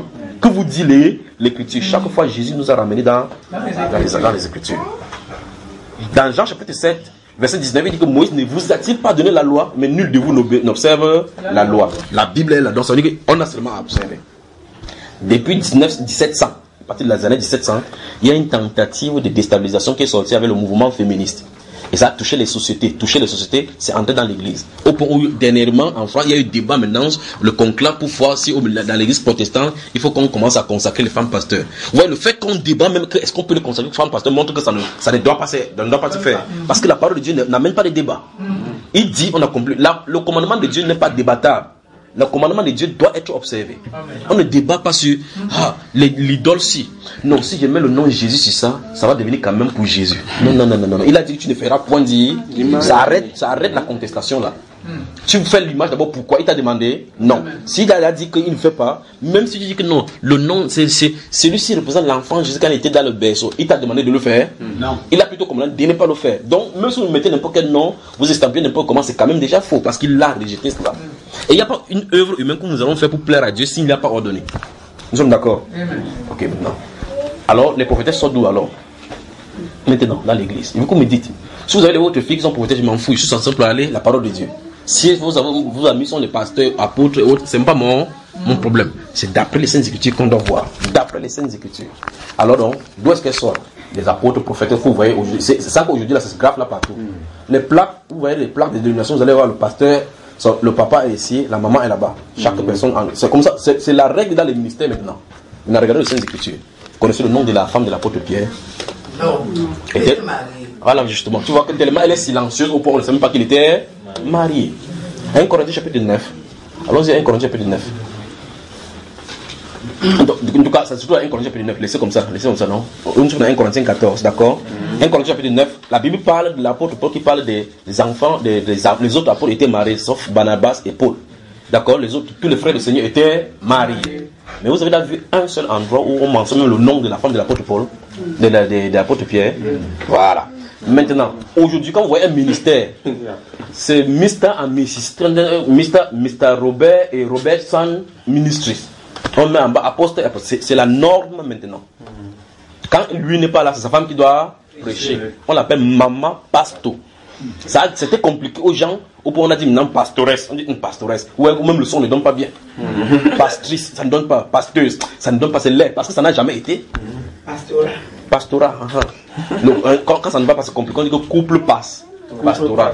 Que vous dit l'écriture? Chaque fois, Jésus nous a ramenés dans les écritures. Dans Jean chapitre 7, verset 19, il dit que Moïse ne vous a-t-il pas donné la loi, mais nul de vous n'observe la loi. La Bible est là, donc ça veut dire qu'on a seulement à observer. Depuis 1700, à partir des années 1700, il y a une tentative de déstabilisation qui est sortie avec le mouvement féministe. Et ça a touché les sociétés. Toucher les sociétés, c'est entrer dans l'église. Au point où, dernièrement, en France, il y a eu débat maintenant, le conclave pour voir si dans l'église protestante, il faut qu'on commence à consacrer les femmes pasteurs. Vous voyez, le fait qu'on débat même que est-ce qu'on peut les consacrer les femmes pasteurs montre que ça ne doit pas se faire. Parce que la parole de Dieu n'amène pas de débat. Il dit, on a compris, le commandement de Dieu n'est pas débattable. Le commandement de Dieu doit être observé. On ne débat pas sur l'idole si. Non, si je mets le nom de Jésus sur ça, ça va devenir quand même pour Jésus. Non. Il a dit que tu ne feras point dire. Ça arrête la contestation là. Tu fais l'image d'abord, pourquoi? Il t'a demandé? Non. S'il a dit qu'il ne fait pas, même si tu dis que non, le nom, c'est celui-ci représente l'enfant Jésus quand il était dans le berceau. Il t'a demandé de le faire? Non. Il a plutôt commandé de ne pas le faire. Donc, même si vous mettez n'importe quel nom, vous estampez n'importe comment, c'est quand même déjà faux parce qu'il l'a rejeté cela. Et il n'y a pas une œuvre humaine que nous allons faire pour plaire à Dieu s'il n'a pas ordonné. Nous sommes d'accord? Ok, maintenant. Alors, les prophétesses sont d'où alors? Maintenant, dans l'église. Et vous me dites, si vous avez votre filles qui sont prophétesses, je m'en fous, je suis censé parler la parole de Dieu. Si vos amis sont les pasteurs, apôtres et autres, ce n'est pas mon problème. C'est d'après les Saintes Écritures qu'on doit voir. D'après les Saintes Écritures. Alors donc, d'où est-ce qu'elles sortent? Les apôtres, prophètes, vous voyez aujourd'hui. C'est ça qu'aujourd'hui, là, ça se grave là partout. Les plaques, vous voyez les plaques des dénominations, vous allez voir le pasteur, le papa est ici, la maman est là-bas. Chaque personne, c'est comme ça, c'est la règle dans les ministères maintenant. On a regardé les Saintes Écritures. Vous connaissez le nom de la femme de l'apôtre Pierre? Non. Voilà, justement. Tu vois que tellement elle est silencieuse au point où on ne sait même pas qu'il était marié. 1 Corinthiens chapitre 9. Allons-y à 1 Corinthiens chapitre 9. En tout cas, c'est surtout 1 Corinthiens chapitre 9. Laissez comme ça, non? Une chose dans 1 Corinthiens 14, d'accord? 1 Corinthiens chapitre 9. La Bible parle de l'apôtre Paul qui parle des enfants, les autres apôtres étaient mariés, sauf Barnabas et Paul. D'accord? Les autres, tous les frères du Seigneur étaient mariés. Mais vous avez là vu un seul endroit où on mentionne le nom de la femme de l'apôtre Paul, de l'apôtre Pierre. Voilà. Maintenant, aujourd'hui, quand vous voyez un ministère, c'est Mr. Robert et Robertson Ministries. On met en bas apôtre, c'est la norme maintenant. Quand lui n'est pas là, c'est sa femme qui doit prêcher. On l'appelle Maman Pasto. Ça, c'était compliqué aux gens. Au point où on a dit non, pastoresse. On dit une pastoresse. Ou même le son ne donne pas bien. Pastrice, ça ne donne pas. Pasteuse, ça ne donne pas. C'est laid. Parce que ça n'a jamais été. Pastorat. Quand ça ne va pas, c'est compliqué. On dit que couple passe. Pastorat.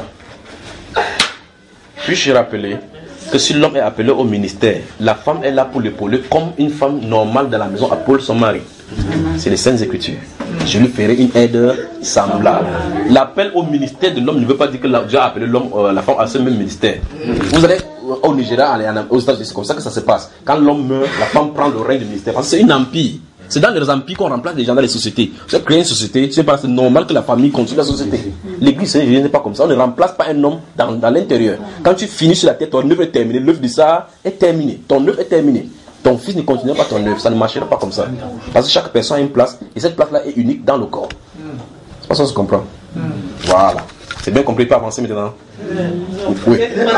Puis-je rappeler que si l'homme est appelé au ministère, la femme est là pour l'épauler comme une femme normale dans la maison épaule son mari. C'est les Saintes Écritures. Je lui ferai une aide semblable. L'appel au ministère de l'homme ne veut pas dire que Dieu a appelé l'homme, la femme à ce même ministère. Vous allez au Nigeria, aux États-Unis, c'est comme ça que ça se passe. Quand l'homme meurt, la femme prend le règne du ministère. Parce que c'est un empire. C'est dans les empires qu'on remplace les gens dans les sociétés. Vous avez créé une société, c'est normal que la famille continue la société. L'église n'est pas comme ça. On ne remplace pas un homme dans l'intérieur. Quand tu finis sur la tête, ton œuvre est terminée. L'œuvre de ça est terminée. Ton œuvre est terminée. Ton fils ne continuera pas ton œuvre. Ça ne marchera pas comme ça. Parce que chaque personne a une place. Et cette place-là est unique dans le corps. C'est pas ça que se comprend. Voilà. C'est bien compris, pas avancer maintenant. Oui.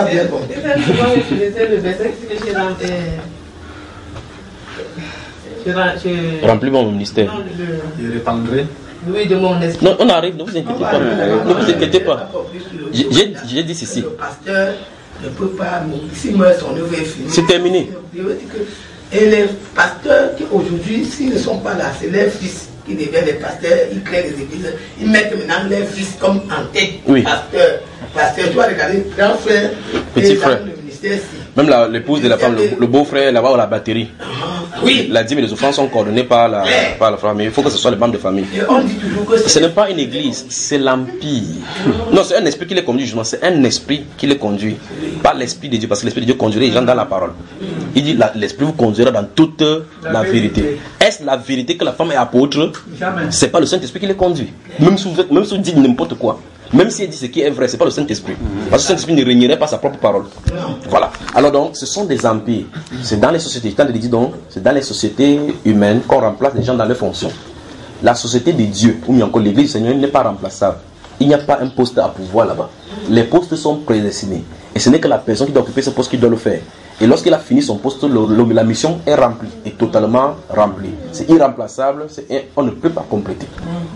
Remplis mon ministère. Je répandrai. Oui, de mon esprit. Non, on arrive, ne vous inquiétez pas. Ne vous inquiétez pas. J'ai dit ceci. Le pasteur ne peut pas mourir. S'il meurt, son œuvre est finie. C'est terminé. Et les pasteurs qui aujourd'hui, s'ils ne sont pas là, c'est leurs fils qui deviennent les pasteurs, ils créent des églises, ils mettent maintenant leurs fils comme en tête. Oui. Pasteur, tu vas regarder, grand frère, petit frère. Le ministère, même l'épouse de la femme, le beau-frère là-bas à la batterie. Oui. La dîme et les offrandes sont coordonnées par la famille. Il faut que ce soit les membres de famille. Et on dit toujours que ce n'est pas une église, c'est l'empire. Non, c'est un esprit qui les conduit, justement. C'est un esprit qui les conduit. Pas l'esprit de Dieu, parce que l'esprit de Dieu conduirait les gens dans la parole. Il dit l'esprit vous conduira dans toute la vérité. Est-ce la vérité que la femme est apôtre? C'est pas le Saint-Esprit qui les conduit. Même si vous dites n'importe quoi. Même si elle dit ce qui est vrai, c'est pas le Saint-Esprit. Parce que le Saint-Esprit ne régnerait pas sa propre parole. Voilà. Alors donc, ce sont des empires. C'est dans les sociétés, c'est dans les sociétés humaines qu'on remplace les gens dans leurs fonctions. La société de Dieu, ou bien encore l'église du Seigneur, n'est pas remplaçable. Il n'y a pas un poste à pouvoir là-bas. Les postes sont prédestinés. Et ce n'est que la personne qui doit occuper ce poste qui doit le faire. Et lorsqu'il a fini son poste, la mission est remplie, est totalement remplie. C'est irremplaçable, on ne peut pas compléter.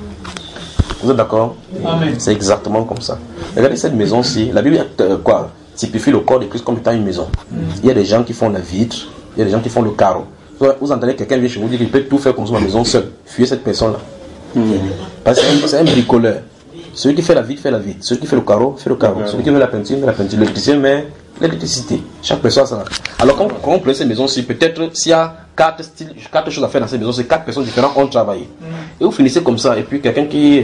Vous êtes d'accord? C'est exactement comme ça. Regardez cette maison-ci. La Bible typifie le corps de Christ comme étant une maison. Il y a des gens qui font la vitre, il y a des gens qui font le carreau. Vous entendez quelqu'un vient chez vous dire qu'il peut tout faire comme ça dans la maison seul. Fuyez cette personne-là. Parce que c'est un bricoleur. Celui qui fait la vitre, fait la vitre. Celui qui fait le carreau, fait le carreau. Celui qui met la peinture, met la peinture. L'électricien met l'électricité. Chaque personne a ça. Alors quand on prend ces maisons-ci, peut-être s'il y a 4 choses à faire dans ces maisons, c'est 4 personnes différentes ont travaillé. Et vous finissez comme ça. Et puis quelqu'un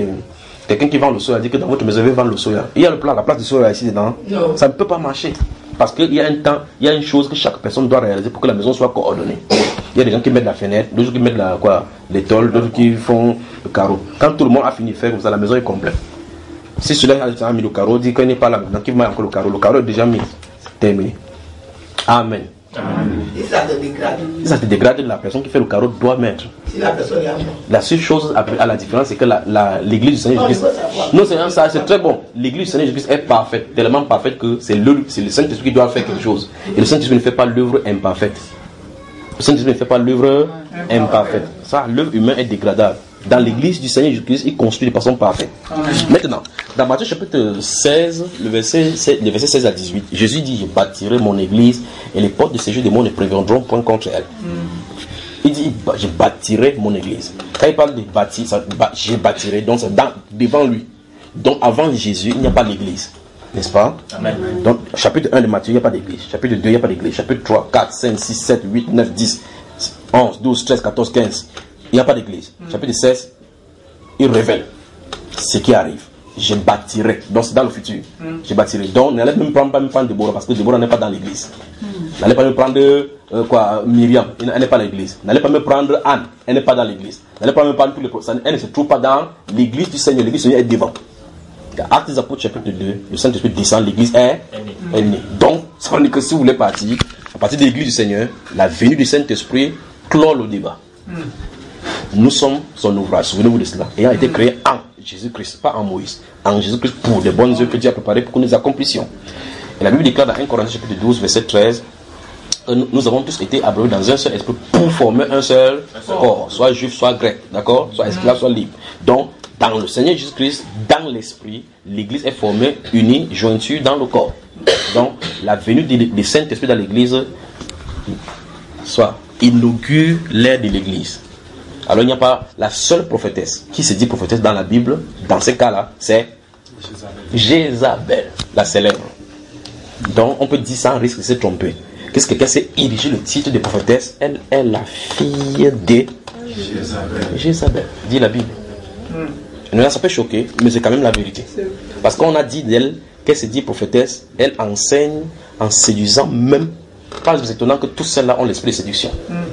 qui vend le soya dit que dans votre maison, vous vendez le soya. Il y a la place du soya ici dedans. Non. Ça ne peut pas marcher. Parce qu'il y a un temps, il y a une chose que chaque personne doit réaliser pour que la maison soit coordonnée. Il y a des gens qui mettent la fenêtre, d'autres qui mettent les tôles, d'autres qui font le carreau. Quand tout le monde a fini de faire comme ça, la maison est complète. Si celui-là a mis le carreau, dit qu'il n'est pas là maintenant, qu'il met encore le carreau est déjà mis. C'est terminé. Amen. Et ça te dégrade. Ça te dégrade, la personne qui fait le carreau doit mettre. Si la personne est à moi. La seule chose à la différence, c'est que l'église du Seigneur Jésus-Christ. Non, c'est très bon. L'église du Seigneur Jésus-Christ est parfaite, tellement parfaite que c'est le Saint-Esprit qui doit faire quelque chose. Et le Saint-Esprit ne fait pas l'œuvre imparfaite. Le Saint-Esprit ne fait pas l'œuvre imparfaite. Ça, l'œuvre humaine est dégradable. Dans l'église du Seigneur Jésus-Christ, il construit de façon parfaite. Maintenant, dans Matthieu chapitre 16, le verset 16 à 18, Jésus dit: je bâtirai mon église et les portes de ces jeux des mondes ne préviendront point contre elle. Il dit: je bâtirai mon église. Quand il parle de bâtir, je bâtirai, donc c'est devant lui. Donc avant Jésus, il n'y a pas d'église. N'est-ce pas? Amen. Donc chapitre 1 de Matthieu, il n'y a pas d'église. Chapitre 2, il n'y a pas d'église. Chapitre 3, 4, 5, 6, 7, 8, 9, 10, 11, 12, 13, 14, 15. Il n'y a pas d'église. Chapitre 16, il révèle ce qui arrive. Je bâtirai. Donc c'est dans le futur. Je bâtirai. Donc n'allez même pas me prendre Déborah, parce que Déborah n'est pas dans l'église. N'allez pas me prendre Myriam, elle n'est pas dans l'église. N'allez pas me prendre Anne, elle n'est pas dans l'église. N'allez pas me prendre tous les prophètes, elle ne se trouve pas dans l'église du Seigneur. L'église du Seigneur est devant. Actes des Apôtres chapitre 2, le Saint-Esprit descend, l'église est née. Donc, ça veut dire que si vous voulez partir, à partir de l'église du Seigneur, la venue du Saint-Esprit clôt le débat. Nous sommes son ouvrage, souvenez-vous de cela, ayant été créé en Jésus-Christ, pas en Moïse, en Jésus-Christ pour les bonnes œuvres que Dieu a préparées pour que nous accomplissions. Et la Bible déclare dans 1 Corinthiens chapitre 12, verset 13, que nous avons tous été abreuvés dans un seul esprit pour former un seul corps, soit juif, soit grec, d'accord, soit esclave, soit libre. Donc, dans le Seigneur Jésus-Christ, dans l'esprit, l'église est formée, unie, jointure dans le corps. Donc, la venue du Saint-Esprit dans l'église, soit inaugure l'ère de l'église. Alors il n'y a pas la seule prophétesse qui se dit prophétesse dans la Bible, dans ces cas-là, c'est Jézabel, la célèbre. Donc on peut dire sans risque de se tromper. Qu'est-ce que quelqu'un s'est érigé le titre de prophétesse? Elle est la fille de Jézabel, dit la Bible. Ça peut choquer, mais c'est quand même la vérité. Parce qu'on a dit d'elle qu'elle se dit prophétesse, elle enseigne en séduisant même. Pas étonnant que tous celles-là ont l'esprit de séduction.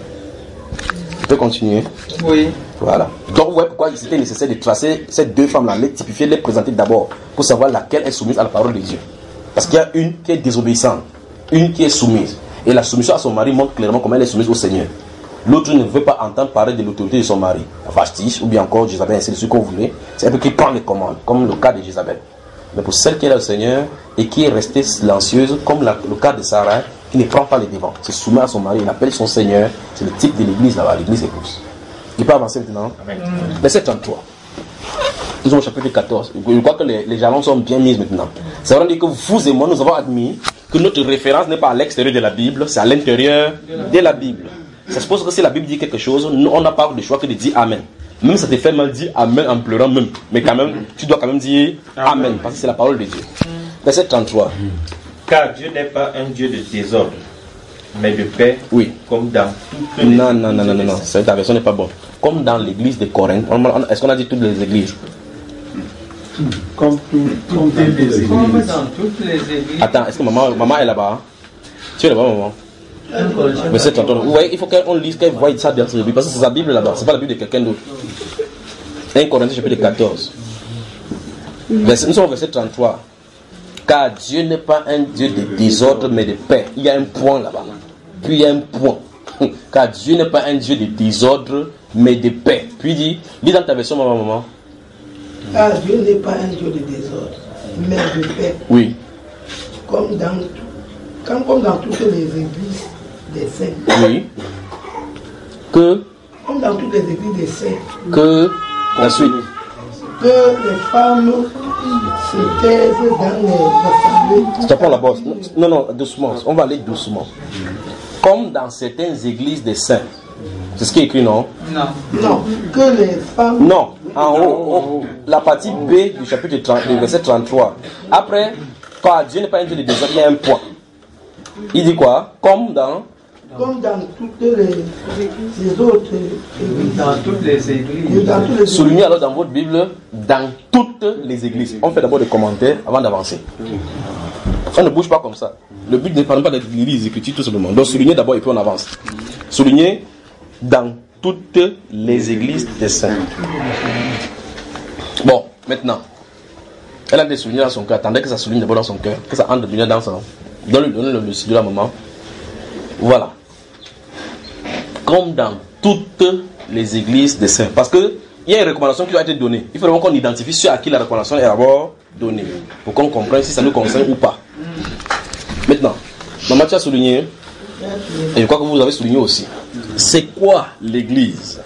On peut continuer? Oui. Voilà. Donc, ouais, pourquoi il était nécessaire de tracer ces deux femmes-là, les typifier, les présenter d'abord, pour savoir laquelle est soumise à la parole de Dieu. Parce qu'il y a une qui est désobéissante, une qui est soumise. Et la soumission à son mari montre clairement comment elle est soumise au Seigneur. L'autre ne veut pas entendre parler de l'autorité de son mari. Vashti, ou bien encore Jézabel, ainsi de suite, qu'on voulait. C'est un peu qui prend les commandes, comme le cas de Jézabel. Mais pour celle qui est là au Seigneur et qui est restée silencieuse, comme le cas de Sarah, qui ne prend pas les devants, se soumet à son mari, il appelle son Seigneur, c'est le type de l'église là-bas, l'église épouse. Il peut avancer maintenant. Verset 33. Nous sommes au chapitre 14. Je crois que les jalons sont bien mis maintenant. Ça veut dire que vous et moi, nous avons admis que notre référence n'est pas à l'extérieur de la Bible, c'est à l'intérieur de la Bible. Ça suppose que si la Bible dit quelque chose, on n'a pas de choix que de dire Amen. Même si ça te fait mal dire Amen en pleurant même. Mais quand même, tu dois quand même dire Amen, parce que c'est la parole de Dieu. Verset 33. Car Dieu n'est pas un Dieu de désordre, mais de paix, oui, comme dans toutes les Non, cette version n'est pas bonne. Comme dans l'église de Corinthe. Est-ce qu'on a dit toutes les églises? Comme toutes les églises. Comme dans toutes les églises. Attends, est-ce que maman est là-bas? Tu es là-bas, maman? Verset 33. Vous voyez, il faut qu'on lise, qu'on voie ça dans sa Bible, parce que c'est sa Bible là-bas, c'est pas la Bible de quelqu'un d'autre. 1 Corinthiens chapitre 14. Nous sommes au verset 33. Car Dieu n'est pas un Dieu de désordre, mais de paix. Il y a un point là-bas. Puis il y a un point. Car Dieu n'est pas un Dieu de désordre, mais de paix. Puis dit, lis dans ta version, maman. Car Dieu n'est pas un Dieu de désordre, mais de paix. Oui. Comme dans comme dans toutes les églises des saints. Oui. Que. Comme dans toutes les églises des saints. Que. La suite. Que les femmes se taisent dans les assemblées. Stoppons la bosse. Non, doucement. On va aller doucement. Comme dans certaines églises des saints. C'est ce qui est écrit, non? Non. Que les femmes. Non. En haut, la partie B du chapitre 30, du verset 33. Après, quand Dieu n'est pas un Dieu de désordre, il y a un point. Il dit quoi? Comme dans toutes les autres églises. Dans toutes les églises. Soulignez alors dans votre Bible, dans toutes les églises. On fait d'abord des commentaires avant d'avancer. On ne bouge pas comme ça. Le but n'est pas de lire les Écritures tout simplement. Donc soulignez d'abord et puis on avance. Soulignez dans toutes les églises des saints. Bon, maintenant, elle a des souvenirs dans son cœur. Attendez que ça souligne d'abord dans son cœur, que ça entre bien dans son. Donnez-le le studio à maman. Voilà. Comme dans toutes les églises des saints. Parce que il y a une recommandation qui doit être donnée. Il faut vraiment qu'on identifie ceux à qui la recommandation est d'abord donnée. Pour qu'on comprenne si ça nous concerne ou pas. Maintenant, maman, tu as souligné, et je crois que vous avez souligné aussi. C'est quoi l'église?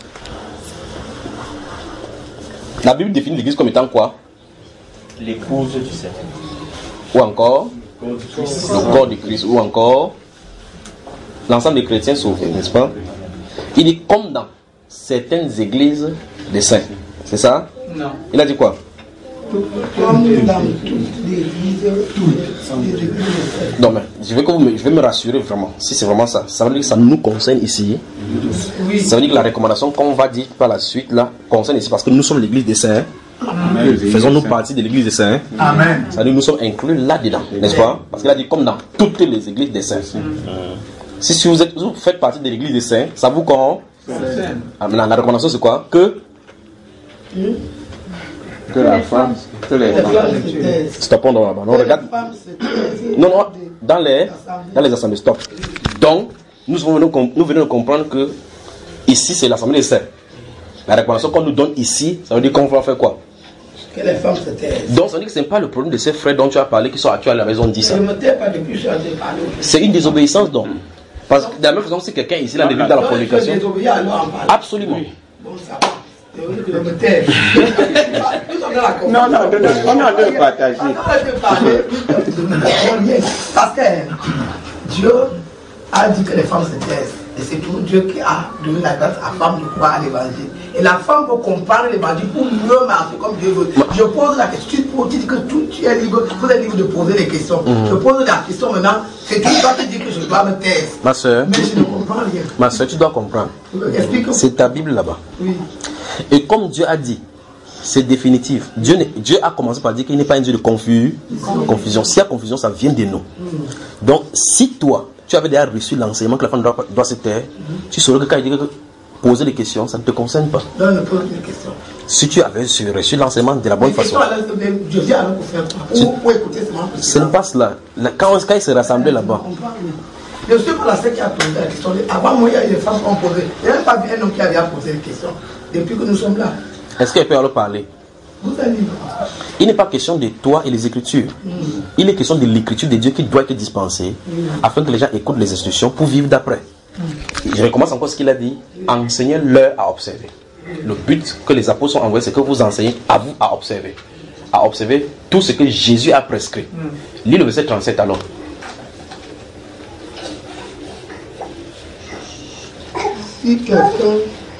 La Bible définit l'église comme étant quoi? L'épouse du Seigneur. Ou encore le corps de Christ. Ou encore l'ensemble des chrétiens sauvés, n'est-ce pas? Il dit comme dans certaines églises des saints. C'est ça? Non. Il a dit quoi? Comme dans toutes les églises. Non, mais je vais me rassurer vraiment. Si c'est vraiment ça, ça veut dire que ça nous concerne ici. Oui. Ça veut dire que la recommandation qu'on va dire par la suite là concerne ici parce que nous sommes l'église des saints. Faisons-nous partie de l'église des saints. Amen. Ça veut dire que nous sommes inclus là-dedans, n'est-ce pas? Parce qu'il a dit comme dans toutes les églises des saints. Si vous faites partie de l'église des saints, ça vous concerne. Maintenant, la recommandation c'est quoi? Que la femme, que les femmes. Stoppons là-bas. Non, regarde. Non, dans les assemblées, stop. Donc, nous venons de comprendre que ici c'est l'assemblée des saints. La recommandation qu'on nous donne ici, ça veut dire qu'on va faire quoi? Que les femmes se taisent. Donc, ça veut dire que ce n'est pas le problème de ces frères dont tu as parlé qui sont actuels à la maison 10 ça. Je ne me tais pas depuis que je suis parlé. C'est une désobéissance donc. Parce que de la même façon, si quelqu'un ici l'a début dans la fornication. Absolument. Bon, ça va. Je me tais. Non, on a deux partager. Parce que Dieu a dit que les femmes se taisent. Et c'est tout Dieu qui a donné la grâce à la femme de croire à l'évangile. Et la femme peut comprendre l'évangile pour mieux marcher comme Dieu veut. Je pose la question, tu dis que tu es libre, vous êtes libre de poser des questions. Je pose la question maintenant, c'est toi qui dis que je dois me taire. Ma soeur, mais je ne comprends rien. Ma soeur, tu dois comprendre. C'est ta Bible là-bas. Oui. Et comme Dieu a dit, c'est définitif. Dieu a commencé par dire qu'il n'est pas un Dieu de confusion. S'il y a confusion, ça vient de nous. Donc, si toi, tu avais déjà reçu l'enseignement que la femme doit se taire, tu saurais que quand il dit que poser des questions, ça ne te concerne pas. Non, ne pose des questions. Si tu avais reçu l'enseignement de la bonne façon. Je viens alors pour faire quoi? Pour écouter seulement. Ce n'est pas cela. Quand ils se rassemblaient là-bas. Je suis pas la seule qui a posé la question. Avant moi, il y a des femmes qui ont posé. Il n'y a même pas un homme qui avait posé des questions. Depuis que nous sommes là. Est-ce qu'elle peut alors parler? Il n'est pas question de toi et les Écritures. Il est question de l'Écriture de Dieu qui doit être dispensée afin que les gens écoutent les instructions pour vivre d'après. Je recommence encore ce qu'il a dit. Enseignez-leur à observer. Le but que les apôtres ont envoyé, c'est que vous enseignez à vous à observer. À observer tout ce que Jésus a prescrit. Lis le verset 37 alors. Si quelqu'un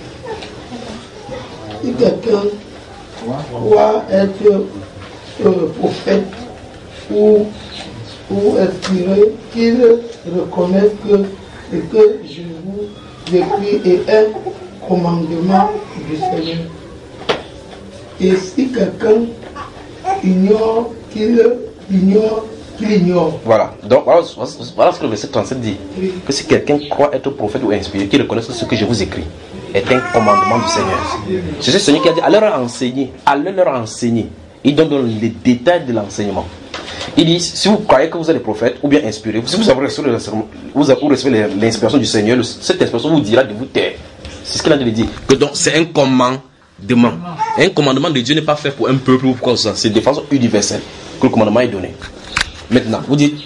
croit être prophète ou inspiré, qu'il reconnaisse que ce que je vous écris est un commandement du Seigneur. Et si quelqu'un ignore, qu'il ignore. Voilà. Donc voilà ce que le verset 37 dit. Que si quelqu'un croit être prophète ou inspiré, qu'il reconnaisse que ce que je vous écris est un commandement du Seigneur. C'est ce Seigneur qui a dit, allez leur enseigner. Il donne les détails de l'enseignement. Il dit, si vous croyez que vous êtes prophète ou bien inspiré, si vous avez reçu l'inspiration du Seigneur, cette inspiration vous dira de vous taire. C'est ce qu'il a dit de dire. Que donc c'est un commandement. Un commandement de Dieu n'est pas fait pour un peuple ou pour quoi ça. C'est de façon universelle que le commandement est donné. Maintenant, vous dites,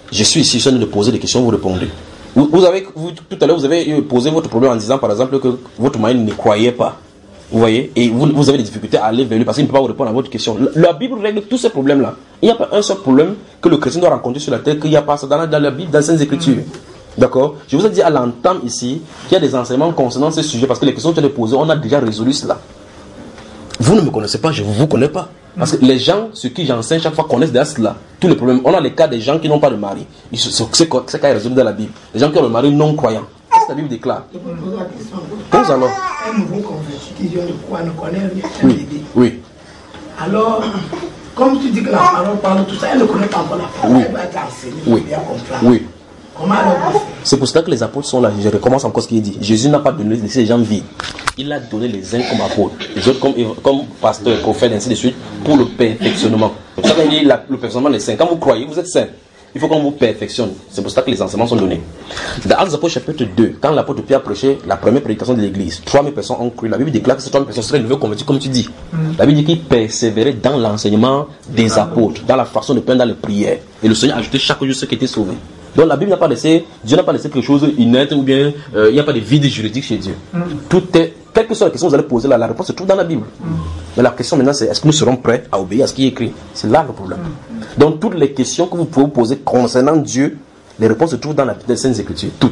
Je suis ici, je suis en train de poser des questions, vous répondez. Tout à l'heure, vous avez posé votre problème en disant, par exemple, que votre mari ne croyait pas. Vous voyez, et vous avez des difficultés à aller vers lui parce qu'il ne peut pas vous répondre à votre question. La Bible règle tous ces problèmes-là. Il n'y a pas un seul problème que le chrétien doit rencontrer sur la terre qu'il n'y a pas ça dans la Bible, dans les Saintes Écritures. D'accord? Je vous ai dit à l'entame ici qu'il y a des enseignements concernant ces sujets parce que les questions que tu as posées, on a déjà résolu cela. Vous ne me connaissez pas, je ne vous connais pas. Parce que les gens, ceux qui j'enseigne chaque fois connaissent déjà cela. Tous les problèmes. On a les cas des gens qui n'ont pas de mari. C'est cas résolu dans la Bible. Les gens qui ont le mari non croyant. Qu'est-ce que la Bible déclare? Pose alors. Un nouveau converti qui vient de croire ne connaît rien. Oui. Oui. Alors, comme tu dis que la parole parle tout ça, elle ne connaît pas encore la parole. Oui. Elle va être enseignée. Oui. Bien comprendre. Oui. Comment elle va faire? C'est pour cela que les apôtres sont là. Je recommence encore ce qu'il dit. Jésus n'a pas donné laissé les gens vides. Il a donné les uns comme apôtres, les autres comme pasteurs, prophètes, ainsi de suite, pour le perfectionnement. C'est pour ça qu'il dit le perfectionnement des saints. Quand vous croyez, vous êtes saints. Il faut qu'on vous perfectionne. C'est pour ça que les enseignements sont donnés. Dans Actes des Apôtres chapitre 2, quand l'apôtre Pierre prêchait la première prédication de l'église, 3000 personnes ont cru. La Bible déclare que ces 3000 personnes seraient nouveau converties, comme tu dis. La Bible dit qu'ils persévéraient dans l'enseignement des apôtres, dans la façon de prendre dans les prières. Et le Seigneur a ajouté chaque jour ceux qui étaient sauvés. Donc la Bible n'a pas laissé, Dieu n'a pas laissé quelque chose inerte ou bien il n'y a pas de vide juridique chez Dieu. Tout est, quelle que soit la question que vous allez poser là, la réponse se trouve dans la Bible. Mais la question maintenant c'est est-ce que nous serons prêts à obéir à ce qui est écrit? C'est là le problème. Donc toutes les questions que vous pouvez vous poser concernant Dieu, les réponses se trouvent dans les Saintes Écritures. Toutes.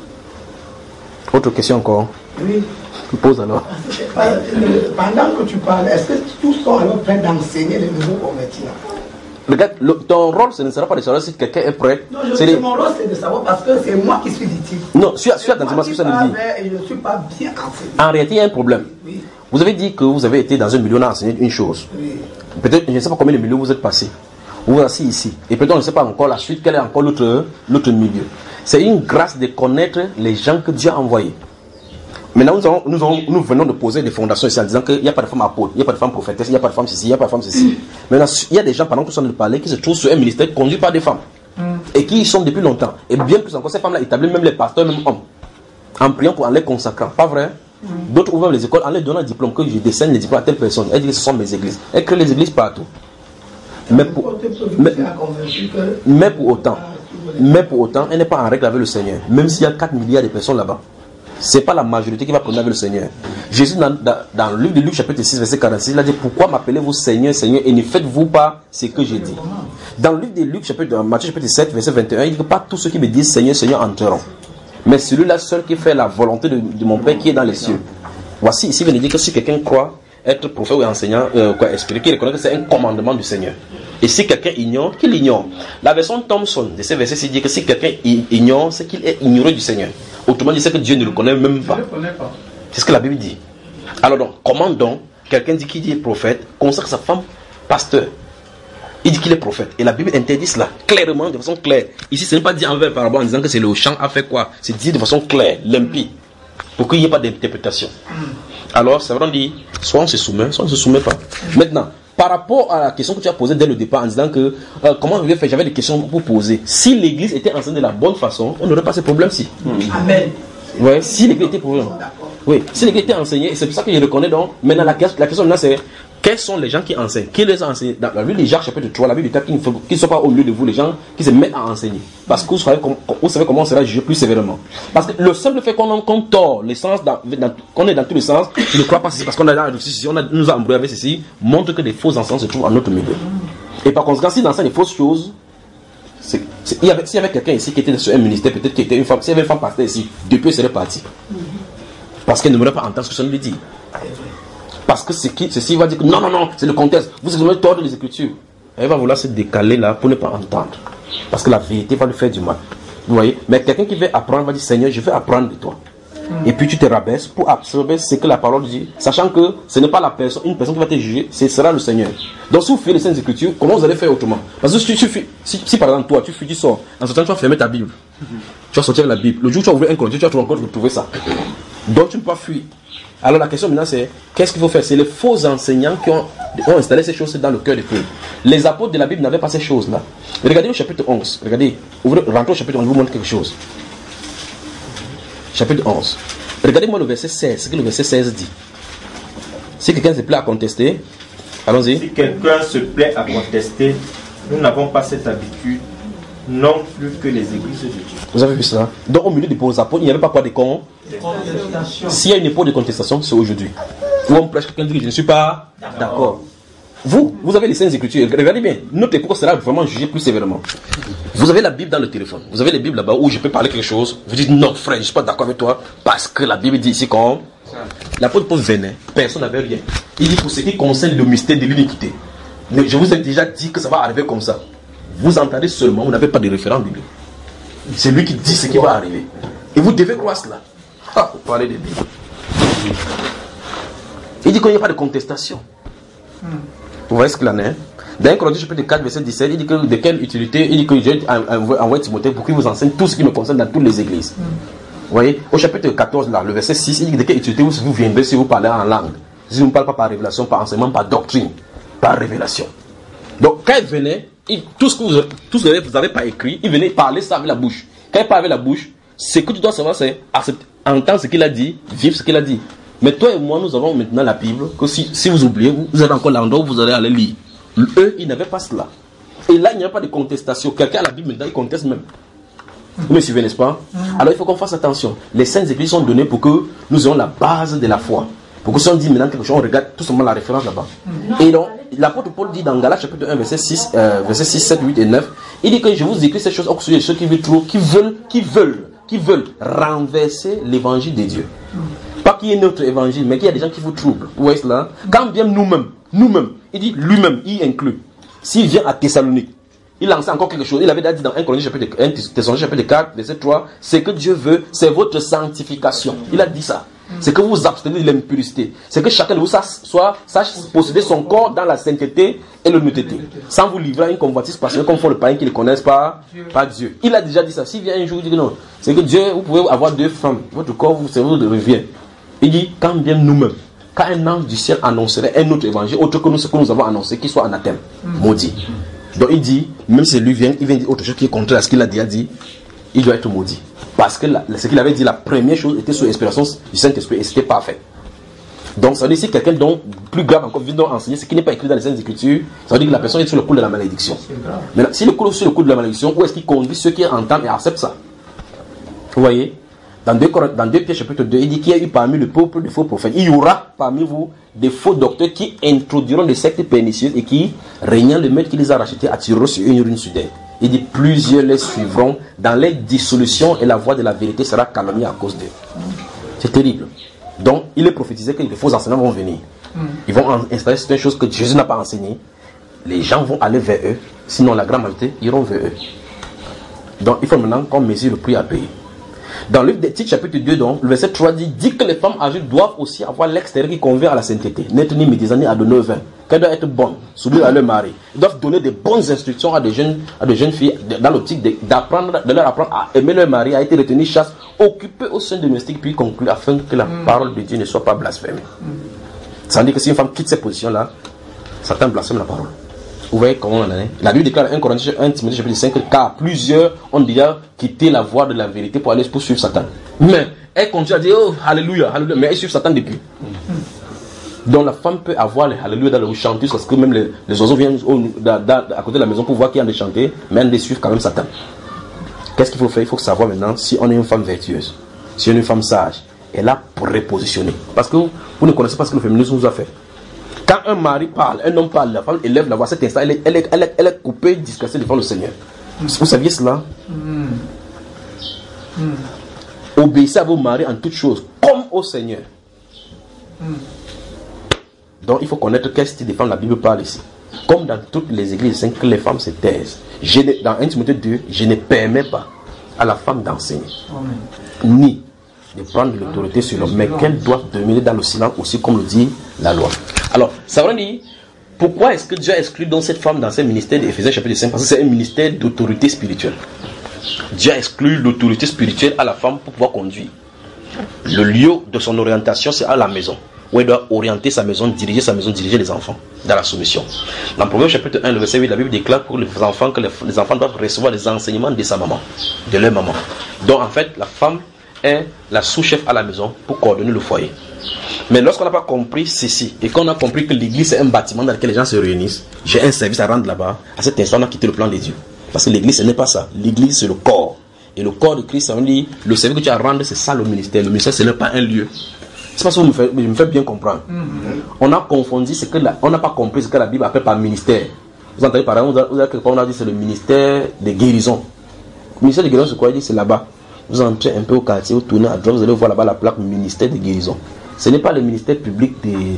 Autre question encore? Oui. Tu poses alors. Pendant que tu parles, est-ce que tous sont alors prêts d'enseigner les nouveaux convertis là? Regarde, ton rôle, ce ne sera pas de savoir si quelqu'un est prêt. Non, mon rôle, c'est de savoir parce que c'est moi qui suis dit. Non, suis attentivement ce que ça nous dit. Et je ne suis pas bien enseigné. En réalité, il y a un problème. Oui. Vous avez dit que vous avez été dans un milieu, on a enseigné une chose. Oui. Peut-être, je ne sais pas combien de milieux vous êtes passé. Vous êtes assis ici. Et peut-être on ne sait pas encore la suite, quel est encore l'autre milieu. C'est une grâce de connaître les gens que Dieu a envoyés. Maintenant, nous venons de poser des fondations ici en disant qu'il n'y a pas de femme apôtre, il n'y a pas de femme prophétesse, il n'y a pas de femme ceci, il n'y a pas de femme ceci. Maintenant, il y a des gens, pendant que nous sommes en train de parler, qui se trouvent sur un ministère conduit par des femmes. Et qui y sont depuis longtemps. Et bien plus encore, ces femmes-là établissent même les pasteurs, même hommes. En priant en les consacrant. Pas vrai? D'autres ouvrent les écoles en leur donnant un diplôme, que je dessine les diplômes à telle personne. Elle dit que ce sont mes églises. Elle crée les églises partout. Mais pour autant, elle n'est pas en règle avec le Seigneur. Même s'il y a 4 milliards de personnes là-bas. Ce n'est pas la majorité qui va prendre avec le Seigneur. Jésus, dans le livre de Luc, chapitre 6, verset 46, il a dit: pourquoi m'appelez-vous Seigneur, Seigneur, et ne faites-vous pas ce que j'ai dit? Dans le livre de Luc, Matthieu, chapitre 7, verset 21, il dit que pas tous ceux qui me disent Seigneur, Seigneur entreront, mais celui-là seul qui fait la volonté de mon Père qui est dans les cieux. Voici, ici, il vient de dire que si quelqu'un croit être prophète ou enseignant, esprit, qu'il reconnaît que c'est un commandement du Seigneur. Et si quelqu'un ignore, qu'il ignore. La version Thomson de ces versets dit que si quelqu'un ignore, c'est qu'il est ignoré du Seigneur. Autrement dit, c'est que Dieu ne le connaît même pas. C'est ce que la Bible dit. Alors donc, comment donc quelqu'un dit qu'il est prophète, consacre sa femme pasteur? Il dit qu'il est prophète. Et la Bible interdit cela clairement, de façon claire. Ici, ce n'est pas dit envers par rapport en disant que c'est le chant a fait quoi. C'est dit de façon claire, limpide, pour qu'il n'y ait pas d'interprétation. Alors, ça veut dire, soit on se soumet, soit on ne se soumet pas. Maintenant, par rapport à la question que tu as posée dès le départ en disant que comment je vais faire, j'avais des questions pour poser. Si l'église était enseignée de la bonne façon, on n'aurait pas ce problème-ci. Amen. Ouais, si l'église était pour oui, si l'église était enseignée, et c'est pour ça que je reconnais donc. Maintenant, la question maintenant c'est quels sont les gens qui enseignent? Qui les a enseignés? Dans la Bible de Jacques, chapitre 3, la Bible dit qu'ils ne sont pas au lieu de vous, les gens qui se mettent à enseigner. Parce que vous savez comment on sera jugé plus sévèrement. Parce que le simple fait qu'on tord les sens, qu'on est dans tous les sens, je ne crois pas ceci, parce qu'on nous a embrouillé avec ceci, montre que des faux enseignants se trouvent en notre milieu. Et par conséquent, s'ils enseignent des fausses choses, s'il y avait quelqu'un ici qui était sur un ministère, peut-être qui était une femme, s'il y avait une femme pasteur ici, depuis elle serait partie. Parce qu'elle ne voudrait pas entendre ce que ça lui dit. Parce que ceci va dire que non, c'est le contexte. Vous avez tort les Écritures. Elle va vouloir se décaler là pour ne pas entendre. Parce que la vérité va lui faire du mal. Vous voyez? Mais quelqu'un qui veut apprendre va dire: Seigneur, je veux apprendre de toi. Et puis tu te rabaisses pour absorber ce que la parole dit, sachant que ce n'est pas une personne qui va te juger, ce sera le Seigneur. Donc si vous faites les Saintes Écritures, comment vous allez faire autrement? Parce que si par exemple toi, tu sors, en ce temps tu vas fermer ta Bible. Tu vas sortir la Bible. Le jour où tu vas ouvrir un Coran, tu vas encore retrouver ça. Donc tu ne peux pas fuir. Alors la question maintenant c'est, qu'est-ce qu'il faut faire? C'est les faux enseignants qui ont installé ces choses dans le cœur des peuples. Les apôtres de la Bible n'avaient pas ces choses-là. Regardez au chapitre 11. Regardez, rentrez au chapitre 11, je vous montre quelque chose. Chapitre 11. Regardez-moi le verset 16, ce que le verset 16 dit. Si quelqu'un se plaît à contester, allons-y. Si quelqu'un se plaît à contester, nous n'avons pas cette habitude non plus que les églises de Dieu. Vous avez vu cela? Donc au milieu des apôtres, il n'y avait pas quoi de con. S'il y a une époque de contestation, c'est aujourd'hui. Où on prêche, quelqu'un dit que je ne suis pas d'accord. Vous avez les Saintes Écritures. Regardez bien, notre époque sera vraiment jugée plus sévèrement. Vous avez la Bible dans le téléphone. Vous avez les Bibles là-bas où je peux parler quelque chose. Vous dites non, frère, je ne suis pas d'accord avec toi parce que la Bible dit ici comme. L'apôtre Paul venait, personne n'avait rien. Il dit pour ce qui concerne le mystère de l'iniquité. Mais je vous ai déjà dit que ça va arriver comme ça. Vous entendez seulement, vous n'avez pas de référent biblique. C'est lui qui dit ce qui va arriver. Et vous devez croire cela. Ah, vous parlez de Bible. Il dit qu'il n'y a pas de contestation. Vous voyez ce qu'il en est? Dans 1 Corinthiens chapitre 4, verset 17, il dit que de quelle utilité? Il dit que j'ai envoyé Timothée pour qu'il vous enseigne tout ce qui me concerne dans toutes les églises. Vous voyez? Au chapitre 14, là, le verset 6, il dit que de quelle utilité vous viendrez si vous parlez en langue? Si vous ne parlez pas par révélation, par enseignement, par doctrine, par révélation. Donc, quand il venait, tout ce que vous n'avez pas écrit, il venait parler ça avec la bouche. Quand il parle avec la bouche, ce que tu dois savoir, c'est entendre ce qu'il a dit, vivre ce qu'il a dit. Mais toi et moi, nous avons maintenant la Bible, que si vous oubliez, vous êtes encore l'endroit où vous allez aller lire. Eux, ils n'avaient pas cela. Et là, il n'y a pas de contestation. Quelqu'un a la Bible maintenant, il conteste même. Vous me suivez, n'est-ce pas? Alors, il faut qu'on fasse attention. Les Saintes Églises sont données pour que nous ayons la base de la foi. Pour que si on dit maintenant quelque chose, on regarde tout simplement la référence là-bas. Et donc, l'apôtre Paul dit dans Galates chapitre 1, verset 6, 7, 8 et 9, il dit que je vous écris ces choses au sujet de ceux qui veulent renverser l'évangile de Dieu. Pas qu'il y ait notre évangile, mais qu'il y a des gens qui vous troublent. Vous voyez cela? Quand bien nous-mêmes, il dit lui-même, il inclut. S'il vient à Thessalonique, il lance encore quelque chose. Il avait dit dans 1 Corinthiens chapitre 4, verset 3, c'est que Dieu veut, c'est votre sanctification. Il a dit ça. C'est que vous vous abstenez de l'impurité. C'est que chacun de vous sache posséder son corps dans la sainteté et l'honnêteté. Sans vous livrer à une convoitise passionnelle comme font le païen qui ne connaissent pas Dieu. Il a déjà dit ça. S'il vient un jour, il dit non. C'est que Dieu, vous pouvez avoir 2 femmes. Votre corps, vous revient. Il dit, quand bien nous-mêmes, quand un ange du ciel annoncerait un autre évangile, autre que ce que nous avons annoncé, qu'il soit anathème, maudit. Donc il dit, même si lui vient, il vient dire autre chose qui est contraire à ce qu'il a déjà dit, il doit être maudit. Parce que ce qu'il avait dit, la première chose était sous l'inspiration du Saint-Esprit et c'était parfait. Donc ça veut dire si quelqu'un donc plus grave encore vient d'enseigner ce qui n'est pas écrit dans les Saintes Écritures, ça veut dire que la personne est sur le coup de la malédiction. Maintenant, si le coup sur le coup de la malédiction, où est-ce qu'il conduit ceux qui entendent et acceptent ça? Vous voyez? Dans 2 Pierre chapitre 2, il dit qu'il y a eu parmi le peuple de faux prophètes. Il y aura parmi vous des faux docteurs qui introduiront des sectes pernicieuses et qui, régnant le maître qui les a rachetés, attireront sur une ruine soudaine. Il dit plusieurs les suivront dans les dissolutions et la voie de la vérité sera calomniée à cause d'eux. C'est terrible. Donc, il est prophétisé que les faux enseignants vont venir. Ils vont installer certaines choses que Jésus n'a pas enseignées. Les gens vont aller vers eux. Sinon, la grande majorité iront vers eux. Donc, il faut maintenant qu'on mesure le prix à payer. Dans le livre des Titres, chapitre 2, donc, le verset 3 dit que les femmes âgées doivent aussi avoir l'extérieur qui convient à la sainteté. N'être ni médisant ni adonner au vin. Qu'elles doivent être bonnes, soumises à leur mari. Ils doivent donner des bonnes instructions à des jeunes filles dans l'optique de leur apprendre à aimer leur mari, à être retenues chaste, occupées au sein domestique, puis conclure afin que la parole de Dieu ne soit pas blasphémée. Ça veut dire que si une femme quitte cette position-là, Satan blasphème la parole. Vous voyez comment on en est. La Bible déclare 1 Corinthiens 1 Timothée chapitre 5 car plusieurs ont déjà quitté la voie de la vérité pour aller suivre Satan. Mais elle continue à dire oh alléluia, alléluia, mais elle suit Satan depuis. Donc la femme peut avoir les alléluia dans le chanter parce que même les oiseaux viennent à côté de la maison pour voir qui est en train de chanter, mais elles suivent quand même Satan. Qu'est-ce qu'il faut faire? Il faut savoir maintenant si on est une femme vertueuse, si on est une femme sage, elle est là pour repositionner. Parce que vous ne connaissez pas ce que le féminisme nous a fait. Quand un mari parle, un homme parle, la femme élève la voix, cet instant, elle est coupée, disgracée devant le Seigneur. Vous saviez cela? Obéissez à vos maris en toutes choses, comme au Seigneur. Donc il faut connaître quel style de femme la Bible parle ici. Comme dans toutes les églises, que les femmes se taisent. Dans 1 Timothée 2, je ne permets pas à la femme d'enseigner, ni de prendre l'autorité sur l'homme, mais qu'elle doit demeurer dans le silence aussi, comme le dit la loi. Alors, ça veut dire, pourquoi est-ce que Dieu a exclu donc cette femme dans ce ministère d'Éphésiens chapitre 5? Parce que c'est un ministère d'autorité spirituelle. Dieu a exclu l'autorité spirituelle à la femme pour pouvoir conduire. Le lieu de son orientation, c'est à la maison, où elle doit orienter sa maison, diriger les enfants dans la soumission. Dans le Proverbe chapitre 1, le verset 8, la Bible déclare pour les enfants que les enfants doivent recevoir les enseignements de sa maman, de leur maman. Donc en fait, la femme est la sous-chef à la maison pour coordonner le foyer. Mais lorsqu'on n'a pas compris ceci, et qu'on a compris que l'église est un bâtiment dans lequel les gens se réunissent, j'ai un service à rendre là-bas, à cet instant on a quitté le plan de Dieu. Parce que l'église, ce n'est pas ça. L'église, c'est le corps. Et le corps de Christ, on dit, le service que tu as à rendre, c'est ça le ministère. Le ministère, ce n'est pas un lieu. C'est parce que je me fais bien comprendre. On a confondu ce que on n'a pas compris ce que la Bible appelle par ministère. Vous entendez par exemple, vous avez quelque part, on a dit c'est le ministère des guérisons. Le ministère des guérisons, c'est quoi? Il dit c'est là-bas. Vous entrez un peu au quartier, vous tournez à droite, vous allez voir là-bas la plaque ministère des guérisons. Ce n'est pas le ministère public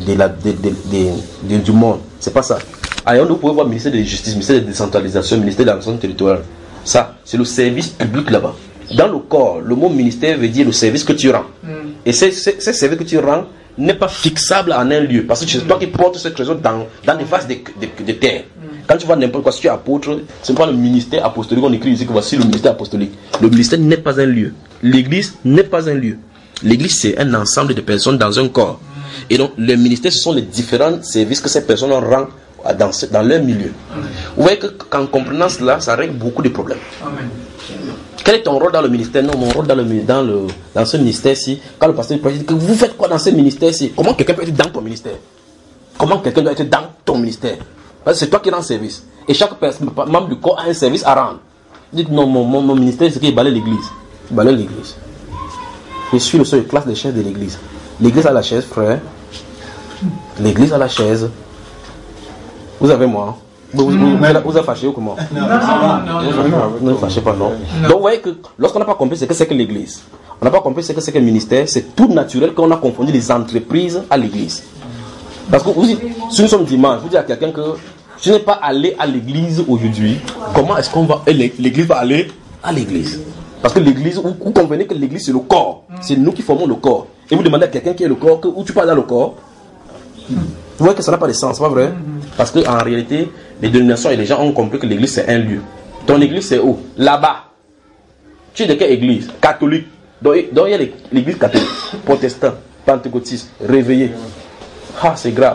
du monde. C'est pas ça. Alors, vous pouvez voir le ministère de la justice, ministère de la décentralisation, ministère de l'administration territoriale. Ça, c'est le service public là-bas. Dans le corps, le mot ministère veut dire le service que tu rends. Et ce service que tu rends n'est pas fixable en un lieu. Parce que c'est toi qui portes ce trésor dans les vases de terre. Quand tu vois n'importe quoi, si tu es apôtre, ce n'est pas le ministère apostolique. On écrit ici que voici le ministère apostolique. Le ministère n'est pas un lieu. L'église n'est pas un lieu. L'église, c'est un ensemble de personnes dans un corps. Et donc, les ministères, ce sont les différents services que ces personnes rendent dans leur milieu. Vous voyez qu'en comprenant cela, ça règle beaucoup de problèmes. Amen. Quel est ton rôle dans le ministère? Non, mon rôle dans ce ministère-ci, quand le pasteur dit que vous faites quoi dans ce ministère-ci? Comment quelqu'un peut être dans ton ministère? Comment quelqu'un doit être dans ton ministère? Parce que c'est toi qui rends service. Et chaque membre du corps a un service à rendre. Dites non, mon ministère, c'est qu'il balaye l'église. Il balaye l'église. Je suis le seul classe des chaises de l'église. L'église a la chaise, frère. L'église a la chaise. Vous avez moi. Vous êtes fâché ou comment? Non, ne fâchez pas, non. Donc vous voyez que lorsqu'on n'a pas compris ce que c'est que l'église, on n'a pas compris ce que c'est que le ministère, c'est tout naturel qu'on a confondu les entreprises à l'église. Parce que si nous sommes dimanche, vous dites à quelqu'un que je n'ai pas allé à l'église aujourd'hui, comment est-ce qu'on va, l'église va aller à l'église? Parce que l'église, vous convenez que l'église c'est le corps, c'est nous qui formons le corps. Et vous demandez à quelqu'un qui est le corps, où tu parles dans le corps, vous voyez que ça n'a pas de sens, c'est pas vrai? Parce qu'en réalité, les dénominations et les gens ont compris que l'église c'est un lieu. Ton église c'est où? Là-bas. Tu es de quelle église? Catholique. Donc il y a l'église catholique, protestant, pentecôtiste, réveillé. Ah, c'est grave.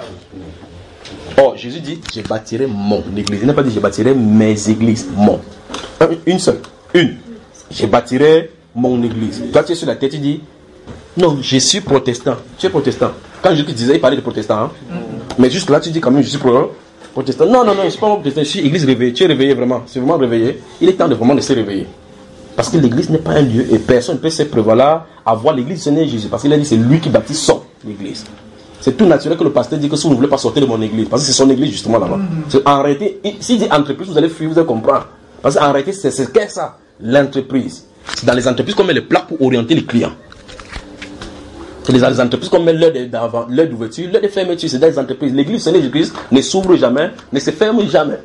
Oh, Jésus dit, je bâtirai mon église. Il n'a pas dit, je bâtirai mes églises. Mon. Une seule. Une. Je bâtirai mon église. Toi, tu es sur la tête, tu dis, non, je suis protestant. Tu es protestant. Quand Jésus disait, il parlait de protestant. Hein? Mais jusque là, tu dis quand même, je suis protestant. Non, je ne suis pas protestant. Je suis église réveillée. Tu es réveillé vraiment. C'est vraiment réveillé. Il est temps de vraiment se réveiller. Parce que l'église n'est pas un lieu et personne ne peut se prévaloir à voir l'église, ce n'est Jésus. Parce qu'il a dit, c'est lui qui bâtit son église. C'est tout naturel que le pasteur dit que si vous ne voulez pas sortir de mon église, parce que c'est son église justement là-bas. En réalité, s'il dit entreprise, vous allez fuir, vous allez comprendre. Parce qu'en réalité, c'est qu'est-ce ça? L'entreprise. C'est dans les entreprises qu'on met les plaques pour orienter les clients. C'est dans les entreprises qu'on met l'heure d'ouverture, l'heure de fermeture. C'est dans les entreprises. L'église, c'est l'église, ne s'ouvre jamais, ne se ferme jamais.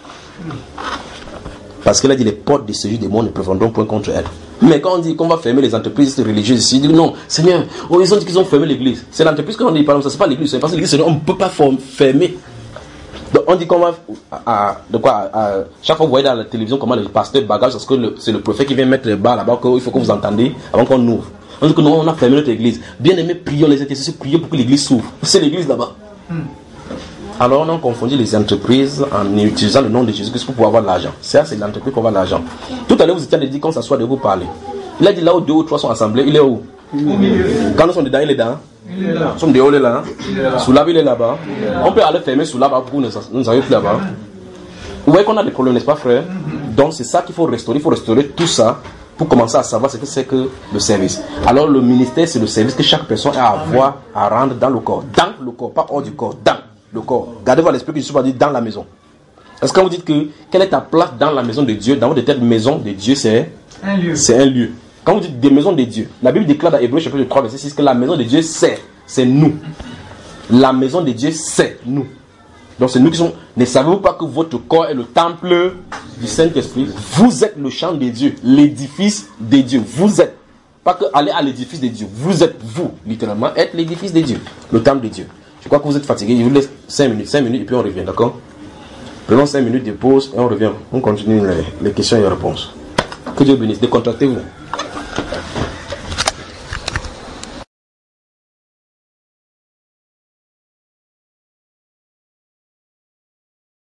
Parce qu'il a dit les portes de séjour des mondes ne prévaudront point contre elles. Mais quand on dit qu'on va fermer les entreprises religieuses ici, il dit non, Seigneur, ils ont dit qu'ils ont fermé l'église. C'est l'entreprise qu'on dit, par exemple, ça c'est pas l'église, parce que l'église, on ne peut pas fermer. Donc on dit qu'on va, chaque fois que vous voyez dans la télévision comment les pasteurs bagagent, parce que c'est le prophète qui vient mettre les bas là-bas, qu'il faut que vous entendez avant qu'on ouvre. On dit que non, on a fermé notre église. Bien aimé, prions les intercesseurs, prions pour que l'église s'ouvre. C'est l'église là-bas. Alors on a confondu les entreprises en utilisant le nom de Jésus-Christ pour pouvoir avoir de l'argent. Ça, c'est l'entreprise pour avoir de l'argent. Tout à l'heure, vous étiez en train de dire qu'on s'assoit de vous parler. Il a dit là où 2 ou 3 sont assemblés, il est où? Quand nous sommes dedans, il est dedans. Nous sommes dehors, il est là. Sous là, il est là-bas. On peut aller fermer sous là-bas pour nous arriver plus là-bas. Vous voyez qu'on a des problèmes, n'est-ce pas, frère? Donc c'est ça qu'il faut restaurer. Il faut restaurer tout ça pour commencer à savoir ce que c'est que le service. Alors le ministère, c'est le service que chaque personne a à avoir, à rendre dans le corps. Dans le corps, pas hors du corps, dans le corps. Gardez votre esprit que je suis pas dit dans la maison. Est-ce que quand vous dites que quelle est ta place dans la maison de Dieu, dans votre tête, maison de Dieu, c'est un lieu. C'est un lieu. Quand vous dites des maisons de Dieu, la Bible déclare dans Hébreux chapitre 3 verset 6 que la maison de Dieu c'est nous. La maison de Dieu c'est nous. Donc c'est nous qui sommes. Ne savez-vous pas que votre corps est le temple du Saint-Esprit? Vous êtes le champ de Dieu, l'édifice de Dieu. Vous êtes. Pas que aller à l'édifice de Dieu. Vous êtes vous, littéralement, être l'édifice de Dieu, le temple de Dieu. Je crois que vous êtes fatigué. Je vous laisse 5 minutes et puis on revient, d'accord? Prenons 5 minutes de pause et on revient. On continue les questions et les réponses. Que Dieu bénisse. Décontractez-vous.